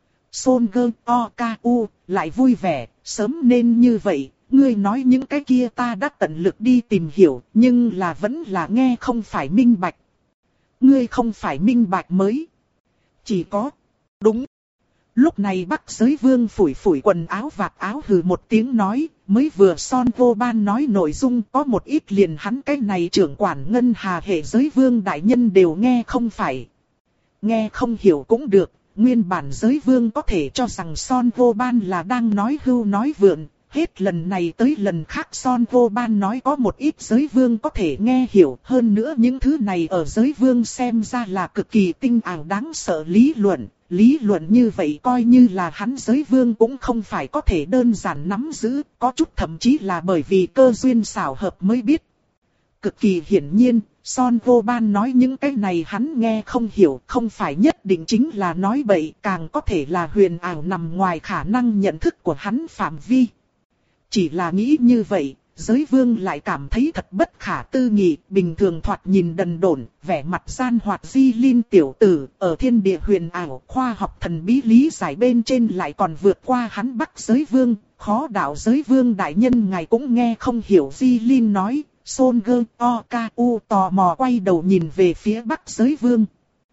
Son Gơ O Ca U lại vui vẻ, sớm nên như vậy, ngươi nói những cái kia ta đã tận lực đi tìm hiểu, nhưng là vẫn là nghe không phải minh bạch. Ngươi không phải minh bạch mới. Chỉ có. Đúng. Lúc này Bắc Giới Vương phủi phủi quần áo vạt áo hừ một tiếng nói, mới vừa Son Vô Ban nói nội dung có một ít liền hắn cái này trưởng quản Ngân Hà hệ Giới Vương đại nhân đều nghe không phải. Nghe không hiểu cũng được, nguyên bản Giới Vương có thể cho rằng Son Vô Ban là đang nói hưu nói vượn, hết lần này tới lần khác Son Vô Ban nói có một ít Giới Vương có thể nghe hiểu, hơn nữa những thứ này ở Giới Vương xem ra là cực kỳ tinh ảo đáng sợ lý luận. Lý luận như vậy coi như là hắn Giới Vương cũng không phải có thể đơn giản nắm giữ, có chút thậm chí là bởi vì cơ duyên xảo hợp mới biết. Cực kỳ hiển nhiên, Son Vô Ban nói những cái này hắn nghe không hiểu, không phải nhất định chính là nói bậy, càng có thể là huyền ảo nằm ngoài khả năng nhận thức của hắn phạm vi. Chỉ là nghĩ như vậy, Giới Vương lại cảm thấy thật bất khả tư nghị, bình thường thoạt nhìn đần độn, vẻ mặt gian hoạt Di Linh tiểu tử, ở thiên địa huyền ảo, khoa học thần bí lý giải bên trên lại còn vượt qua hắn Bắc Giới Vương, khó đạo Giới Vương đại nhân ngài cũng nghe không hiểu Di Linh nói, Son Gơ O Ca U tò mò quay đầu nhìn về phía Bắc Giới Vương.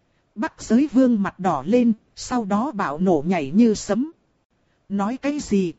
Bắc Giới Vương mặt đỏ lên, sau đó bạo nổ nhảy như sấm. Nói cái gì?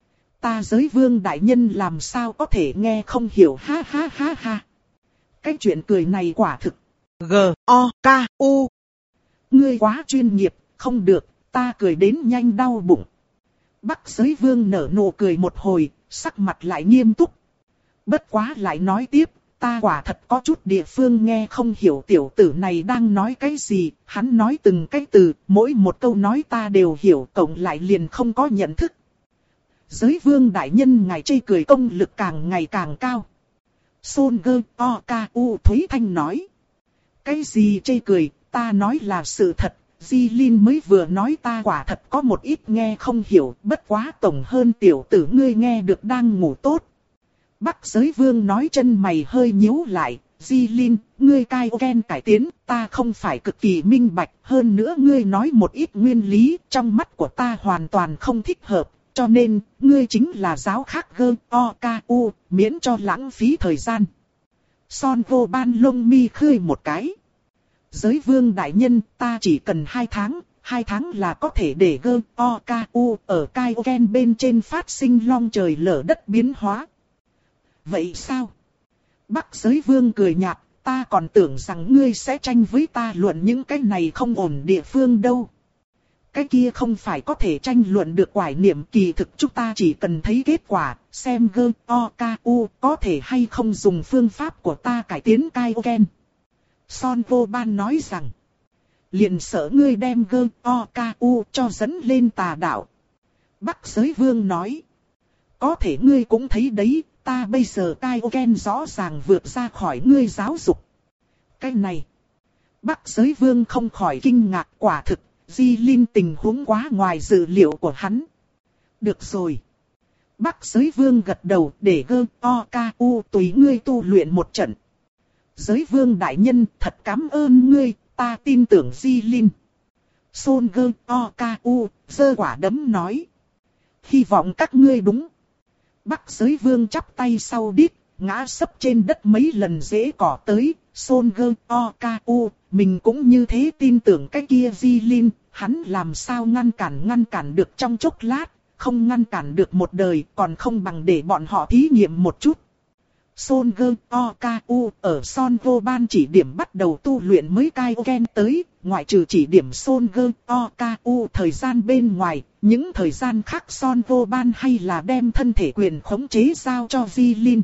Ta Giới Vương đại nhân làm sao có thể nghe không hiểu, ha ha ha ha. Cái chuyện cười này quả thực. G O K U. Ngươi quá chuyên nghiệp, không được, ta cười đến nhanh đau bụng. Bắc Giới Vương nở nụ cười một hồi, sắc mặt lại nghiêm túc. Bất quá lại nói tiếp, ta quả thật có chút địa phương nghe không hiểu tiểu tử này đang nói cái gì, hắn nói từng cái từ, mỗi một câu nói ta đều hiểu, cộng lại liền không có nhận thức. Giới Vương đại nhân ngài chê cười công lực càng ngày càng cao. Son Gơ O Ca U Thúy Thanh nói. Cái gì chê cười, ta nói là sự thật, Di Linh mới vừa nói ta quả thật có một ít nghe không hiểu, bất quá tổng hơn tiểu tử ngươi nghe được đang ngủ tốt. Bắc Giới Vương nói chân mày hơi nhíu lại, Di Linh, ngươi cai gen cải tiến, ta không phải cực kỳ minh bạch, hơn nữa ngươi nói một ít nguyên lý, trong mắt của ta hoàn toàn không thích hợp. Cho nên, ngươi chính là giáo khác Gơ O Ca U, miễn cho lãng phí thời gian. Son Vô Ban lông mi khơi một cái. Giới Vương đại nhân, ta chỉ cần hai tháng, hai tháng là có thể để Gơ O Ca U ở Kaioken bên trên phát sinh long trời lở đất biến hóa. Vậy sao? Bắc Giới Vương cười nhạt, ta còn tưởng rằng ngươi sẽ tranh với ta luận những cái này không ổn địa phương đâu. Cái kia không phải có thể tranh luận được quải niệm, kỳ thực chúng ta chỉ cần thấy kết quả, xem Gơ O Ca U có thể hay không dùng phương pháp của ta cải tiến Kaioken. Son Vô Ban nói rằng, liền sợ ngươi đem Gơ O Ca U cho dẫn lên tà đạo. Bắc Giới Vương nói, có thể ngươi cũng thấy đấy, ta bây giờ Kaioken rõ ràng vượt ra khỏi ngươi giáo dục. Cái này, Bắc Giới Vương không khỏi kinh ngạc, quả thực. Di Linh tình huống quá ngoài dự liệu của hắn. Được rồi. Bắc Giới Vương gật đầu để gơ o ca u tùy ngươi tu luyện một trận. Giới Vương đại nhân thật cảm ơn ngươi, ta tin tưởng Di Linh. Son gơ o ca u giơ quả đấm nói. Hy vọng các ngươi đúng. Bắc Giới Vương chắp tay sau đít, ngã sấp trên đất mấy lần dễ cỏ tới. Son gơ o ca u, mình cũng như thế tin tưởng cái kia Di Linh, hắn làm sao ngăn cản ngăn cản được trong chốc lát, không ngăn cản được một đời, còn không bằng để bọn họ thí nghiệm một chút. Son gơ o ca u ở Son Vô Ban chỉ điểm bắt đầu tu luyện mới Kaioken tới, ngoại trừ chỉ điểm Son gơ o ca u thời gian bên ngoài, những thời gian khác Son Vô Ban hay là đem thân thể quyền khống chế giao cho Di Linh.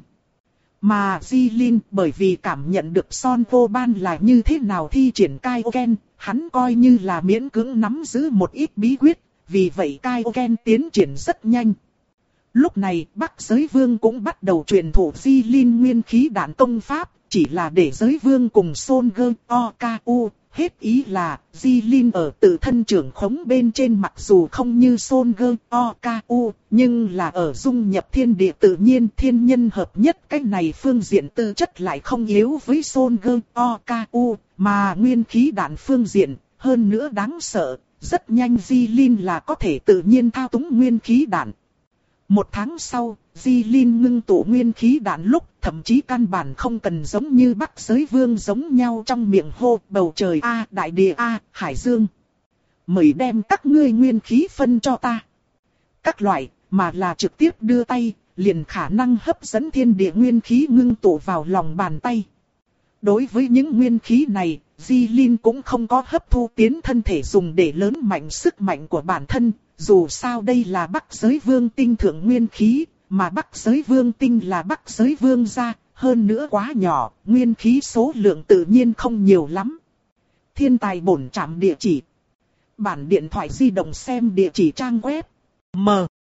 Mà Di Linh bởi vì cảm nhận được Son Vô Ban là như thế nào thi triển Kaioken, hắn coi như là miễn cưỡng nắm giữ một ít bí quyết, vì vậy Kaioken tiến triển rất nhanh. Lúc này Bắc Giới Vương cũng bắt đầu truyền thụ Di Linh nguyên khí đạn công pháp, chỉ là để Giới Vương cùng Son gơ o ca u. Hết ý là, Di Linh ở tự thân trưởng khống bên trên mặc dù không như Son gơ o ca u, nhưng là ở dung nhập thiên địa tự nhiên thiên nhân hợp nhất. Cái này phương diện tư chất lại không yếu với Son gơ o ca u, mà nguyên khí đạn phương diện, hơn nữa đáng sợ, rất nhanh Di Linh là có thể tự nhiên thao túng nguyên khí đạn. Một tháng sau, Di Linh ngưng tụ nguyên khí đạn lúc, thậm chí căn bản không cần giống như Bắc Giới Vương giống nhau trong miệng hô bầu trời A, đại địa A, hải dương. Mời đem các ngươi nguyên khí phân cho ta. Các loại, mà là trực tiếp đưa tay, liền khả năng hấp dẫn thiên địa nguyên khí ngưng tụ vào lòng bàn tay. Đối với những nguyên khí này, Di Linh cũng không có hấp thu tiến thân thể dùng để lớn mạnh sức mạnh của bản thân. Dù sao đây là Bắc Giới Vương tinh thượng nguyên khí, mà Bắc Giới Vương tinh là Bắc Giới Vương gia, hơn nữa quá nhỏ, nguyên khí số lượng tự nhiên không nhiều lắm. Thiên tài bổn trạm địa chỉ. Bản điện thoại di động xem địa chỉ trang web. M.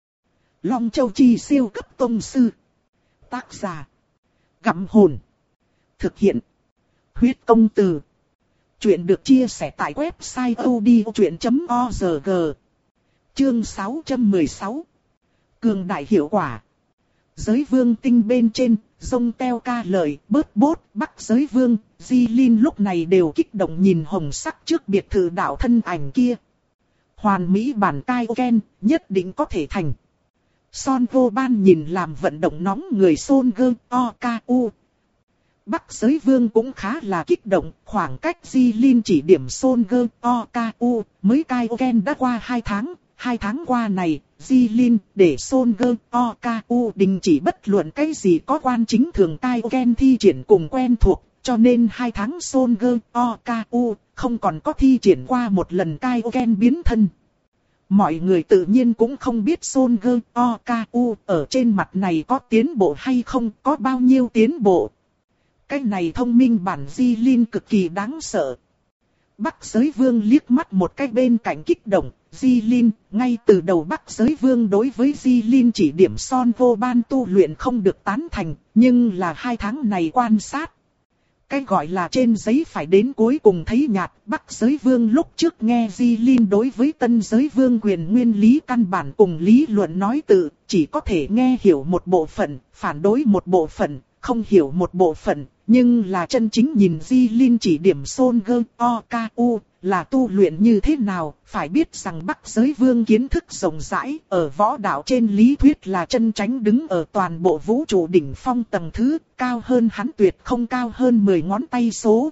Long Châu Chi siêu cấp tông sư. Tác giả. Gặm hồn. Thực hiện. Huyết công từ. Chuyện được chia sẻ tại website odchuyện chấm org. Chương sáu trăm mười sáu. Cường đại hiệu quả. Giới Vương tinh bên trên, rông teo ca lời, bớt bốt, Bắc Giới Vương, Di Linh lúc này đều kích động nhìn hồng sắc trước biệt thự đạo thân ảnh kia. Hoàn mỹ bản Kaioken, nhất định có thể thành. Son Vô Ban nhìn làm vận động nóng người Son gơ o ca u. Bắc Giới Vương cũng khá là kích động, khoảng cách Di Linh chỉ điểm Son gơ o ca u, mới Kaioken đã qua hai tháng. Hai tháng qua này, Di Linh để Son gơ o ca u đình chỉ bất luận cái gì có quan chính thường Kaioken thi triển cùng quen thuộc, cho nên hai tháng Son gơ o ca u không còn có thi triển qua một lần Kaioken biến thân. Mọi người tự nhiên cũng không biết Son gơ o ca u ở trên mặt này có tiến bộ hay không, có bao nhiêu tiến bộ. Cái này thông minh bản Di Linh cực kỳ đáng sợ. Bắc Giới Vương liếc mắt một cái bên cạnh kích động, Di Linh, ngay từ đầu Bắc Giới Vương đối với Di Linh chỉ điểm Son Vô Ban tu luyện không được tán thành, nhưng là hai tháng này quan sát. Cái gọi là trên giấy phải đến cuối cùng thấy nhạt, Bắc Giới Vương lúc trước nghe Di Linh đối với Tân Giới Vương quyền nguyên lý căn bản cùng lý luận nói tự, chỉ có thể nghe hiểu một bộ phận, phản đối một bộ phận, không hiểu một bộ phận. Nhưng là chân chính nhìn Di Linh chỉ điểm Son gơ o ca u là tu luyện như thế nào, phải biết rằng Bắc Giới Vương kiến thức rộng rãi, ở võ đạo trên lý thuyết là chân chánh đứng ở toàn bộ vũ trụ đỉnh phong tầng thứ, cao hơn hắn tuyệt không cao hơn mười ngón tay số.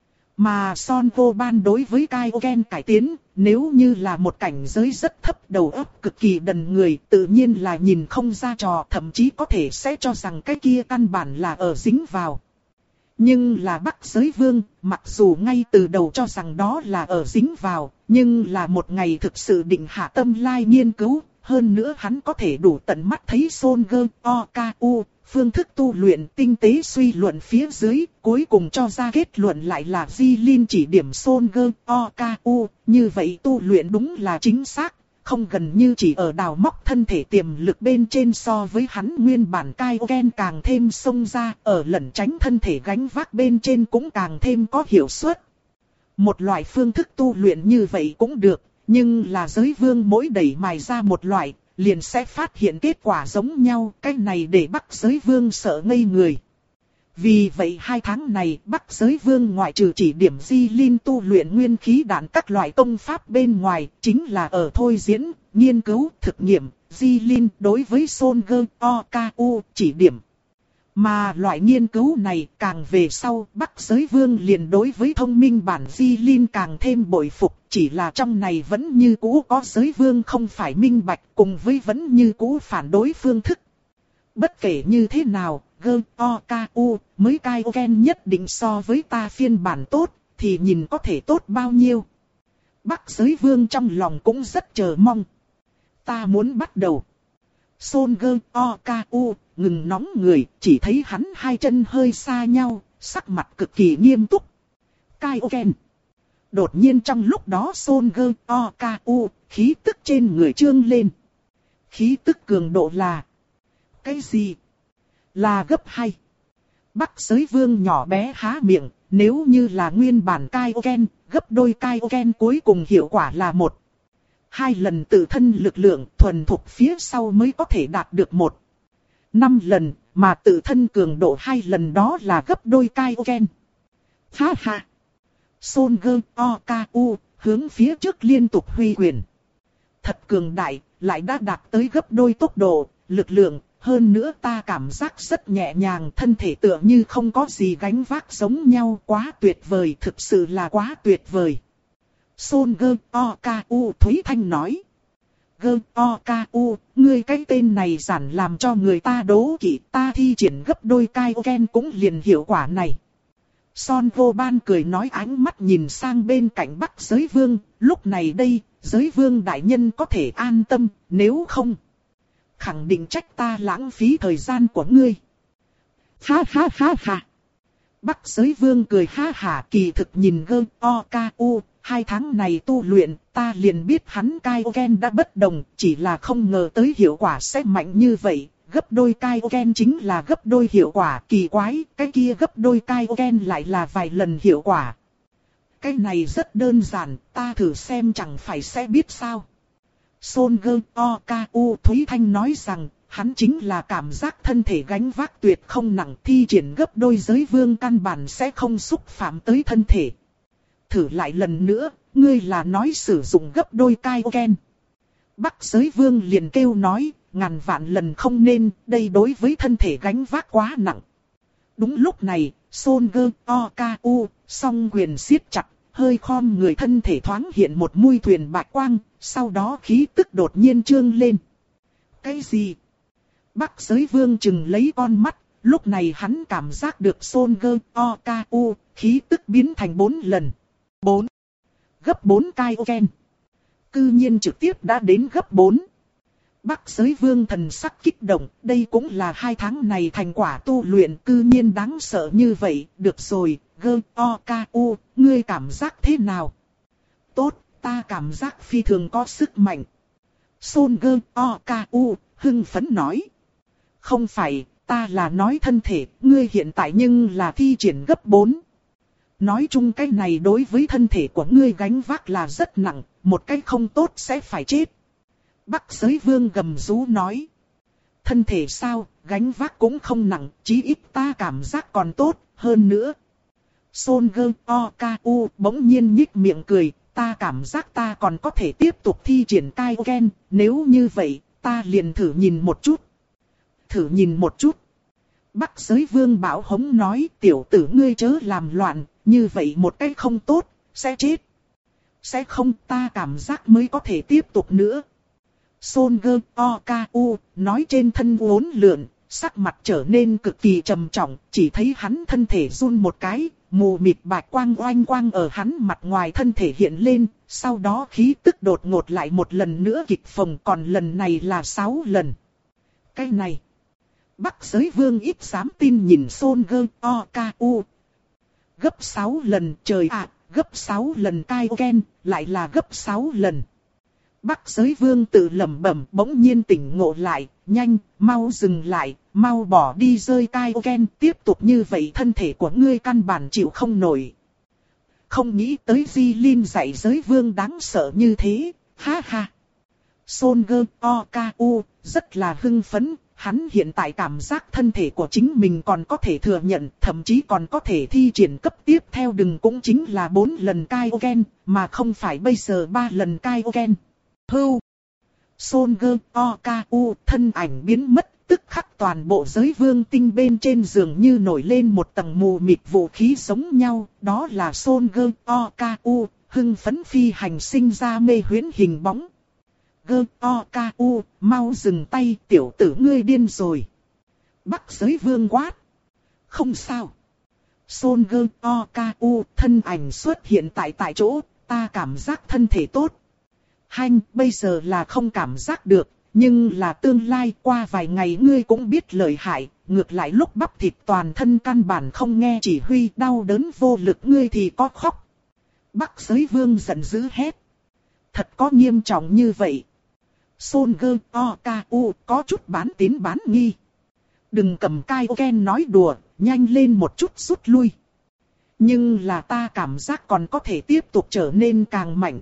Mà Son Vô Ban đối với Kaioken cải tiến, nếu như là một cảnh giới rất thấp đầu óc cực kỳ đần người, tự nhiên là nhìn không ra trò, thậm chí có thể sẽ cho rằng cái kia căn bản là ở dính vào. Nhưng là Bắc Giới Vương, mặc dù ngay từ đầu cho rằng đó là ở dính vào, nhưng là một ngày thực sự định hạ tâm lai nghiên cứu, hơn nữa hắn có thể đủ tận mắt thấy Son gơ o ca u, phương thức tu luyện tinh tế suy luận phía dưới, cuối cùng cho ra kết luận lại là Di Linh chỉ điểm Son gơ o ca u, như vậy tu luyện đúng là chính xác. Không gần như chỉ ở đào móc thân thể tiềm lực bên trên so với hắn nguyên bản Kaioken càng thêm xông ra, ở lẩn tránh thân thể gánh vác bên trên cũng càng thêm có hiệu suất. Một loại phương thức tu luyện như vậy cũng được, nhưng là Giới Vương mỗi đẩy mài ra một loại, liền sẽ phát hiện kết quả giống nhau, cái này để Bắc Giới Vương sợ ngây người. Vì vậy hai tháng này Bắc Giới Vương ngoại trừ chỉ điểm Di Linh tu luyện nguyên khí đạn các loại công pháp bên ngoài, chính là ở thôi diễn, nghiên cứu, thực nghiệm, Di Linh đối với Son Gơ O K U chỉ điểm. Mà loại nghiên cứu này càng về sau Bắc Giới Vương liền đối với thông minh bản Di Linh càng thêm bội phục, chỉ là trong này vẫn như cũ có Giới Vương không phải minh bạch cùng với vẫn như cũ phản đối phương thức. Bất kể như thế nào, Gơ O K U mới Kaioken nhất định so với ta phiên bản tốt, thì nhìn có thể tốt bao nhiêu. Bắc Giới Vương trong lòng cũng rất chờ mong. Ta muốn bắt đầu. Son Gơ O K U ngừng nóng người, chỉ thấy hắn hai chân hơi xa nhau, sắc mặt cực kỳ nghiêm túc. Kaioken. Đột nhiên trong lúc đó Son Gơ O K U khí tức trên người trương lên. Khí tức cường độ là... Cái gì? Là gấp hai. Bắc Giới Vương nhỏ bé há miệng, nếu như là nguyên bản Kaioken, gấp đôi Kaioken cuối cùng hiệu quả là một. Hai lần tự thân lực lượng thuần thục phía sau mới có thể đạt được một. Năm lần, mà tự thân cường độ hai lần đó là gấp đôi Kaioken. Ha ha! Son Gơ O K U hướng phía trước liên tục huy quyền. Thật cường đại, lại đã đạt tới gấp đôi tốc độ, lực lượng. Hơn nữa ta cảm giác rất nhẹ nhàng, thân thể tựa như không có gì gánh vác giống nhau, quá tuyệt vời, thực sự là quá tuyệt vời. Son Gơ O K U Thúy Thanh nói. Gơ O K U, ngươi cái tên này giản làm cho người ta đố kỵ, ta thi triển gấp đôi Kaioken cũng liền hiệu quả này. Son Vô Ban cười nói, ánh mắt nhìn sang bên cạnh Bắc Giới Vương, lúc này đây, Giới Vương đại nhân có thể an tâm, nếu không... khẳng định trách ta lãng phí thời gian của ngươi. Ha ha ha ha. Bắc Giới Vương cười ha hả, kỳ thực nhìn Gơ O K U, hai tháng này tu luyện, ta liền biết hắn Kaioken đã bất đồng, chỉ là không ngờ tới hiệu quả sẽ mạnh như vậy. Gấp đôi Kaioken chính là gấp đôi hiệu quả, kỳ quái, cái kia gấp đôi Kaioken lại là vài lần hiệu quả. Cái này rất đơn giản, ta thử xem chẳng phải sẽ biết sao. Son Gơ O K U Thúy Thanh nói rằng, hắn chính là cảm giác thân thể gánh vác tuyệt không nặng, thi triển gấp đôi Giới Vương căn bản sẽ không xúc phạm tới thân thể. Thử lại lần nữa, ngươi là nói sử dụng gấp đôi Kaioken. Bắc Giới Vương liền kêu nói, ngàn vạn lần không nên, đây đối với thân thể gánh vác quá nặng. Đúng lúc này, Son Gơ O K U song quyền siết chặt. Hơi khom người, thân thể thoáng hiện một mui thuyền bạch quang, sau đó khí tức đột nhiên trương lên. Cái gì? Bắc Giới Vương chừng lấy con mắt, lúc này hắn cảm giác được Son Gơ O K U, khí tức biến thành bốn lần. Bốn. Gấp bốn Kaioken. Cư nhiên trực tiếp đã đến gấp bốn. Bắc Giới Vương thần sắc kích động, đây cũng là hai tháng này thành quả tu luyện, cư nhiên đáng sợ như vậy. Được rồi, Gơ O K U, ngươi cảm giác thế nào? Tốt, ta cảm giác phi thường có sức mạnh. Son Gơ O K U hưng phấn nói. Không phải, ta là nói thân thể, ngươi hiện tại nhưng là thi triển gấp bốn. Nói chung cái này đối với thân thể của ngươi gánh vác là rất nặng, một cái không tốt sẽ phải chết. Bắc Giới Vương gầm rú nói. Thân thể sao, gánh vác cũng không nặng, chí ít ta cảm giác còn tốt, hơn nữa. Son Gơ O K U bỗng nhiên nhích miệng cười, ta cảm giác ta còn có thể tiếp tục thi triển Kaioken, nếu như vậy, ta liền thử nhìn một chút. Thử nhìn một chút. Bắc Giới Vương bảo hống nói, tiểu tử ngươi chớ làm loạn, như vậy một cái không tốt, sẽ chết. Sẽ không, ta cảm giác mới có thể tiếp tục nữa. Son Gơ O K U nói trên thân uốn lượn, sắc mặt trở nên cực kỳ trầm trọng, chỉ thấy hắn thân thể run một cái, mù mịt bạch quang oanh quang ở hắn mặt ngoài thân thể hiện lên, sau đó khí tức đột ngột lại một lần nữa kịch phồng, còn lần này là sáu lần. Cái này, Bắc Giới Vương ít dám tin nhìn Son Gơ O K U. Gấp sáu lần, trời ạ, gấp sáu lần Kaioken, lại là gấp sáu lần. Bắc Giới Vương tự lẩm bẩm, bỗng nhiên tỉnh ngộ lại, nhanh, mau dừng lại, mau bỏ đi rơi Kaioken, tiếp tục như vậy thân thể của ngươi căn bản chịu không nổi. Không nghĩ tới Di Linh dạy Giới Vương đáng sợ như thế, ha ha. Son Gơ Oku rất là hưng phấn, hắn hiện tại cảm giác thân thể của chính mình còn có thể thừa nhận, thậm chí còn có thể thi triển cấp tiếp theo đừng cũng chính là bốn lần Kaioken, mà không phải bây giờ ba lần Kaioken. Hưu! Son Gơ Oku thân ảnh biến mất, tức khắc toàn bộ giới vương tinh bên trên giường như nổi lên một tầng mù mịt vũ khí giống nhau, đó là Son Gơ Oku, hưng phấn phi hành sinh ra mê huyễn hình bóng. Gơ Oku, mau dừng tay, tiểu tử ngươi điên rồi. Bắc giới vương quát. Không sao. Son Gơ Oku thân ảnh xuất hiện tại tại chỗ, ta cảm giác thân thể tốt. Hanh, bây giờ là không cảm giác được, nhưng là tương lai qua vài ngày ngươi cũng biết lợi hại, ngược lại lúc bắp thịt toàn thân căn bản không nghe chỉ huy đau đớn vô lực ngươi thì có khóc. Bắc giới vương giận dữ hét. Thật có nghiêm trọng như vậy. Son Gơ Oku có chút bán tín bán nghi. Đừng cầm Kaioken nói đùa, nhanh lên một chút rút lui. Nhưng là ta cảm giác còn có thể tiếp tục trở nên càng mạnh.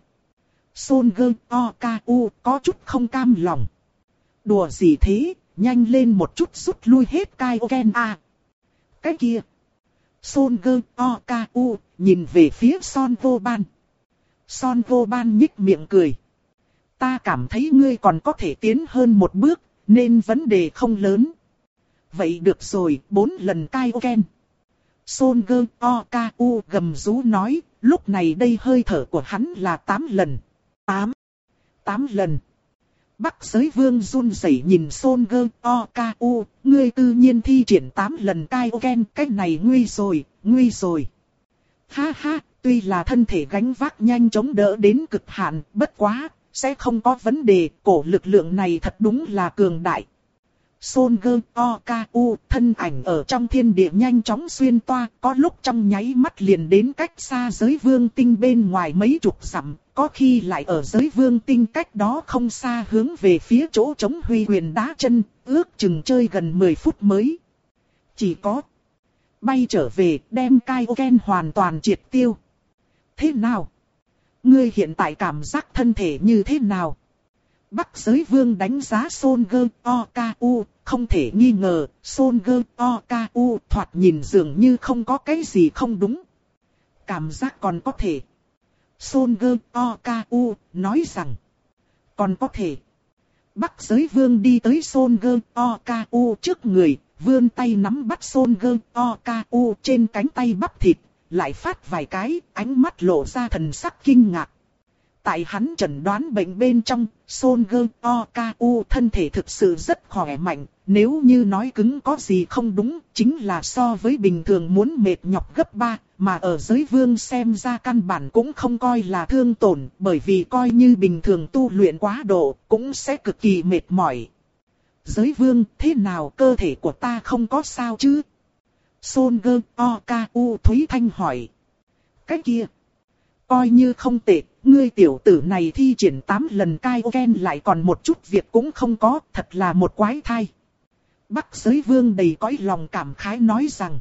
Son Gơ Oku có chút không cam lòng. Đùa gì thế, nhanh lên một chút rút lui hết Kaioken à. Cái kia. Son Gơ Oku nhìn về phía Son Goban. Son Goban nhích miệng cười. Ta cảm thấy ngươi còn có thể tiến hơn một bước, nên vấn đề không lớn. Vậy được rồi, bốn lần Kaioken. Son Gơ Oku gầm rú nói, lúc này đây hơi thở của hắn là tám lần. Tám. Tám lần. Bắc giới vương run rẩy nhìn Son Gơ Oku, ngươi tự nhiên thi triển tám lần Kaioken, cái này nguy rồi, nguy rồi. Ha ha, tuy là thân thể gánh vác nhanh chống đỡ đến cực hạn, bất quá, sẽ không có vấn đề, cổ lực lượng này thật đúng là cường đại. Son Gơ Oku thân ảnh ở trong thiên địa nhanh chóng xuyên toa, có lúc trong nháy mắt liền đến cách xa giới vương tinh bên ngoài mấy chục dặm, có khi lại ở giới vương tinh cách đó không xa hướng về phía chỗ chống huy quyền đá chân, ước chừng chơi gần mười phút mới. Chỉ có bay trở về đem Kaioken hoàn toàn triệt tiêu. Thế nào? Ngươi hiện tại cảm giác thân thể như thế nào? Bắc giới vương đánh giá Son Gơ Oku, không thể nghi ngờ, Son Gơ Oku thoạt nhìn dường như không có cái gì không đúng. Cảm giác còn có thể. Son Gơ Oku nói rằng, còn có thể. Bắc giới vương đi tới Son Gơ Oku trước người, vươn tay nắm bắt Son Gơ Oku trên cánh tay bắp thịt, lại phát vài cái, ánh mắt lộ ra thần sắc kinh ngạc. Tại hắn chẩn đoán bệnh bên trong, Son Gơ Oku thân thể thực sự rất khỏe mạnh, nếu như nói cứng có gì không đúng, chính là so với bình thường muốn mệt nhọc gấp ba, mà ở giới vương xem ra căn bản cũng không coi là thương tổn, bởi vì coi như bình thường tu luyện quá độ, cũng sẽ cực kỳ mệt mỏi. Giới vương, thế nào cơ thể của ta không có sao chứ? Son Gơ Oku Thúy Thanh hỏi. Cái kia, coi như không tệ, ngươi tiểu tử này thi triển tám lần Kaioken lại còn một chút việc cũng không có, thật là một quái thai. Bắc giới vương đầy cõi lòng cảm khái nói rằng,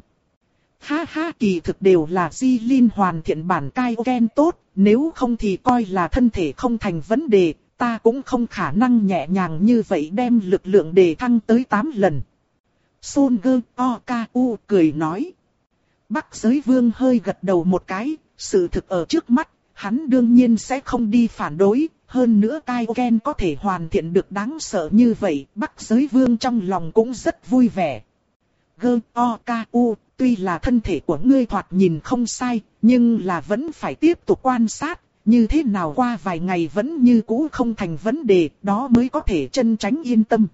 ha ha, kỳ thực đều là Di Linh hoàn thiện bản Kaioken tốt, nếu không thì coi là thân thể không thành vấn đề, ta cũng không khả năng nhẹ nhàng như vậy đem lực lượng đề thăng tới tám lần. Son Gơ Oku cười nói. Bắc giới vương hơi gật đầu một cái, sự thực ở trước mắt, hắn đương nhiên sẽ không đi phản đối, hơn nữa Kaioken có thể hoàn thiện được đáng sợ như vậy, Bắc giới vương trong lòng cũng rất vui vẻ. Gơ Oku, tuy là thân thể của ngươi thoạt nhìn không sai, nhưng là vẫn phải tiếp tục quan sát, như thế nào qua vài ngày vẫn như cũ không thành vấn đề, đó mới có thể chân tránh yên tâm.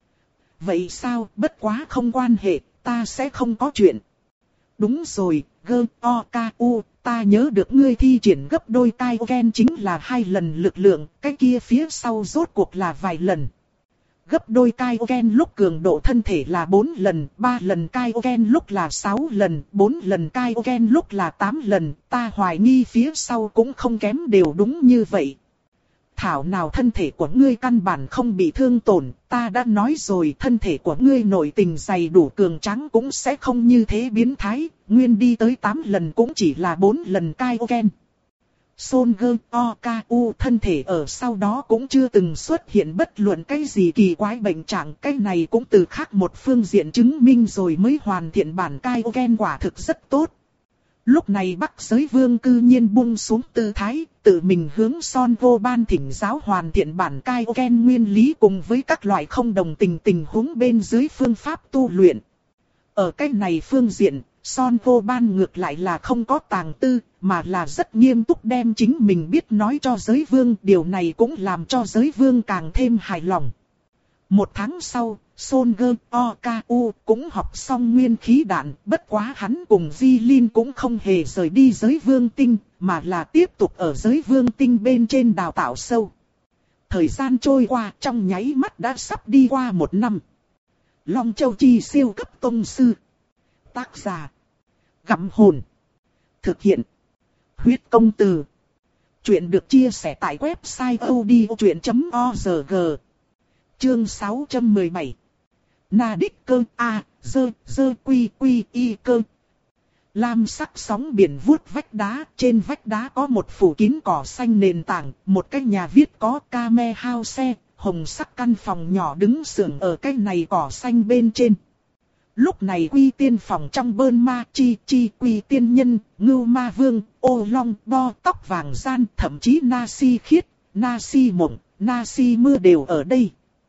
Vậy sao, bất quá không quan hệ, ta sẽ không có chuyện. Đúng rồi, Gơ Oku, ta nhớ được ngươi thi triển gấp đôi Kaioken chính là hai lần lực lượng, cái kia phía sau rốt cuộc là vài lần. Gấp đôi Kaioken lúc cường độ thân thể là bốn lần, ba lần Kaioken lúc là sáu lần, bốn lần Kaioken lúc là tám lần, ta hoài nghi phía sau cũng không kém đều đúng như vậy. Thảo nào thân thể của ngươi căn bản không bị thương tổn, ta đã nói rồi thân thể của ngươi nội tình dày đủ cường tráng cũng sẽ không như thế biến thái, nguyên đi tới tám lần cũng chỉ là bốn lần Kaioken. Son Gơ O K U thân thể ở sau đó cũng chưa từng xuất hiện bất luận cái gì kỳ quái bệnh trạng. Cái này cũng từ khác một phương diện chứng minh rồi mới hoàn thiện bản Kaioken quả thực rất tốt. Lúc này Bắc Giới Vương cư nhiên buông xuống tư thái, tự mình hướng Son Goban thỉnh giáo hoàn thiện bản Kaioken nguyên lý cùng với các loại không đồng tình tình huống bên dưới phương pháp tu luyện. Ở cái này phương diện, Son Goban ngược lại là không có tàng tư, mà là rất nghiêm túc đem chính mình biết nói cho giới vương. Điều này cũng làm cho giới vương càng thêm hài lòng. Một tháng sau, Son Gơ O K U cũng học xong nguyên khí đạn, bất quá hắn cùng Di Linh cũng không hề rời đi giới vương tinh, mà là tiếp tục ở giới vương tinh bên trên đào tạo sâu. Thời gian trôi qua trong nháy mắt đã sắp đi qua một năm. Long Châu Chi siêu cấp tông sư. Tác giả: Gặm Hồn. Thực hiện: Huyết Công Từ. Chuyện được chia sẻ tại website odchuyện chấm org. Chương sáu trăm mười bảy. Na đích cơ A, dơ, dơ quy quy y cơ. Lam sắc sóng biển vuốt vách đá, trên vách đá có một phủ kín cỏ xanh nền tảng, một cái nhà viết có Kame House, hồng sắc căn phòng nhỏ đứng sưởng ở cái này cỏ xanh bên trên. Lúc này Quy Tiên phòng trong bơn ma chi chi Quy Tiên nhân, Ngưu Ma Vương, Ô Long, Bo tóc vàng gian, thậm chí Na Si khiết, Na Si mộng, Na Si mưa đều ở đây.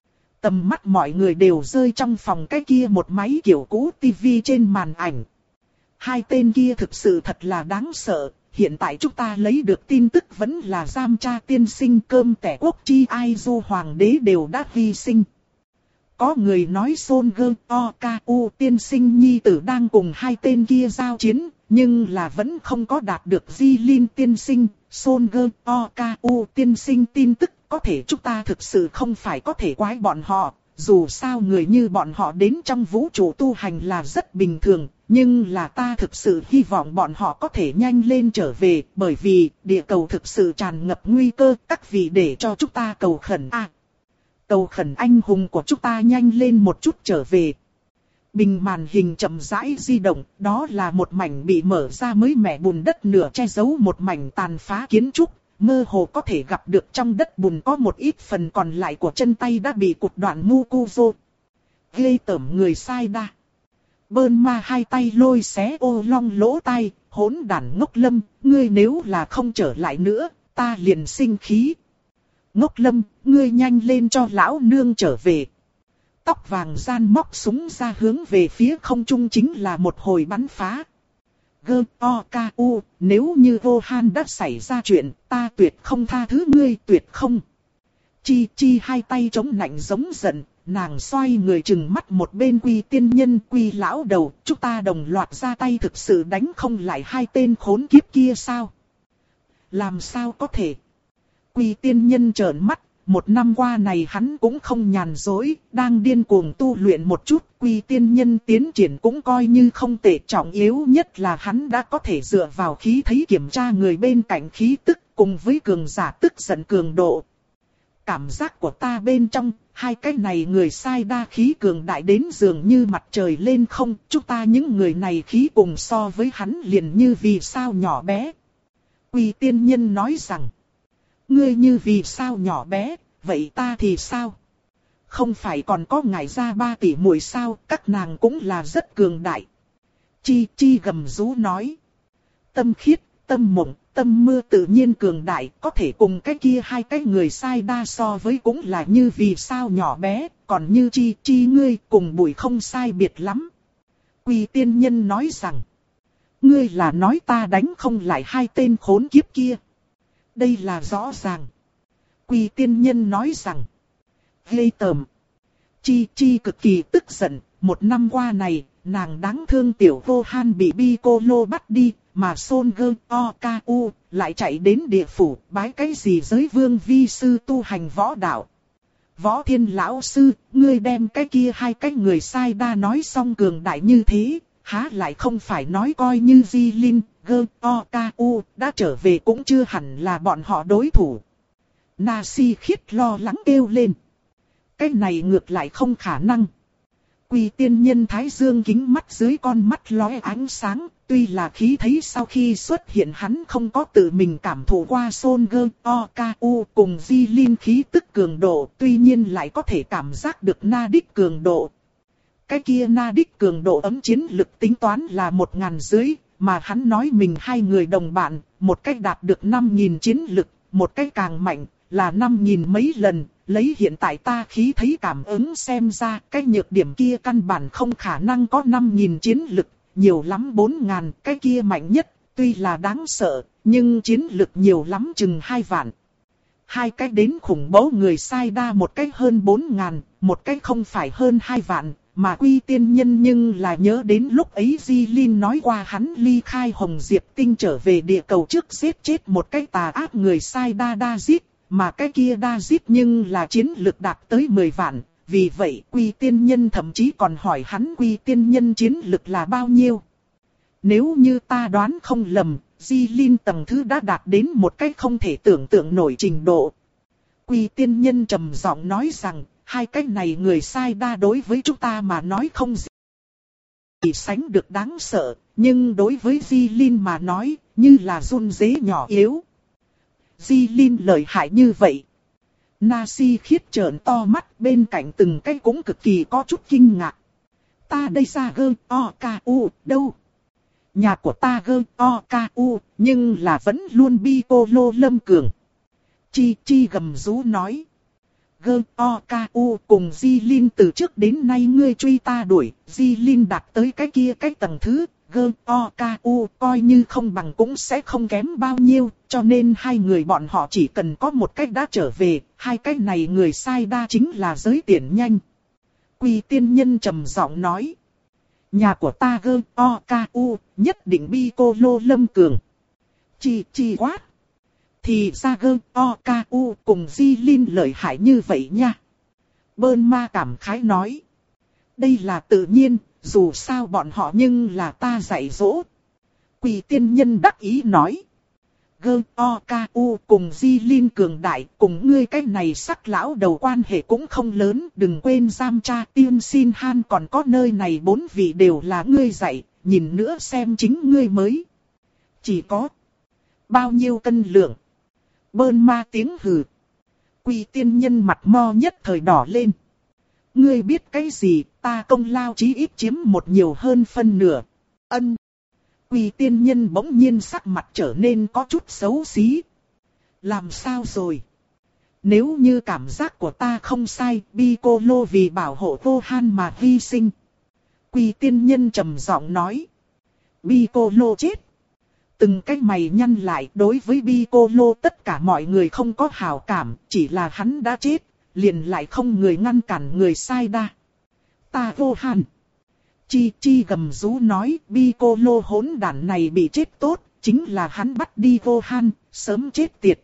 Tầm mắt mọi người đều rơi trong phòng cái kia một máy kiểu cũ tivi trên màn ảnh. Hai tên kia thực sự thật là đáng sợ, hiện tại chúng ta lấy được tin tức vẫn là giam cha tiên sinh cơm tẻ quốc chi ai du hoàng đế đều đã hy sinh. Có người nói Son Gơ O K U tiên sinh nhi tử đang cùng hai tên kia giao chiến, nhưng là vẫn không có đạt được Di Linh tiên sinh, Son Gơ O K U tiên sinh tin tức. Có thể chúng ta thực sự không phải có thể quái bọn họ, dù sao người như bọn họ đến trong vũ trụ tu hành là rất bình thường, nhưng là ta thực sự hy vọng bọn họ có thể nhanh lên trở về, bởi vì địa cầu thực sự tràn ngập nguy cơ, các vị để cho chúng ta cầu khẩn a. À, cầu khẩn anh hùng của chúng ta nhanh lên một chút trở về. Bình màn hình chậm rãi di động, đó là một mảnh bị mở ra mới mẻ bùn đất nửa che giấu một mảnh tàn phá kiến trúc. Mơ hồ có thể gặp được trong đất bùn có một ít phần còn lại của chân tay đã bị cụt đoạn Mukuzo. Ghê tởm người sai đa. Bơn ma hai tay lôi xé Ô Long lỗ tai, hỗn đản ngốc lâm, ngươi nếu là không trở lại nữa, ta liền sinh khí. Ngốc lâm, ngươi nhanh lên cho lão nương trở về. Tóc vàng gian móc súng ra hướng về phía không trung chính là một hồi bắn phá. Gơ O K U, nếu như Vô-han đã xảy ra chuyện, ta tuyệt không tha thứ ngươi, tuyệt không. Chi Chi hai tay chống nạnh giống giận, nàng xoay người chừng mắt một bên Quy tiên nhân, Quy lão đầu, chúng ta đồng loạt ra tay thực sự đánh không lại hai tên khốn kiếp kia sao? Làm sao có thể? Quy tiên nhân trợn mắt, một năm qua này hắn cũng không nhàn dối, đang điên cuồng tu luyện một chút. Quy tiên nhân tiến triển cũng coi như không tệ, trọng yếu nhất là hắn đã có thể dựa vào khí thấy kiểm tra người bên cạnh khí tức cùng với cường giả tức giận cường độ. Cảm giác của ta bên trong, hai cái này người sai đa khí cường đại đến dường như mặt trời lên không, chúng ta những người này khí cùng so với hắn liền như vì sao nhỏ bé. Quy tiên nhân nói rằng, ngươi như vì sao nhỏ bé, vậy ta thì sao? Không phải còn có ngài ra ba tỷ muội sao, các nàng cũng là rất cường đại. Chi Chi gầm rú nói. Tâm khiết, tâm mộng, tâm mưa tự nhiên cường đại, có thể cùng cái kia hai cái người sai đa so với cũng là như vì sao nhỏ bé, còn như Chi Chi ngươi cùng bụi không sai biệt lắm. Quy tiên nhân nói rằng, ngươi là nói ta đánh không lại hai tên khốn kiếp kia. Đây là rõ ràng. Quy tiên nhân nói rằng, ghê tởm. Chi Chi cực kỳ tức giận, một năm qua này, nàng đáng thương tiểu Vô-han bị Piccolo bắt đi, mà Son Gơ O K U lại chạy đến địa phủ, bái cái gì giới vương vi sư tu hành võ đạo. Võ Thiên lão sư, ngươi đem cái kia hai cái người sai đa nói xong cường đại như thế, há lại không phải nói coi như Di Linh, Gơ O K U đã trở về cũng chưa hẳn là bọn họ đối thủ. Na Si khiết lo lắng kêu lên. Cái này ngược lại không khả năng. Quy tiên nhân thái dương kính mắt dưới con mắt lóe ánh sáng, tuy là khí thấy sau khi xuất hiện hắn không có tự mình cảm thụ qua Son Gơ O K U cùng Di Linh khí tức cường độ, tuy nhiên lại có thể cảm giác được na đích cường độ. Cái kia na đích cường độ ấm chiến lực tính toán là một ngàn dưới, mà hắn nói mình hai người đồng bạn, một cách đạt được năm nghìn chiến lực, một cách càng mạnh, là năm nghìn mấy lần. Lấy hiện tại ta khí thấy cảm ứng xem ra, cái nhược điểm kia căn bản không khả năng có năm nghìn chiến lực, nhiều lắm bốn ngàn, cái kia mạnh nhất, tuy là đáng sợ, nhưng chiến lực nhiều lắm chừng hai vạn. Hai cái đến khủng bố người sai đa, một cái hơn bốn ngàn, một cái không phải hơn hai vạn, mà Quy tiên nhân nhưng là nhớ đến lúc ấy Di Linh nói qua hắn ly khai Hồng Diệp Tinh trở về địa cầu trước giết chết một cái tà ác người sai đa đa giết. Mà cái kia đa giết nhưng là chiến lực đạt tới mười vạn, vì vậy Quy tiên nhân thậm chí còn hỏi hắn Quy tiên nhân chiến lực là bao nhiêu. Nếu như ta đoán không lầm, Di Linh tầng thứ đã đạt đến một cách không thể tưởng tượng nổi trình độ. Quy tiên nhân trầm giọng nói rằng, hai cái này người sai đa đối với chúng ta mà nói không gì sánh được đáng sợ, nhưng đối với Di Linh mà nói, như là run rế nhỏ yếu. Di Linh lợi hại như vậy. Na Si khiết trợn to mắt, bên cạnh từng cái cũng cực kỳ có chút kinh ngạc. Ta đây ra gơ o ca u đâu? Nhà của ta gơ o ca u, nhưng là vẫn luôn Piccolo Lâm Cường. Chi Chi gầm rú nói. Gơ o ca u cùng Di Linh từ trước đến nay ngươi truy ta đuổi, Di Linh đạt tới cái kia cái tầng thứ. Gơ o ca u coi như không bằng cũng sẽ không kém bao nhiêu, cho nên hai người bọn họ chỉ cần có một cách đã trở về, hai cách này người sai đa chính là giới tiền nhanh. Quy tiên nhân trầm giọng nói. Nhà của ta gơ o ca u nhất định Piccolo Lâm Cường. Chi Chi quát. Thì ra gơ o ca u cùng Di Linh lợi hại như vậy nha. Bơn ma cảm khái nói. Đây là tự nhiên. Dù sao bọn họ nhưng là ta dạy dỗ. Quỷ tiên nhân đắc ý nói. Gơ o ca u cùng Di Linh cường đại, cùng ngươi cái này sắc lão đầu quan hệ cũng không lớn. Đừng quên giam cha tiên xin han còn có nơi này bốn vị đều là ngươi dạy. Nhìn nữa xem chính ngươi mới. Chỉ có bao nhiêu cân lượng. Bơn ma tiếng hừ. Quỷ tiên nhân mặt mo nhất thời đỏ lên. Ngươi biết cái gì, ta công lao chí ít chiếm một nhiều hơn phân nửa. Ân. Quỷ tiên nhân bỗng nhiên sắc mặt trở nên có chút xấu xí. Làm sao rồi? Nếu như cảm giác của ta không sai, Piccolo vì bảo hộ Gohan mà hy sinh. Quỷ tiên nhân trầm giọng nói. Piccolo chết. Từng cái mày nhăn lại, đối với Piccolo tất cả mọi người không có hảo cảm, chỉ là hắn đã chết. Liền lại không người ngăn cản người sai đa. Ta Gohan. Chi Chi gầm rú nói Piccolo hỗn đản này bị chết tốt, chính là hắn bắt đi Gohan, sớm chết tiệt.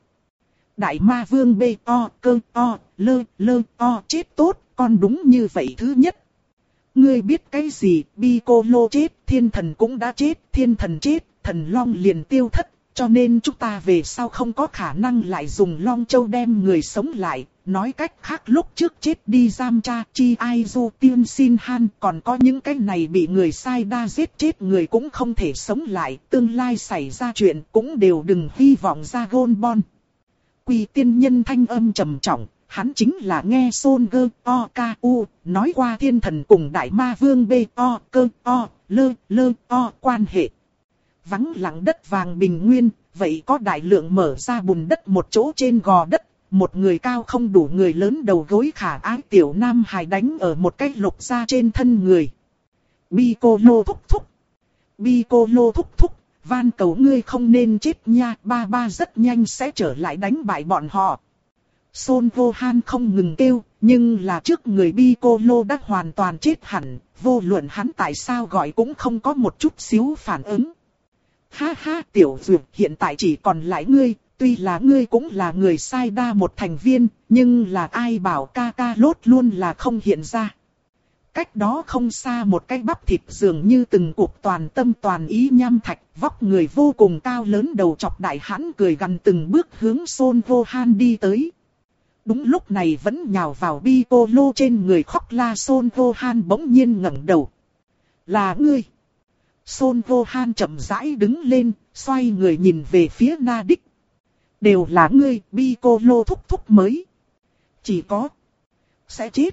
Đại ma vương B O cơ O lơ lơ O chết tốt, con đúng như vậy thứ nhất. Ngươi biết cái gì, Piccolo chết, thiên thần cũng đã chết, thiên thần chết, thần long liền tiêu thất, cho nên chúng ta về sau không có khả năng lại dùng long châu đem người sống lại. Nói cách khác lúc trước chết đi giam cha Chi Aizu tiên xin han còn có những cái này bị người sai đa giết chết người cũng không thể sống lại. Tương lai xảy ra chuyện cũng đều đừng hy vọng ra gôn bon. Quỷ tiên nhân thanh âm trầm trọng, hắn chính là nghe Son Gơ O K U nói qua thiên thần cùng đại ma vương B O cơ O lơ lơ O quan hệ. Vắng lặng đất vàng bình nguyên, vậy có đại lượng mở ra bùn đất một chỗ trên gò đất. Một người cao không đủ người lớn đầu gối khả ái tiểu nam hài đánh ở một cái lục ra trên thân người. Piccolo thúc thúc. Piccolo thúc thúc, van cầu ngươi không nên chết nha, ba ba rất nhanh sẽ trở lại đánh bại bọn họ. Son Gohan không ngừng kêu, nhưng là trước người Piccolo đã hoàn toàn chết hẳn, vô luận hắn tại sao gọi cũng không có một chút xíu phản ứng. Ha ha tiểu dược, hiện tại chỉ còn lại ngươi. Tuy là ngươi cũng là người sai đa một thành viên, nhưng là ai bảo ca ca lốt luôn là không hiện ra. Cách đó không xa một cái bắp thịt dường như từng cục toàn tâm toàn ý nham thạch, vóc người vô cùng cao lớn đầu chọc đại hãn cười gằn từng bước hướng Son Gohan đi tới. Đúng lúc này vẫn nhào vào Piccolo trên người khóc la Son Gohan bỗng nhiên ngẩng đầu. Là ngươi. Son Gohan chậm rãi đứng lên, xoay người nhìn về phía Nadik. Đều là ngươi, Piccolo thúc thúc mới. Chỉ có. Sẽ chết.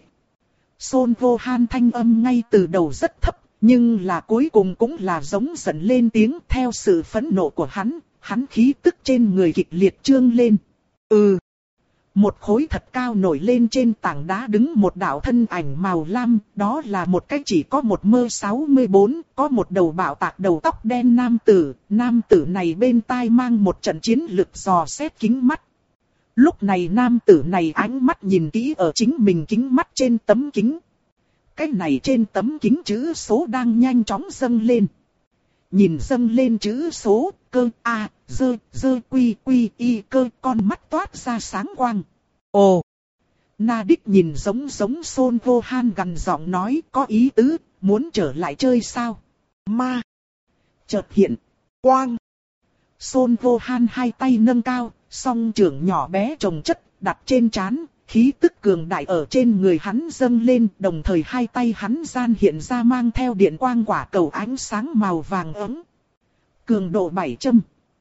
Son Gohan thanh âm ngay từ đầu rất thấp, nhưng là cuối cùng cũng là giống giận lên tiếng. Theo sự phẫn nộ của hắn, hắn khí tức trên người kịch liệt trương lên. Ừ. Một khối thật cao nổi lên trên tảng đá đứng một đạo thân ảnh màu lam, đó là một cái chỉ có một mơ sáu mươi bốn, có một đầu bạo tạc đầu tóc đen nam tử, nam tử này bên tai mang một trận chiến lực dò xét kính mắt. Lúc này nam tử này ánh mắt nhìn kỹ ở chính mình kính mắt trên tấm kính. Cái này trên tấm kính chữ số đang nhanh chóng dâng lên. Nhìn dâng lên chữ số, cơ A, dơ, dơ quy quy y cơ, con mắt toát ra sáng quang. Ồ! Nadik nhìn giống giống Son Gohan gằn giọng nói, có ý tứ, muốn trở lại chơi sao? Ma! Chợt hiện, quang! Son Gohan hai tay nâng cao, song trưởng nhỏ bé chồng chất, đặt trên trán, khí tức cường đại ở trên người hắn dâng lên, đồng thời hai tay hắn gian hiện ra mang theo điện quang quả cầu ánh sáng màu vàng ấm. Cường độ bảy châm.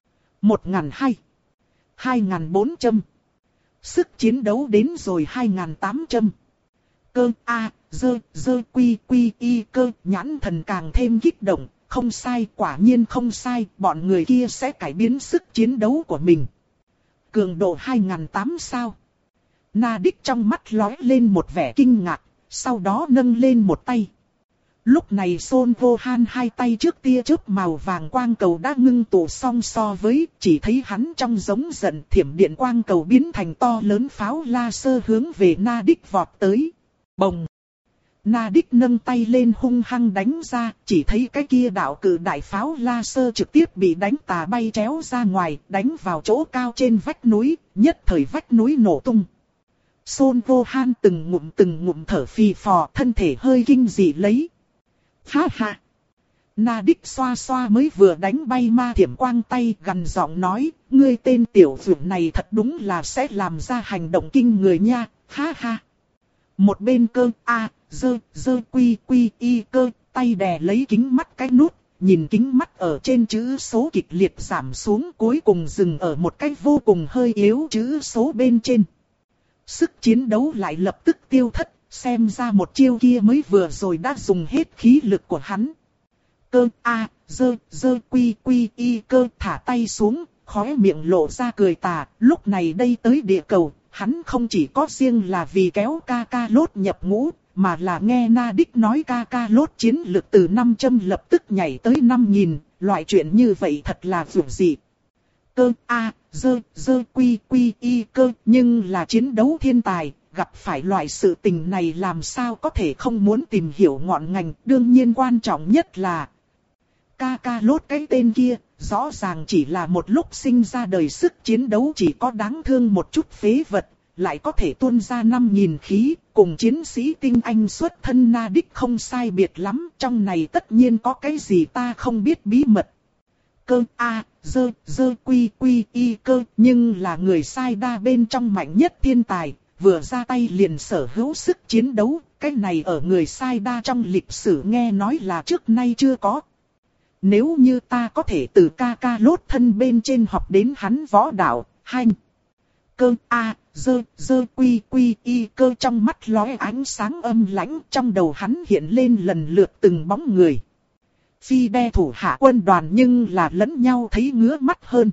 một nghìn hai trăm. hai nghìn bốn trăm. Sức chiến đấu đến rồi hai nghìn tám trăm. Cơ A, dơ, dơ quy quy y cơ, nhãn thần càng thêm kích động, không sai, quả nhiên không sai, bọn người kia sẽ cải biến sức chiến đấu của mình. Cường độ hai nghìn tám trăm sao? Nadik trong mắt lóe lên một vẻ kinh ngạc, sau đó nâng lên một tay. Lúc này Son Gohan hai tay trước tia chớp màu vàng quang cầu đã ngưng tụ song so với, chỉ thấy hắn trong giống giận thiểm điện quang cầu biến thành to lớn pháo laser hướng về Nadik vọt tới. Bồng! Nadik nâng tay lên hung hăng đánh ra, chỉ thấy cái kia đạo cử đại pháo laser trực tiếp bị đánh tà bay tréo ra ngoài, đánh vào chỗ cao trên vách núi, nhất thời vách núi nổ tung. Son Gohan từng ngụm từng ngụm thở phì phò, thân thể hơi kinh dị lấy. Ha ha! Nadik xoa xoa mới vừa đánh bay ma thiểm quang tay, gằn giọng nói, ngươi tên tiểu vượn này thật đúng là sẽ làm ra hành động kinh người nha, ha ha! Một bên cơ A, dơ, dơ quy quy y cơ, tay đè lấy kính mắt cái nút, nhìn kính mắt ở trên chữ số kịch liệt giảm xuống, cuối cùng dừng ở một cái vô cùng hơi yếu chữ số bên trên. Sức chiến đấu lại lập tức tiêu thất, xem ra một chiêu kia mới vừa rồi đã dùng hết khí lực của hắn. Cơ A, dơ, dơ quy quy y cơ thả tay xuống, khóe miệng lộ ra cười tà, lúc này đây tới địa cầu, hắn không chỉ có riêng là vì kéo Kakarot nhập ngũ, mà là nghe Nadik nói Kakarot chiến lực từ năm trăm lập tức nhảy tới năm nghìn, loại chuyện như vậy thật là vượt dị. Cơ A, dơ, dơ quy quy y cơ, nhưng là chiến đấu thiên tài, gặp phải loại sự tình này làm sao có thể không muốn tìm hiểu ngọn ngành, đương nhiên quan trọng nhất là Kakarot cái tên kia, rõ ràng chỉ là một lúc sinh ra đời sức chiến đấu chỉ có đáng thương một chút phế vật, lại có thể tuôn ra năm nghìn khí, cùng chiến sĩ tinh anh xuất thân Nadik không sai biệt lắm, trong này tất nhiên có cái gì ta không biết bí mật. Cơ A, dơ, dơ quy quy y cơ, nhưng là người sai đa bên trong mạnh nhất thiên tài, vừa ra tay liền sở hữu sức chiến đấu, cái này ở người sai đa trong lịch sử nghe nói là trước nay chưa có. Nếu như ta có thể từ Kakarot thân bên trên học đến hắn võ đạo, hành. Cơ A, dơ, dơ quy quy y cơ, trong mắt lóe ánh sáng âm lãnh, trong đầu hắn hiện lên lần lượt từng bóng người. Phi đe thủ hạ quân đoàn nhưng là lẫn nhau thấy ngứa mắt hơn.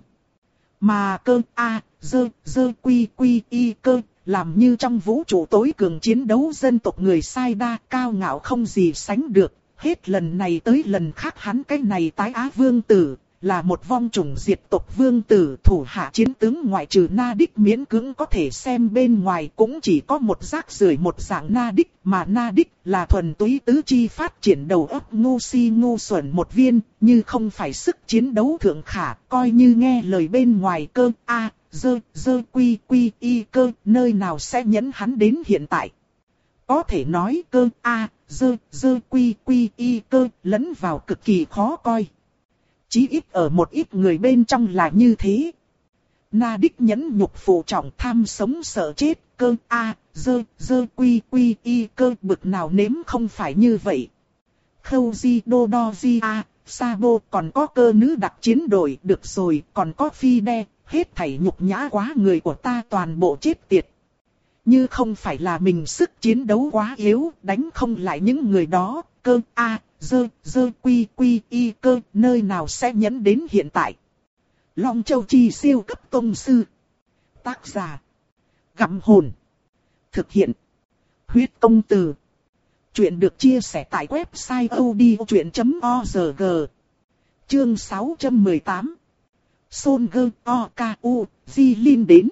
Mà cơ A, dơ, dơ quy quy y cơ, làm như trong vũ trụ tối cường chiến đấu dân tộc người sai đa, cao ngạo không gì sánh được. Hết lần này tới lần khác hắn cái này tái á vương tử, là một vong trùng diệt tộc vương tử, thủ hạ chiến tướng ngoại trừ Nadik miễn cưỡng có thể xem bên ngoài cũng chỉ có một rác rưởi một dạng Nadik, mà Nadik là thuần túy tứ chi phát triển đầu óc ngu si ngu xuẩn một viên, như không phải sức chiến đấu thượng khả, coi như nghe lời bên ngoài cơ A, dơ, dơ quy quy y cơ, nơi nào sẽ nhẫn hắn đến hiện tại. Có thể nói cơ A, dơ, dơ quy quy y cơ, lẫn vào cực kỳ khó coi. Chí ít ở một ít người bên trong là như thế. Na Đích nhẫn nhục phụ trọng tham sống sợ chết, cơ a, dơ, dơ quy quy y cơ bực nào nếm không phải như vậy. Khâu di đô đo di a, Sabo còn có cơ nữ đặc chiến đội được rồi, còn có phi đe, hết thảy nhục nhã quá người của ta toàn bộ chết tiệt. Như không phải là mình sức chiến đấu quá yếu, đánh không lại những người đó, cơ a, dơ, dơ quy quy y cơ, nơi nào sẽ nhẫn đến hiện tại. Long Châu Chi siêu cấp tông sư. Tác giả. Gặm hồn. Thực hiện. Huyết công từ. Chuyện được chia sẻ tại website odchuyện chấm org. Chương sáu trăm mười tám. Son Gơ O K U, Di Linh đến.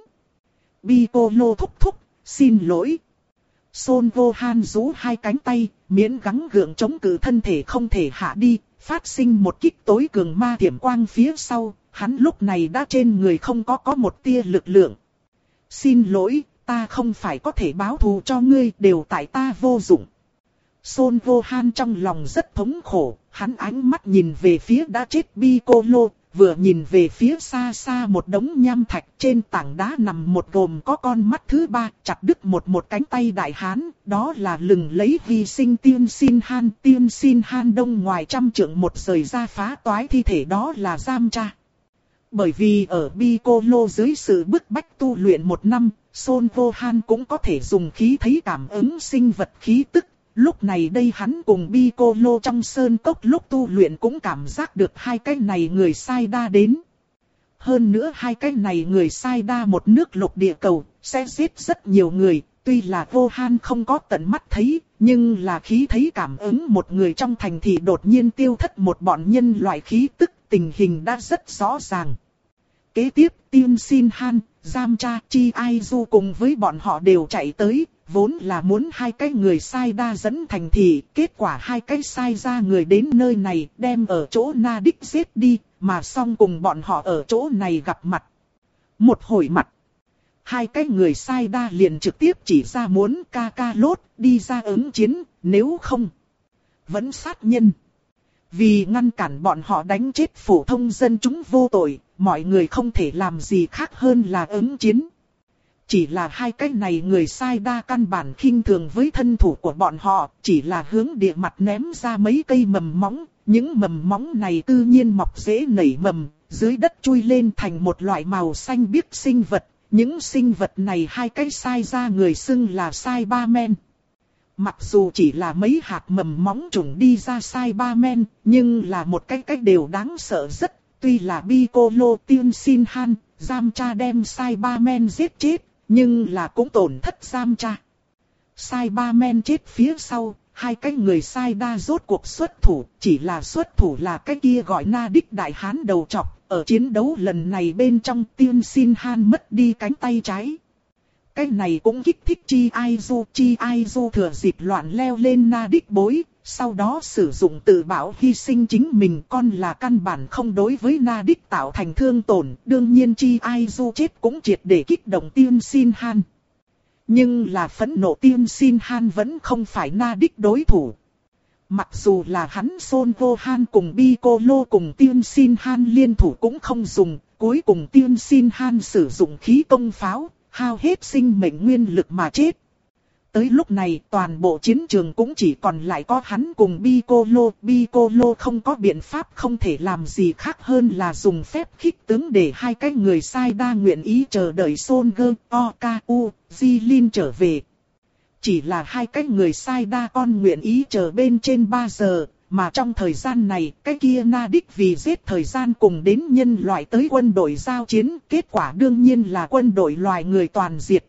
Piccolo thúc thúc, xin lỗi. Son Gohan rũ hai cánh tay, miễn gắng gượng chống cự thân thể không thể hạ đi, phát sinh một kích tối cường ma tiềm quang phía sau, hắn lúc này đã trên người không có có một tia lực lượng. Xin lỗi, ta không phải có thể báo thù cho ngươi, đều tại ta vô dụng. Son Gohan trong lòng rất thống khổ, hắn ánh mắt nhìn về phía đã chết Piccolo, vừa nhìn về phía xa xa một đống nham thạch, trên tảng đá nằm một gồm có con mắt thứ ba, chặt đứt một một cánh tay đại hán, đó là lừng lấy hy sinh Tiên Xin Han. Tiên Xin Han đông ngoài trăm trượng một rời ra phá toái thi thể, đó là Giam Cha. Bởi vì ở Piccolo dưới sự bức bách tu luyện một năm, Son Gohan cũng có thể dùng khí thấy cảm ứng sinh vật khí tức. Lúc này đây hắn cùng Piccolo trong sơn cốc lúc tu luyện cũng cảm giác được hai cái này người sai đa đến. Hơn nữa hai cái này người sai đa một nước lục địa cầu, sẽ giết rất nhiều người. Tuy là Gohan không có tận mắt thấy, nhưng là khí thấy cảm ứng một người trong thành thị đột nhiên tiêu thất một bọn nhân loại khí tức, tình hình đã rất rõ ràng. Kế tiếp, Tiên Xin Han, Giam Cha, Chi Ai Du cùng với bọn họ đều chạy tới. Vốn là muốn hai cái người sai đa dẫn thành thị, kết quả hai cái sai ra người đến nơi này đem ở chỗ Na Đích giết đi, mà xong cùng bọn họ ở chỗ này gặp mặt. Một hồi mặt, hai cái người sai đa liền trực tiếp chỉ ra muốn ca ca lốt đi ra ứng chiến, nếu không vẫn sát nhân. Vì ngăn cản bọn họ đánh chết phổ thông dân chúng vô tội, mọi người không thể làm gì khác hơn là ứng chiến. Chỉ là hai cái này người sai đa căn bản khinh thường với thân thủ của bọn họ, chỉ là hướng địa mặt ném ra mấy cây mầm móng, những mầm móng này tự nhiên mọc dễ nảy mầm, dưới đất chui lên thành một loại màu xanh biếc sinh vật, những sinh vật này hai cái sai ra người xưng là sai ba men. Mặc dù chỉ là mấy hạt mầm móng trùng đi ra sai ba men, nhưng là một cái cách đều đáng sợ rất, tuy là Piccolo Tiên Xin Han, Giam Cha đem sai ba men giết chết. Nhưng là cũng tổn thất Giam Cha. Sai ba men chết phía sau, hai cái người sai đa rốt cuộc xuất thủ, chỉ là xuất thủ là cái kia gọi Na Đích đại hán đầu trọc. Ở chiến đấu lần này bên trong Tiên Xin Han mất đi cánh tay trái. Cái này cũng kích thích Chi Ai Du. Chi Ai Du thừa dịp loạn leo lên Na Đích bối, sau đó sử dụng tự bảo hy sinh chính mình, con là căn bản không đối với Na Đích tạo thành thương tổn. Đương nhiên Chi Ai Du chết cũng triệt để kích động Tiên Xin Han. Nhưng là phẫn nộ Tiên Xin Han vẫn không phải Na Đích đối thủ. Mặc dù là hắn Son Gohan cùng Piccolo cùng Tiên Xin Han liên thủ cũng không dùng, cuối cùng Tiên Xin Han sử dụng khí công pháo, hao hết sinh mệnh nguyên lực mà chết. Tới lúc này toàn bộ chiến trường cũng chỉ còn lại có hắn cùng Piccolo. Piccolo không có biện pháp, không thể làm gì khác hơn là dùng phép khích tướng để hai cái người sai đa nguyện ý chờ đợi Son Gơ O K U, Di Linh trở về. Chỉ là hai cái người sai đa con nguyện ý chờ bên trên ba giờ, mà trong thời gian này cái kia Na Đích vì giết thời gian cùng đến nhân loại tới quân đội giao chiến, kết quả đương nhiên là quân đội loài người toàn diệt.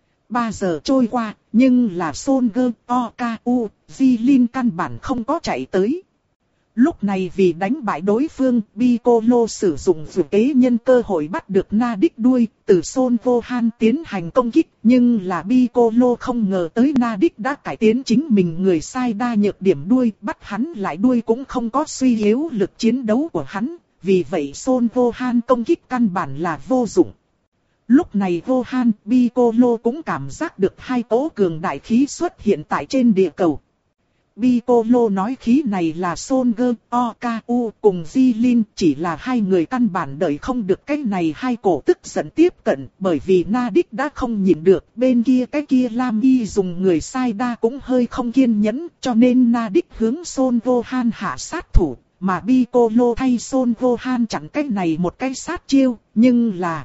Ba giờ trôi qua, nhưng là Son Gơ O K U, Di Linh căn bản không có chạy tới. Lúc này vì đánh bại đối phương, Piccolo sử dụng dự kế nhân cơ hội bắt được Na Đích đuôi, từ Son Gohan tiến hành công kích, nhưng là Piccolo không ngờ tới Na Đích đã cải tiến chính mình người sai đa nhược điểm đuôi, bắt hắn lại đuôi cũng không có suy yếu lực chiến đấu của hắn, vì vậy Son Gohan công kích căn bản là vô dụng. Lúc này Gohan, Piccolo cũng cảm giác được hai cỗ cường đại khí xuất hiện tại trên địa cầu. Piccolo nói khí này là Son Goku cùng Jilin, chỉ là hai người căn bản đợi không được cái này hai cổ tức giận tiếp cận, bởi vì Nadik đã không nhịn được, bên kia cái kia Lam Y dùng người sai đa cũng hơi không kiên nhẫn, cho nên Nadik hướng Son Gohan hạ sát thủ, mà Piccolo thay Son Gohan chặn cái này một cái sát chiêu, nhưng là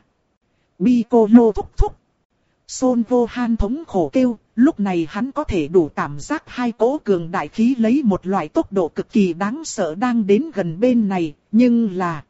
Piccolo thúc thúc. Son Gohan thống khổ kêu, lúc này hắn có thể đủ cảm giác hai cỗ cường đại khí lấy một loại tốc độ cực kỳ đáng sợ đang đến gần bên này, nhưng là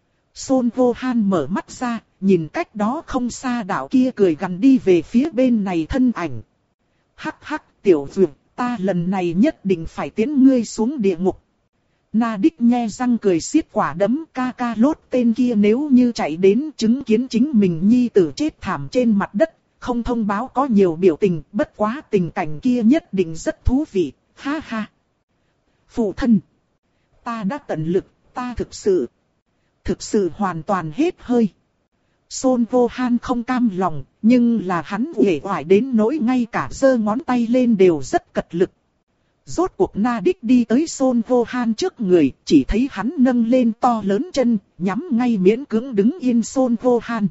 Son Gohan mở mắt ra, nhìn cách đó không xa đạo kia cười gần đi về phía bên này thân ảnh. Hắc hắc tiểu dược, ta lần này nhất định phải tiến ngươi xuống địa ngục. Nadik nhe răng cười xiết quả đấm, Kakarot tên kia nếu như chạy đến chứng kiến chính mình nhi tử chết thảm trên mặt đất, không thông báo có nhiều biểu tình, bất quá tình cảnh kia nhất định rất thú vị, ha ha. Phụ thân, ta đã tận lực, ta thực sự, thực sự hoàn toàn hết hơi. Son Gohan không cam lòng, nhưng là hắn uể oải đến nỗi ngay cả giơ ngón tay lên đều rất cật lực. Rốt cuộc Nadik đi tới Son Gohan trước người, chỉ thấy hắn nâng lên to lớn chân, nhắm ngay miễn cưỡng đứng yên Son Gohan.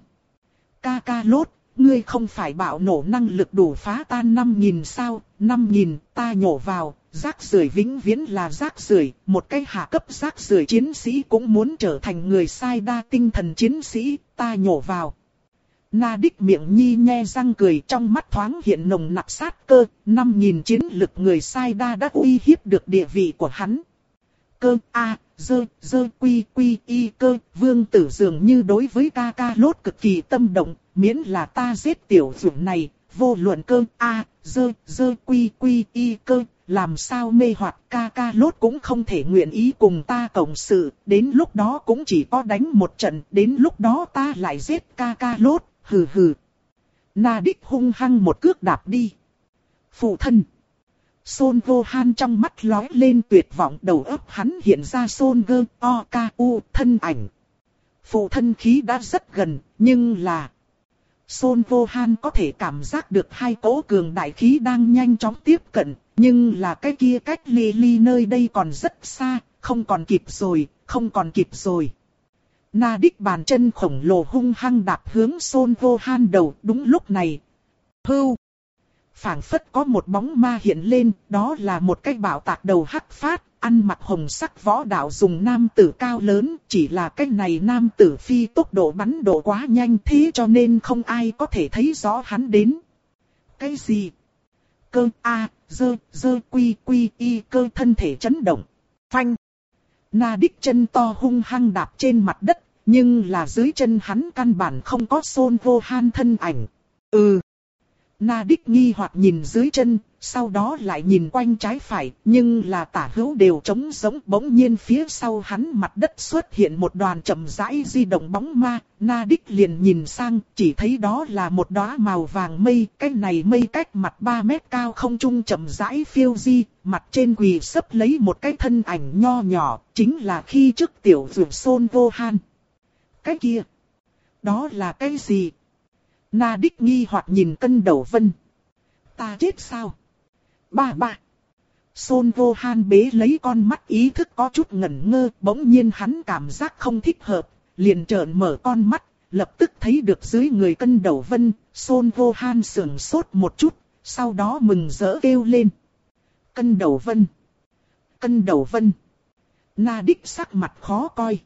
Kakarot, ngươi không phải bảo nổ năng lực đủ phá tan năm nghìn sao, năm nghìn ta nhổ vào, rác rưởi vĩnh viễn là rác rưởi, một cái hạ cấp rác rưởi chiến sĩ cũng muốn trở thành người sai đa tinh thần chiến sĩ, ta nhổ vào. Nadik miệng nhi nhe răng cười, trong mắt thoáng hiện nồng nặc sát cơ, năm nghìn chiến lực người sai đa đã uy hiếp được địa vị của hắn. Cơ a, dơ, dơ quy quy y cơ, vương tử dường như đối với Kakarot cực kỳ tâm động, miễn là ta giết tiểu dũng này, vô luận cơ a, dơ, dơ quy quy y cơ, làm sao mê hoặc Kakarot cũng không thể nguyện ý cùng ta cộng sự, đến lúc đó cũng chỉ có đánh một trận, đến lúc đó ta lại giết Kakarot, hừ hừ. Nadik hung hăng một cước đạp đi. Phụ thân. Son Gohan trong mắt lóe lên tuyệt vọng, đầu óc hắn hiện ra Son Goku thân ảnh. Phụ thân khí đã rất gần, nhưng là Son Gohan có thể cảm giác được hai cỗ cường đại khí đang nhanh chóng tiếp cận, nhưng là cái kia cách ly ly nơi đây còn rất xa, không còn kịp rồi, không còn kịp rồi. Nadik bàn chân khổng lồ hung hăng đạp hướng Son Gohan đầu, đúng lúc này. Hưu! Phảng phất có một bóng ma hiện lên, đó là một cái bảo tạc đầu hắc phát, ăn mặc hồng sắc võ đạo dùng nam tử cao lớn, chỉ là cái này nam tử phi tốc độ bắn độ quá nhanh thế cho nên không ai có thể thấy rõ hắn đến. Cái gì? Cơ a, dơ, dơ quy quy y cơ thân thể chấn động. Phanh! Nadik chân to hung hăng đạp trên mặt đất, nhưng là dưới chân hắn căn bản không có Son Gohan thân ảnh. Ừ! Nadik nghi hoặc nhìn dưới chân, sau đó lại nhìn quanh trái phải, nhưng là tả hữu đều trống rỗng. Bỗng nhiên phía sau hắn mặt đất xuất hiện một đoàn chậm rãi di động bóng ma. Nadik liền nhìn sang, chỉ thấy đó là một đóa màu vàng mây. Cái này mây cách mặt ba mét cao không trung chậm rãi phiêu di, mặt trên quỳ sấp lấy một cái thân ảnh nho nhỏ, chính là khi trước tiểu dược Son Gohan. Cái kia, đó là cái gì? Nadik nghi hoặc nhìn Cân Đầu Vân. Ta chết sao? Ba ba. Son Gohan bế lấy con mắt, ý thức có chút ngẩn ngơ, bỗng nhiên hắn cảm giác không thích hợp, liền trợn mở con mắt, lập tức thấy được dưới người Cân Đầu Vân. Son Gohan sững sốt một chút, sau đó mừng rỡ kêu lên. Cân Đầu Vân. Cân Đầu Vân. Nadik sắc mặt khó coi.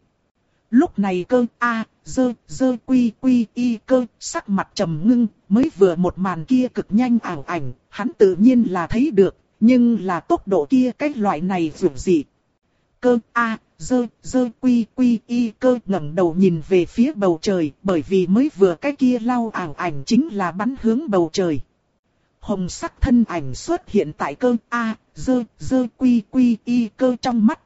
Lúc này cơ a, dơ, dơ quy quy y cơ, sắc mặt trầm ngưng, mới vừa một màn kia cực nhanh ảo ảnh, hắn tự nhiên là thấy được, nhưng là tốc độ kia cái loại này vượt dị. Cơ a, dơ, dơ quy quy y cơ ngẩng đầu nhìn về phía bầu trời, bởi vì mới vừa cái kia lao ảo ảnh chính là bắn hướng bầu trời. Hồng sắc thân ảnh xuất hiện tại cơ a, dơ, dơ quy quy y cơ trong mắt.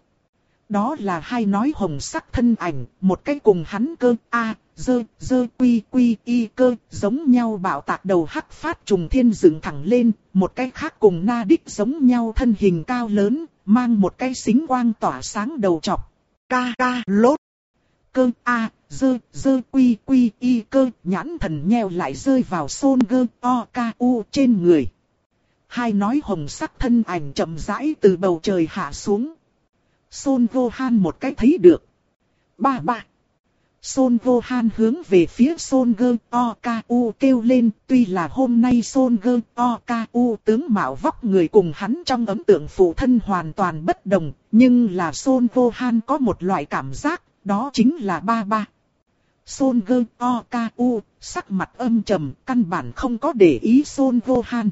Đó là hai nói hồng sắc thân ảnh, một cái cùng hắn cơ a, dơ, dơ quy quy y cơ, giống nhau bảo tạc đầu hắc phát trùng thiên dựng thẳng lên, một cái khác cùng Nadik giống nhau thân hình cao lớn, mang một cái xính quang tỏa sáng đầu trọc. Ca ca lốt. Cơ a, dơ, dơ quy quy y cơ, nhãn thần nheo lại rơi vào Son Goku trên người. Hai nói hồng sắc thân ảnh chậm rãi từ bầu trời hạ xuống. Son Gohan một cái thấy được. Ba ba. Son Gohan hướng về phía Son Goku kêu lên, tuy là hôm nay Son Goku tướng mạo vóc người cùng hắn trong ấn tượng phụ thân hoàn toàn bất đồng, nhưng là Son Gohan có một loại cảm giác, đó chính là ba ba. Son Goku sắc mặt âm trầm, căn bản không có để ý Son Gohan.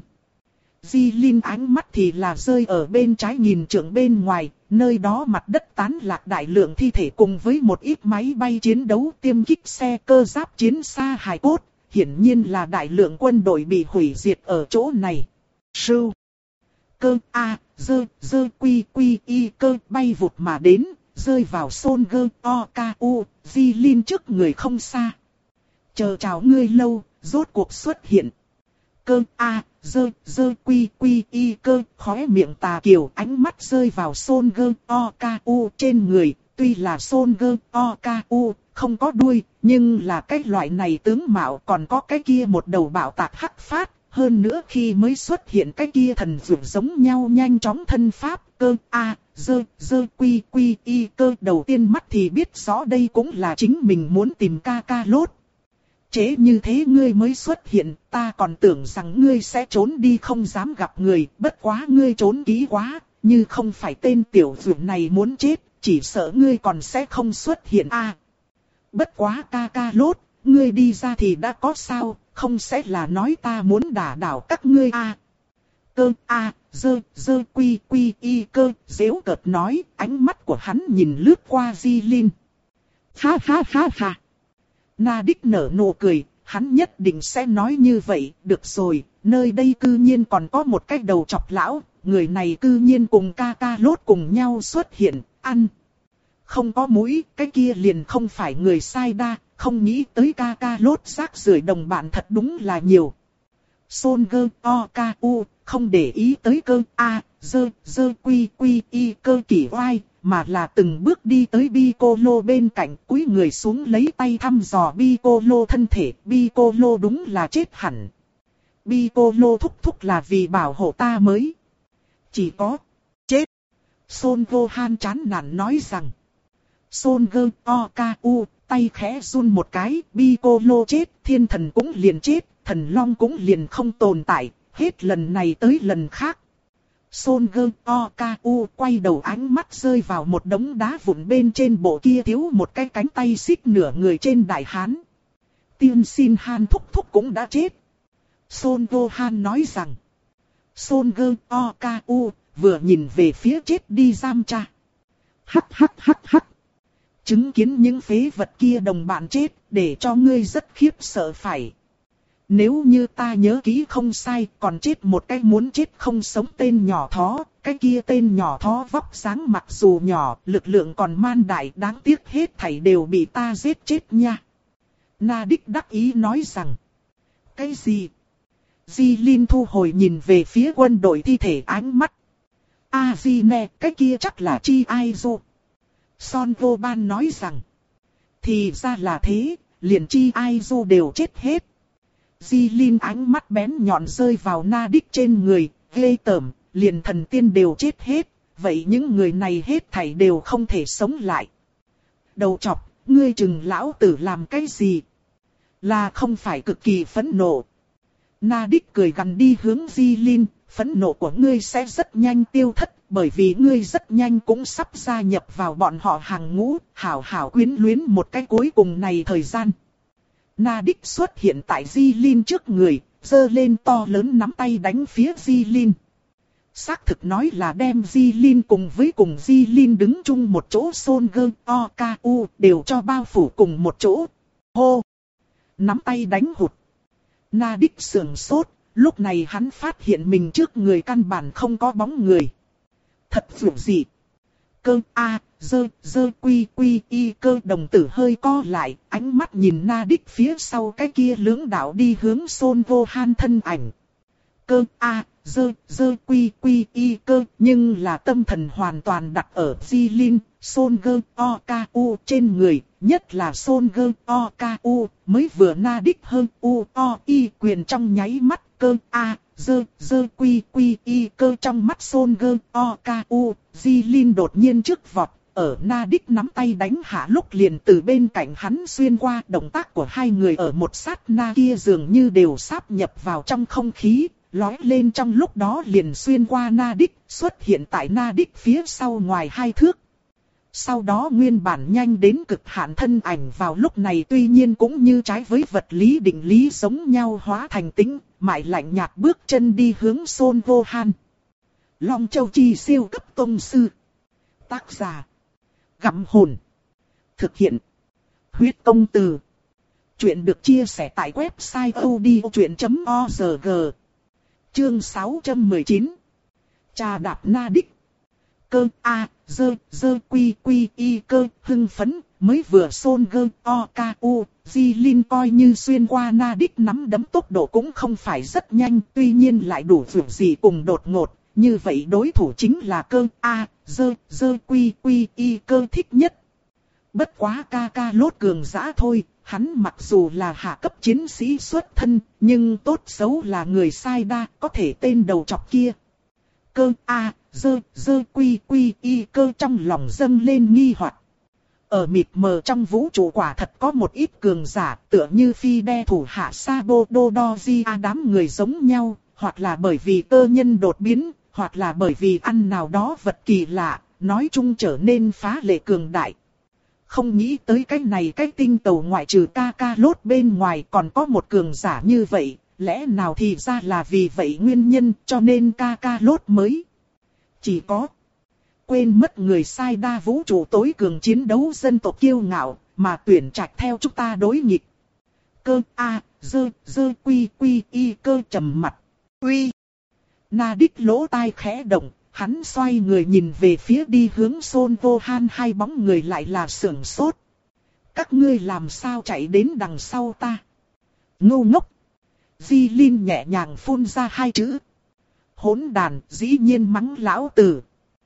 Di Linh ánh mắt thì là rơi ở bên trái nhìn trượng bên ngoài, nơi đó mặt đất tán lạc đại lượng thi thể cùng với một ít máy bay chiến đấu tiêm kích xe cơ giáp chiến xa hài cốt, hiển nhiên là đại lượng quân đội bị hủy diệt ở chỗ này. Sưu, cơ a, dơ, dơ quy quy y cơ bay vụt mà đến, rơi vào Son Goku, Di Linh trước người không xa. Chờ chào ngươi lâu, rốt cuộc xuất hiện. Cơ a, dơ, dơ quy quy y cơ, khóe miệng tà kiều, ánh mắt rơi vào Son Goku trên người, tuy là Son Goku không có đuôi, nhưng là cái loại này tướng mạo còn có cái kia một đầu bạo tạc hắc phát, hơn nữa khi mới xuất hiện cái kia thần dược giống nhau nhanh chóng thân pháp. Cơ a, dơ, dơ quy quy y cơ, đầu tiên mắt thì biết rõ đây cũng là chính mình muốn tìm Kakarot. Chế như thế ngươi mới xuất hiện, ta còn tưởng rằng ngươi sẽ trốn đi không dám gặp người, bất quá ngươi trốn kỹ quá, như không phải tên tiểu dược này muốn chết, chỉ sợ ngươi còn sẽ không xuất hiện a. À, bất quá Kakarot, ngươi đi ra thì đã có sao, không sẽ là nói ta muốn đả đảo các ngươi a. À, cơ a, dơ, dơ quy quy y cơ, giễu cợt nói, ánh mắt của hắn nhìn lướt qua Di Linh. Ha ha ha ha. Na Đích nở nụ cười, hắn nhất định sẽ nói như vậy, được rồi, nơi đây cư nhiên còn có một cái đầu chọc lão, người này cư nhiên cùng Kakarot cùng nhau xuất hiện, ăn. Không có mũi, cái kia liền không phải người sai đa, không nghĩ tới Kakarot rác rưởi đồng bạn thật đúng là nhiều. Son Goku không để ý tới cơ a, dơ, dơ quy quy y cơ kỳ oai, mà là từng bước đi tới Piccolo bên cạnh, cúi người xuống lấy tay thăm dò Piccolo thân thể. Piccolo đúng là chết hẳn. Piccolo thúc thúc là vì bảo hộ ta mới. Chỉ có chết. Son Gohan chán nản nói rằng. Son Goku tay khẽ run một cái, Piccolo chết, thiên thần cũng liền chết, thần long cũng liền không tồn tại, hết lần này tới lần khác. Son Goku quay đầu ánh mắt rơi vào một đống đá vụn bên trên bộ kia thiếu một cái cánh tay xích nửa người trên đại hán. Tiên xin Han thúc thúc cũng đã chết. Son Gohan nói rằng. Son Goku vừa nhìn về phía chết đi giam cha. Hắc hắc hắc hắc. Chứng kiến những phế vật kia đồng bạn chết để cho ngươi rất khiếp sợ phải. Nếu như ta nhớ kỹ không sai, còn chết một cái muốn chết không sống tên nhỏ thó, cái kia tên nhỏ thó vóc dáng mặc dù nhỏ, lực lượng còn man đại, đáng tiếc hết thảy đều bị ta giết chết nha. Na Đích đắc ý nói rằng, cái gì? Di Linh thu hồi nhìn về phía quân đội thi thể ánh mắt. A Di nè, cái kia chắc là Chi Aizu. Son Gohan nói rằng, thì ra là thế, liền Chi Aizu đều chết hết. Di Linh ánh mắt bén nhọn rơi vào Na Đích trên người, ghê tởm, liền thần tiên đều chết hết, vậy những người này hết thảy đều không thể sống lại. Đầu chọc, ngươi chừng lão tử làm cái gì? Là không phải cực kỳ phẫn nộ. Na Đích cười gằn đi hướng Di Linh, phẫn nộ của ngươi sẽ rất nhanh tiêu thất, bởi vì ngươi rất nhanh cũng sắp gia nhập vào bọn họ hàng ngũ, hảo hảo quyến luyến một cái cuối cùng này thời gian. Na Đích xuất hiện tại Di Linh trước người, giơ lên to lớn nắm tay đánh phía Di Linh. Xác thực nói là đem Di Linh cùng với cùng Di Linh đứng chung một chỗ Son Goku đều cho bao phủ cùng một chỗ. Hô! Nắm tay đánh hụt. Na Đích sườn sốt, lúc này hắn phát hiện mình trước người căn bản không có bóng người. Thật dữ dị. Cơ a, dơ, dơ quy quy y cơ đồng tử hơi co lại, ánh mắt nhìn Na Đích phía sau cái kia lưỡng đạo đi hướng Son Gohan thân ảnh. Cơ a, dơ, dơ quy quy y cơ, nhưng là tâm thần hoàn toàn đặt ở Di Linh, Son Goku trên người, nhất là Son Goku mới vừa Na Đích hơn u o y quyền trong nháy mắt. Cơ a, dơ, dơ quy quy y cơ trong mắt Son Gơ O K U, Di Linh đột nhiên trước vọt, ở Na Đích nắm tay đánh hạ lúc liền từ bên cạnh hắn xuyên qua. Động tác của hai người ở một sát na kia dường như đều sáp nhập vào trong không khí, lói lên trong lúc đó liền xuyên qua Na Đích, xuất hiện tại Na Đích phía sau ngoài hai thước. Sau đó nguyên bản nhanh đến cực hạn thân ảnh vào lúc này tuy nhiên cũng như trái với vật lý định lý giống nhau hóa thành tĩnh, mại lạnh nhạt bước chân đi hướng Son Vô Han. Long Châu Chi siêu cấp tông sư. Tác giả: Gặm Hồn. Thực hiện: Huyết Công Từ. Chuyện được chia sẻ tại website odchuyện chấm org. Chương sáu trăm mười chín. Trà đạp Na Đích. Cơ A, dơ, dơ quy quy y cơ, hưng phấn, mới vừa Son Gơ O K U, Di Linh coi như xuyên qua Na Đích nắm đấm tốc độ cũng không phải rất nhanh, tuy nhiên lại đủ vượt gì cùng đột ngột, như vậy đối thủ chính là cơ A, dơ, dơ quy quy y cơ thích nhất. Bất quá ca ca lốt cường dã thôi, hắn mặc dù là hạ cấp chiến sĩ xuất thân, nhưng tốt xấu là người sai đa, có thể tên đầu chọc kia. Cơ A, dơ, dơ quy quy y cơ trong lòng dâng lên nghi hoặc. Ở mịt mờ trong vũ trụ quả thật có một ít cường giả tựa như phi đe thủ hạ Sabo Dodoji đám người giống nhau, hoặc là bởi vì cơ nhân đột biến, hoặc là bởi vì ăn nào đó vật kỳ lạ, nói chung trở nên phá lệ cường đại. Không nghĩ tới cái này cái tinh tàu ngoại trừ ca ca lốt bên ngoài còn có một cường giả như vậy, lẽ nào thì ra là vì vậy nguyên nhân cho nên ca ca lốt mới. Chỉ có quên mất người sai đa vũ trụ tối cường chiến đấu dân tộc kiêu ngạo, mà tuyển trạch theo chúng ta đối nghịch. Cơ A, dơ, dơ quy quy y cơ trầm mặt. Uy. Na Đích lỗ tai khẽ động, hắn xoay người nhìn về phía đi hướng Son Vô Han, hai bóng người lại là sưởng sốt. Các ngươi làm sao chạy đến đằng sau ta? Ngu ngốc. Di Linh nhẹ nhàng phun ra hai chữ. Hỗn đàn, dĩ nhiên mắng lão tử.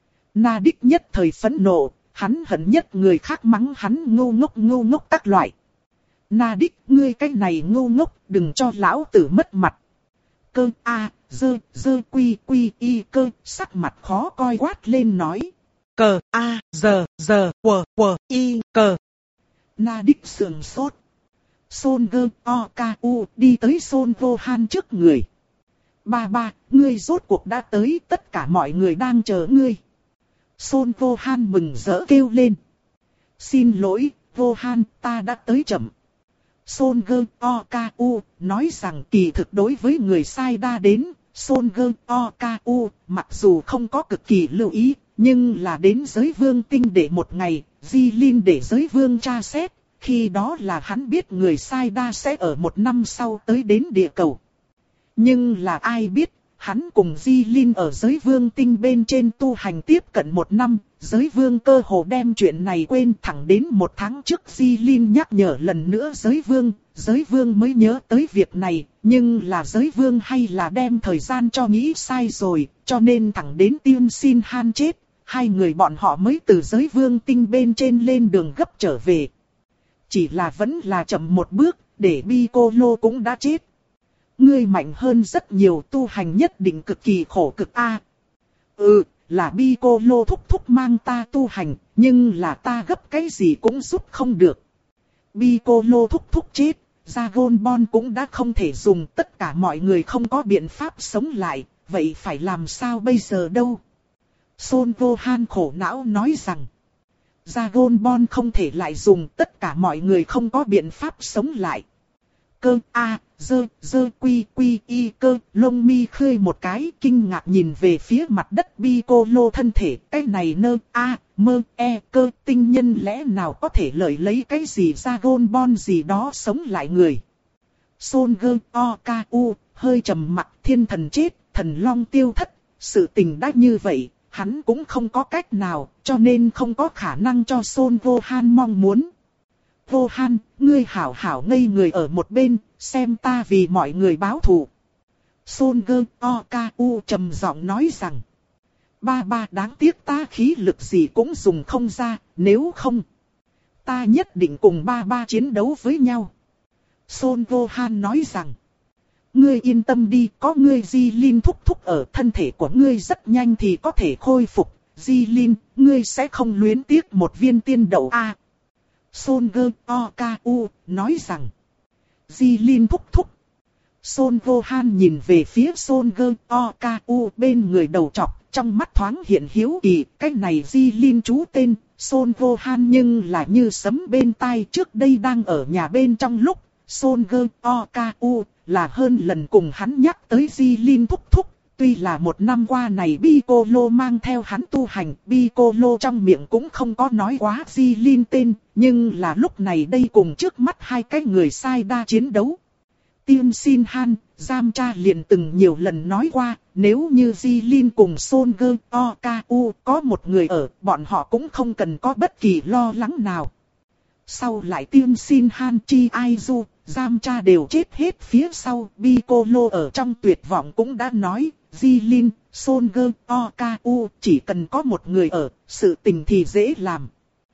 Na Đích nhất thời phẫn nộ, hắn hận nhất người khác mắng hắn ngu ngốc ngu ngốc các loại. Na Đích, ngươi cái này ngu ngốc, đừng cho lão tử mất mặt. Cơ A, dơ, dơ quy quy y cơ, sắc mặt khó coi quát lên nói. Cờ A, giờ, giờ, quờ, quờ, y, cờ. Na Đích sườn sốt. Son Gơ O K U đi tới Son Vô Han trước người. Ba ba, ngươi rốt cuộc đã tới, tất cả mọi người đang chờ ngươi. Son Vô Han mừng rỡ kêu lên. Xin lỗi, Vô Han, ta đã tới chậm. Son Gơ O K U nói rằng kỳ thực đối với người sai đa đến, Son Gơ O K U mặc dù không có cực kỳ lưu ý, nhưng là đến giới vương tinh để một ngày, Di Linh để giới vương tra xét, khi đó là hắn biết người sai đa sẽ ở một năm sau tới đến địa cầu. Nhưng là ai biết, hắn cùng Di Linh ở giới vương tinh bên trên tu hành tiếp cận một năm, giới vương cơ hồ đem chuyện này quên, thẳng đến một tháng trước Di Linh nhắc nhở lần nữa giới vương, giới vương mới nhớ tới việc này, nhưng là giới vương hay là đem thời gian cho nghĩ sai rồi, cho nên thẳng đến Tiên Xin Han chết, hai người bọn họ mới từ giới vương tinh bên trên lên đường gấp trở về. Chỉ là vẫn là chậm một bước, để Piccolo cũng đã chết. Ngươi mạnh hơn rất nhiều, tu hành nhất định cực kỳ khổ cực a. Ừ, là Piccolo thúc thúc mang ta tu hành, nhưng là ta gấp cái gì cũng giúp không được. Piccolo thúc thúc chết, Dragon Ball cũng đã không thể dùng, tất cả mọi người không có biện pháp sống lại, vậy phải làm sao bây giờ đâu? Son Vô Han khổ não nói rằng, Dragon Ball không thể lại dùng, tất cả mọi người không có biện pháp sống lại. Cơ A, dơ, dơ quy quy y cơ, lông mi khơi một cái, kinh ngạc nhìn về phía mặt đất Piccolo thân thể, cái này nơ A, mơ e cơ, tinh nhân lẽ nào có thể lợi lấy cái gì Dragon Ball gì đó sống lại người. Son Gơ O K U, hơi trầm mặt, thiên thần chết, thần long tiêu thất, sự tình đã như vậy, hắn cũng không có cách nào, cho nên không có khả năng cho Son Vô Han mong muốn. Vô Han, ngươi hảo hảo ngây người ở một bên, xem ta vì mọi người báo thù. Son Gơ O K U trầm giọng nói rằng, ba ba đáng tiếc ta khí lực gì cũng dùng không ra, nếu không, ta nhất định cùng ba ba chiến đấu với nhau. Son Vô Han nói rằng, ngươi yên tâm đi, có ngươi Di Linh thúc thúc ở, thân thể của ngươi rất nhanh thì có thể khôi phục. Di Linh, ngươi sẽ không luyến tiếc một viên tiên đậu a. À, Son Go Oku nói rằng, Di Linh thúc thúc. Son Gohan nhìn về phía Son Go Oku bên người đầu trọc, trong mắt thoáng hiện hiếu kỳ, cái này Di Linh chú tên, Son Gohan nhưng là như sấm bên tai. Trước đây đang ở nhà bên trong lúc, Son Go Oku là hơn lần cùng hắn nhắc tới Di Linh thúc thúc. Tuy là một năm qua này Piccolo mang theo hắn tu hành, Piccolo trong miệng cũng không có nói quá Di Linh tên, nhưng là lúc này đây cùng trước mắt hai cái người sai đa chiến đấu. Tiên Sin Han, Giam Cha liền từng nhiều lần nói qua, nếu như Di Linh cùng Son Go Oku có một người ở, bọn họ cũng không cần có bất kỳ lo lắng nào. Sau lại Tiên Sin Han, Chi Aizu, Giam Cha đều chết hết phía sau, Piccolo ở trong tuyệt vọng cũng đã nói, Di Linh, Son Go Oku chỉ cần có một người ở, sự tình thì dễ làm.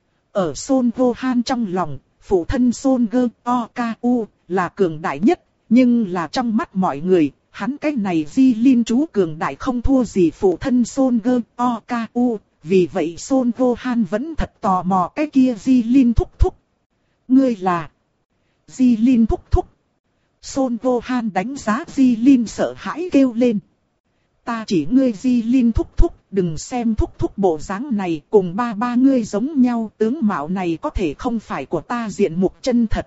Ở Son Gohan trong lòng, phụ thân Son Go Oku là cường đại nhất, nhưng là trong mắt mọi người, hắn cái này Di Linh chú cường đại không thua gì phụ thân Son Go Oku, vì vậy Son Gohan vẫn thật tò mò cái kia Di Linh thúc thúc. Ngươi là Di Linh thúc thúc. Son Gohan đánh giá Di Linh sợ hãi kêu lên. Ta chỉ ngươi Di Linh thúc thúc, đừng xem thúc thúc bộ dáng này cùng ba ba ngươi giống nhau, tướng mạo này có thể không phải của ta diện mục chân thật.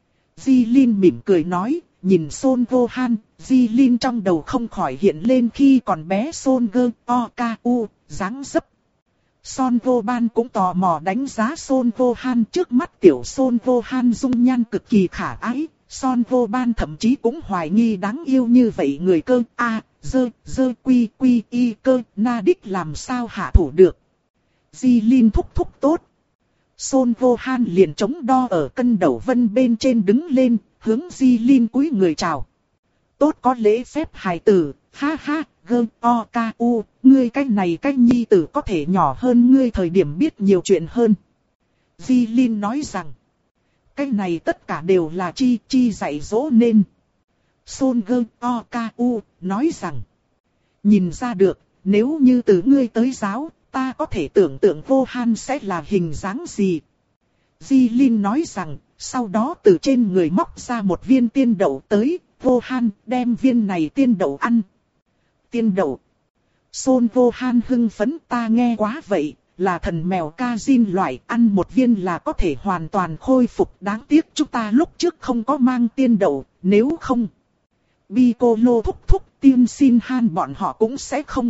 Di Linh mỉm cười nói, nhìn Son Gohan, Di Linh trong đầu không khỏi hiện lên khi còn bé Son Go Oku, dáng dấp. Son Gohan cũng tò mò đánh giá Son Gohan, trước mắt tiểu Son Gohan dung nhan cực kỳ khả ái, Son Gohan thậm chí cũng hoài nghi đáng yêu như vậy người cơ a, dơ, dơ quy quy y cơ, na đích làm sao hạ thủ được. Di Linh thúc thúc tốt. Son Gohan liền chống đo ở cân đầu vân bên trên đứng lên, hướng Di Linh cúi người chào. Tốt có lễ phép hài tử, ha ha, Gơ Oku, ngươi cái này cái nhi tử có thể nhỏ hơn ngươi thời điểm biết nhiều chuyện hơn. Di Linh nói rằng, cái này tất cả đều là Chi Chi dạy dỗ nên. Son Go Oku nói rằng, nhìn ra được, nếu như từ ngươi tới giáo, ta có thể tưởng tượng Gohan sẽ là hình dáng gì. Di Linh nói rằng, sau đó từ trên người móc ra một viên tiên đậu tới, Gohan đem viên này tiên đậu ăn. Tiên đậu. Son Gohan hưng phấn, ta nghe quá vậy, là thần mèo Kazin loại, ăn một viên là có thể hoàn toàn khôi phục. Đáng tiếc chúng ta lúc trước không có mang tiên đậu, nếu không Piccolo thúc thúc, Tiên Sin Han bọn họ cũng sẽ không.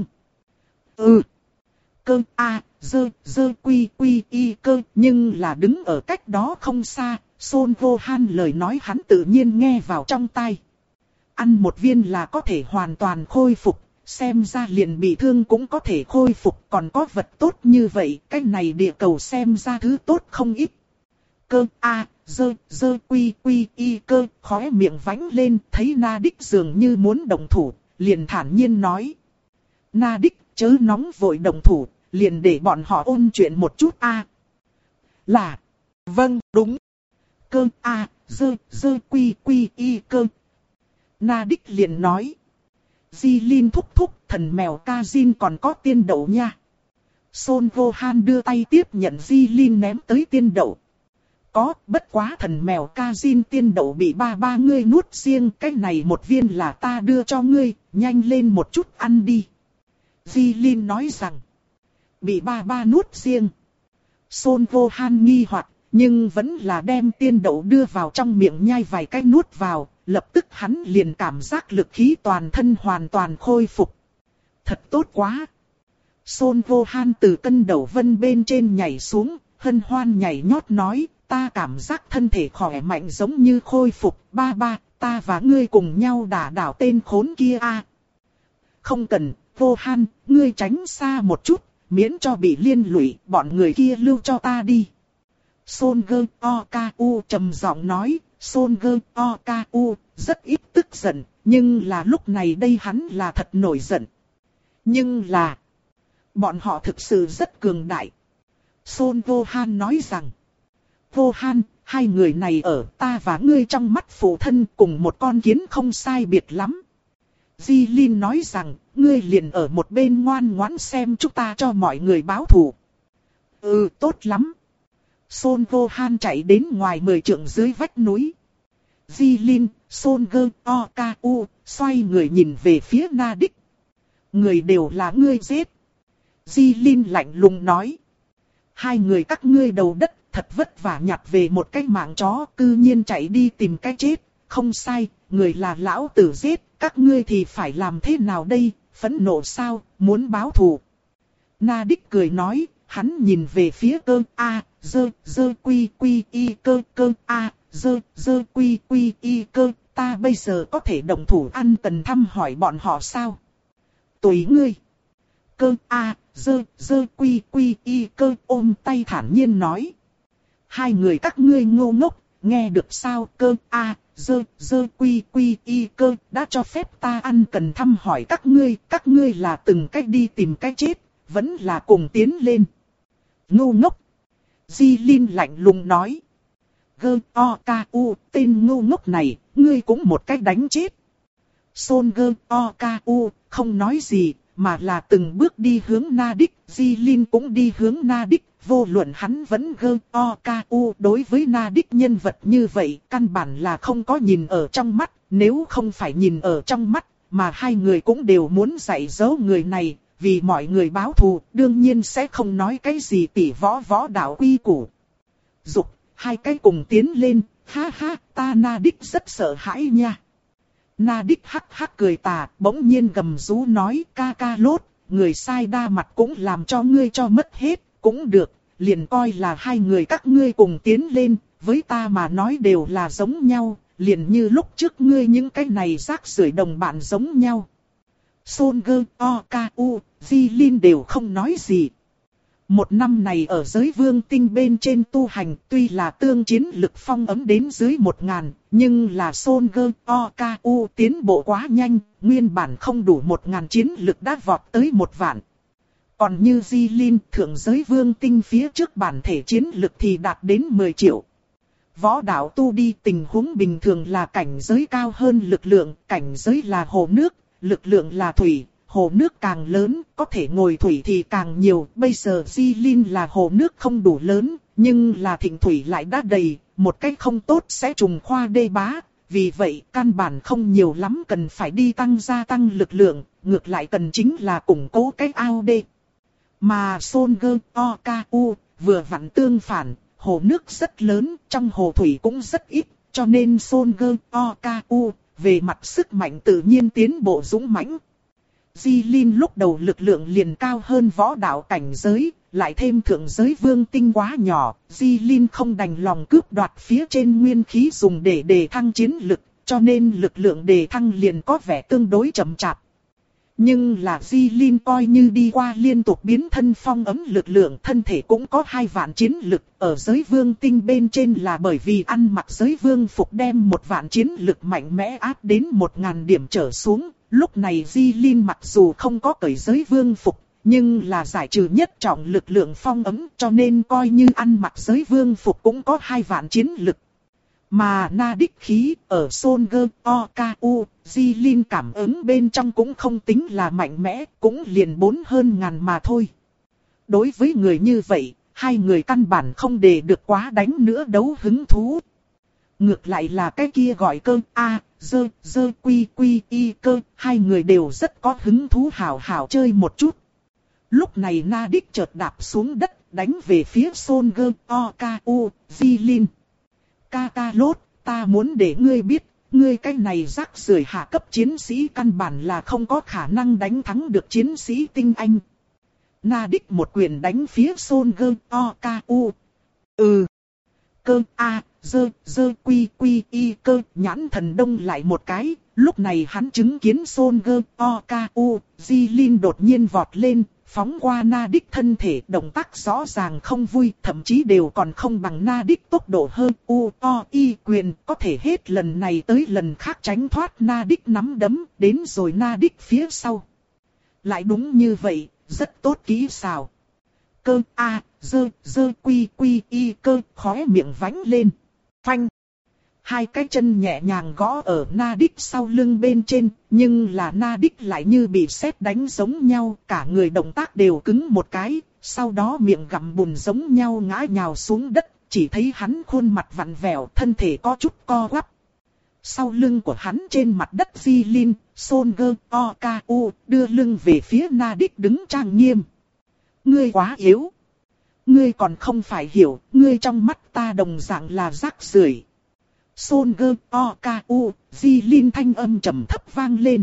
Ừ. Cơ a, dơ, dơ quy quy y cơ, nhưng là đứng ở cách đó không xa, Son Gohan lời nói hắn tự nhiên nghe vào trong tai. Ăn một viên là có thể hoàn toàn khôi phục, xem ra liền bị thương cũng có thể khôi phục, còn có vật tốt như vậy, cái này địa cầu xem ra thứ tốt không ít. Cơ a, dơ, dơ quy quy y cơ, khóe miệng vánh lên, thấy Na Đích dường như muốn động thủ, liền thản nhiên nói. Na Đích, chớ nóng vội động thủ, liền để bọn họ ôn chuyện một chút a. À. Là, vâng, đúng. Cơ a, dơ, dơ quy quy y cơ. Na Đích liền nói. Di Linh thúc thúc, thần mèo Kazin còn có tiên đậu nha. Son Gohan đưa tay tiếp nhận Di Linh ném tới tiên đậu. Có, bất quá thần mèo Kazin tiên đậu bị ba ba ngươi nuốt riêng, cái này một viên là ta đưa cho ngươi, nhanh lên một chút ăn đi. Di Linh nói rằng, bị ba ba nuốt riêng. Son Gohan nghi hoặc, nhưng vẫn là đem tiên đậu đưa vào trong miệng nhai vài cái nuốt vào, lập tức hắn liền cảm giác lực khí toàn thân hoàn toàn khôi phục. Thật tốt quá. Son Gohan từ cân đầu vân bên trên nhảy xuống, hân hoan nhảy nhót nói, ta cảm giác thân thể khỏe mạnh giống như khôi phục, ba ba, ta và ngươi cùng nhau đả đảo tên khốn kia a. À. Không cần, Gohan, ngươi tránh xa một chút, miễn cho bị liên lụy, bọn người kia lưu cho ta đi. Son Go Oku trầm giọng nói, Son Go Oku rất ít tức giận, nhưng là lúc này đây hắn là thật nổi giận. Nhưng là, bọn họ thực sự rất cường đại. Son Gohan nói rằng, Gohan, hai người này ở ta và ngươi trong mắt phụ thân cùng một con kiến không sai biệt lắm. Di Linh nói rằng, ngươi liền ở một bên ngoan ngoãn xem chúng ta cho mọi người báo thù. Ừ, tốt lắm. Son Gohan chạy đến ngoài mười trượng dưới vách núi. Di Linh, Son Goku xoay người nhìn về phía Na Đích. Người đều là ngươi giết. Di Linh lạnh lùng nói. Hai người các ngươi đầu đất thật vất vả nhặt về một cái mạng chó, cư nhiên chạy đi tìm cái chết. Không sai, người là lão tử giết, các ngươi thì phải làm thế nào đây, phẫn nộ sao, muốn báo thù. Na Đích cười nói, hắn nhìn về phía cơ a, dơ, dơ quy quy y cơ cơ a, dơ, dơ quy quy y cơ, ta bây giờ có thể động thủ ăn cần thăm hỏi bọn họ sao? Tùy ngươi. Cơ a, dơ, dơ quy quy y cơ ôm tay thản nhiên nói. Hai người các ngươi ngô ngốc, nghe được sao? Cơ a, dơ, dơ quy quy y cơ đã cho phép ta ăn cần thăm hỏi các ngươi, các ngươi là từng cách đi tìm cái chết, vẫn là cùng tiến lên. Ngô ngốc. Di Linh lạnh lùng nói. Gơ o ca u, tên ngô ngốc này, ngươi cũng một cách đánh chết. Son gơ o ca u, không nói gì, mà là từng bước đi hướng Na Đích. Di Linh cũng đi hướng Na Đích, vô luận hắn vẫn gơ o ca u. Đối với Na Đích nhân vật như vậy, căn bản là không có nhìn ở trong mắt. Nếu không phải nhìn ở trong mắt, mà hai người cũng đều muốn dạy dỗ người này. Vì mọi người báo thù, đương nhiên sẽ không nói cái gì tỉ võ võ đạo quy củ. Dục, hai cái cùng tiến lên, ha ha, ta Na Đích rất sợ hãi nha. Na Đích hắc hắc cười tà, bỗng nhiên gầm rú nói, ca ca lốt, người sai đa mặt cũng làm cho ngươi cho mất hết, cũng được, liền coi là hai người các ngươi cùng tiến lên, với ta mà nói đều là giống nhau, liền như lúc trước ngươi những cái này rác rưởi đồng bạn giống nhau. Son Goku, Di Linh đều không nói gì. Một năm này ở giới vương tinh bên trên tu hành tuy là tương chiến lực phong ấm đến dưới một ngàn, nhưng là Son Goku tiến bộ quá nhanh, nguyên bản không đủ một ngàn chiến lực đã vọt tới một vạn. Còn như Di Linh thượng giới vương tinh phía trước bản thể chiến lực thì đạt đến mười triệu. Võ đạo tu đi tình huống bình thường là cảnh giới cao hơn lực lượng, cảnh giới là hồ nước, lực lượng là thủy. Hồ nước càng lớn, có thể ngồi thủy thì càng nhiều. Bây giờ Di Linh là hồ nước không đủ lớn, nhưng là thịnh thủy lại đã đầy, một cách không tốt sẽ trùng khoa đê bá. Vì vậy, căn bản không nhiều lắm cần phải đi tăng gia tăng lực lượng, ngược lại cần chính là củng cố cái ao đê. Mà Son Goku vừa vặn tương phản, hồ nước rất lớn, trong hồ thủy cũng rất ít, cho nên Son Goku về mặt sức mạnh tự nhiên tiến bộ dũng mãnh. Di Linh lúc đầu lực lượng liền cao hơn võ đạo cảnh giới, lại thêm thượng giới vương tinh quá nhỏ, Di Linh không đành lòng cướp đoạt phía trên nguyên khí dùng để đề thăng chiến lực, cho nên lực lượng đề thăng liền có vẻ tương đối chậm chạp. Nhưng là Di Linh coi như đi qua liên tục biến thân phong ấm lực lượng, thân thể cũng có hai vạn chiến lực, ở giới vương tinh bên trên là bởi vì ăn mặc giới vương phục đem một vạn chiến lực mạnh mẽ áp đến một ngàn điểm trở xuống. Lúc này Di Linh mặc dù không có cởi giới vương phục, nhưng là giải trừ nhất trọng lực lượng phong ấm, cho nên coi như ăn mặc giới vương phục cũng có hai vạn chiến lực. Mà Na Đích khí ở Son Goku, Di Linh cảm ứng bên trong cũng không tính là mạnh mẽ, cũng liền bốn hơn ngàn mà thôi. Đối với người như vậy, hai người căn bản không để được quá đánh nữa đấu hứng thú. Ngược lại là cái kia gọi cơ a, dơ, dơ quy quy y cơ, hai người đều rất có hứng thú hảo hảo chơi một chút. Lúc này Na Đích chợt đạp xuống đất, đánh về phía Son Goku, Di Linh. Ca ca lốt, ta muốn để ngươi biết, ngươi cái này rác rưởi hạ cấp chiến sĩ căn bản là không có khả năng đánh thắng được chiến sĩ tinh anh. Na Đích một quyền đánh phía Son Goku. Ừ. Cơ a, dơ, dơ quy quy y cơ, nhãn thần đông lại một cái. Lúc này hắn chứng kiến Son Goku, Di Linh đột nhiên vọt lên, phóng qua Na Đích thân thể, động tác rõ ràng không vui, thậm chí đều còn không bằng Na Đích tốc độ hơn. U, O, Y quyền, có thể hết lần này tới lần khác tránh thoát Na Đích nắm đấm, đến rồi Na Đích phía sau. Lại đúng như vậy, rất tốt kỹ xảo. Cơ a, dơ, dơ quy quy y cơ, khóe miệng vánh lên. Phanh. Hai cái chân nhẹ nhàng gõ ở Nadik sau lưng bên trên, nhưng là Nadik lại như bị sét đánh giống nhau, cả người động tác đều cứng một cái, sau đó miệng gặm bùn giống nhau ngã nhào xuống đất, chỉ thấy hắn khuôn mặt vặn vẹo, thân thể có chút co quắp. Sau lưng của hắn trên mặt đất Jilin, Solskjaer, Okafu, đưa lưng về phía Nadik đứng trang nghiêm. Ngươi quá yếu. Ngươi còn không phải hiểu, ngươi trong mắt ta đồng dạng là rác rưởi. Solskjaer, Okafu, Jilin thanh âm trầm thấp vang lên.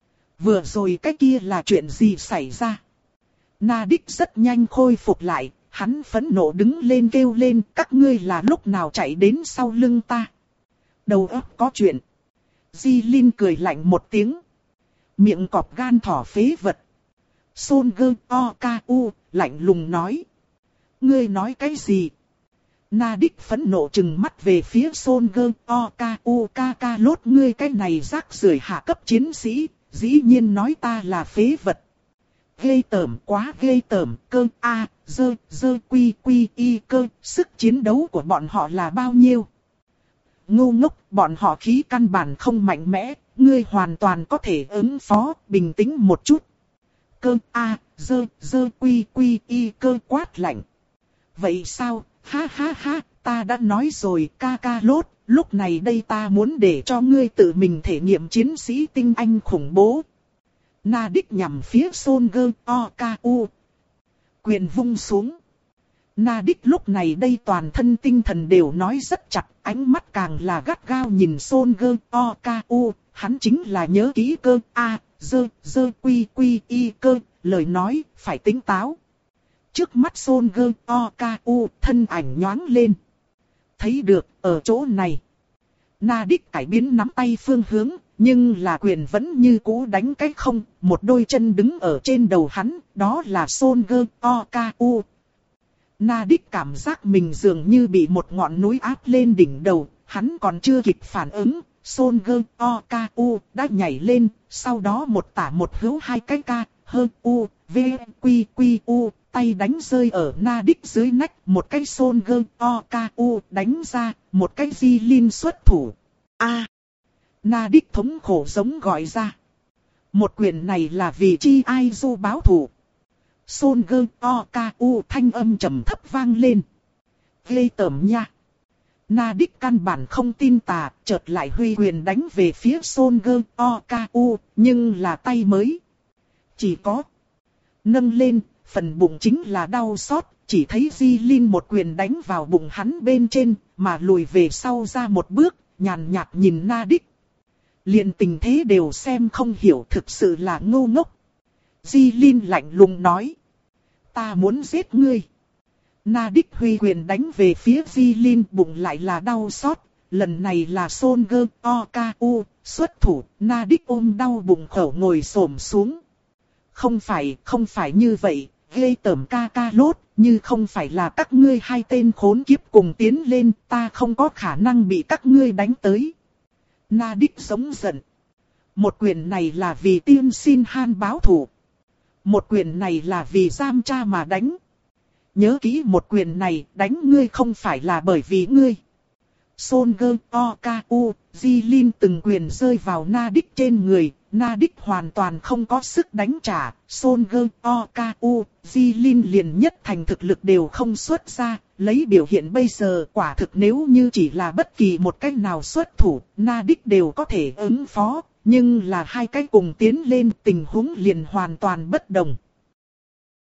Vừa rồi cái kia là chuyện gì xảy ra? Nadik rất nhanh khôi phục lại, hắn phẫn nộ đứng lên kêu lên, các ngươi là lúc nào chạy đến sau lưng ta? Đầu óc có chuyện. Jilin cười lạnh một tiếng. Miệng cọp gan thỏ phế vật. Solskjaer, Okafu, lạnh lùng nói. Ngươi nói cái gì? Nadik phẫn nộ trừng mắt về phía Solskjaer, Okafu, Kaka lốt ngươi cái này rác rưởi hạ cấp chiến sĩ, dĩ nhiên nói ta là phế vật. Ghê tởm quá ghê tởm, cơ a, dơ, dơ quy quy y cơ, sức chiến đấu của bọn họ là bao nhiêu? Ngu ngốc, bọn họ khí căn bản không mạnh mẽ, ngươi hoàn toàn có thể ứng phó, bình tĩnh một chút. Cơ a, dơ, dơ quy quy y cơ quát lạnh. Vậy sao, ha ha ha, ta đã nói rồi ca ca lốt, lúc này đây ta muốn để cho ngươi tự mình thể nghiệm chiến sĩ tinh anh khủng bố. Nadik nhằm phía Solskjaer, Okafu. Quyền vung xuống. Nadik lúc này đây toàn thân tinh thần đều nói rất chặt, ánh mắt càng là gắt gao nhìn Solskjaer, Okafu, hắn chính là nhớ kỹ cơ a, dơ, dơ quy quy y cơ, lời nói, phải tính táo. Trước mắt Solskjaer, Okafu, thân ảnh nhoáng lên. Thấy được, ở chỗ này. Nadik cải biến nắm tay phương hướng, nhưng là quyền vẫn như cũ đánh cái không, một đôi chân đứng ở trên đầu hắn, đó là Solskjaer, Okafu. Nadik cảm giác mình dường như bị một ngọn núi áp lên đỉnh đầu, hắn còn chưa kịp phản ứng, Solskjaer, Okafu đã nhảy lên, sau đó một tả một hữu hai cái ca, hơ u, v, quy quy u, tay đánh rơi ở Nadik dưới nách, một cái Solskjaer, Okafu đánh ra, một cái Jilin xuất thủ. A. À, Nadik thống khổ giống gọi ra. Một quyền này là vì chi ai du báo thù. Solskjaer, Okafu thanh âm trầm thấp vang lên. Ghê tởm nha. Nadik căn bản không tin tà, chợt lại huy quyền đánh về phía Solskjaer, Okafu, nhưng là tay mới. Chỉ có nâng lên, phần bụng chính là đau xót, chỉ thấy Jilin một quyền đánh vào bụng hắn bên trên, mà lùi về sau ra một bước, nhàn nhạt nhìn Nadik. Liền tình thế đều xem không hiểu, thực sự là ngu ngốc. Jilin lạnh lùng nói. Ta muốn giết ngươi. Nadik huy quyền đánh về phía Jilin, bụng lại là đau xót. Lần này là Solskjaer, Okafu xuất thủ, Nadik ôm đau bụng khẩu ngồi xổm xuống. Không phải, không phải như vậy, ghê tởm ca ca lốt, như không phải là các ngươi hai tên khốn kiếp cùng tiến lên, ta không có khả năng bị các ngươi đánh tới. Nadik giống giận. Một quyền này là vì tiên xin Han báo thù. Một quyền này là vì giam cha mà đánh. Nhớ kỹ một quyền này, đánh ngươi không phải là bởi vì ngươi. Solskjaer, Okafu, Jilin từng quyền rơi vào Nadik trên người, Nadik hoàn toàn không có sức đánh trả. Solskjaer, Okafu, Jilin liền nhất thành thực lực đều không xuất ra, lấy biểu hiện bây giờ quả thực nếu như chỉ là bất kỳ một cách nào xuất thủ, Nadik đều có thể ứng phó, nhưng là hai cái cùng tiến lên tình huống liền hoàn toàn bất đồng.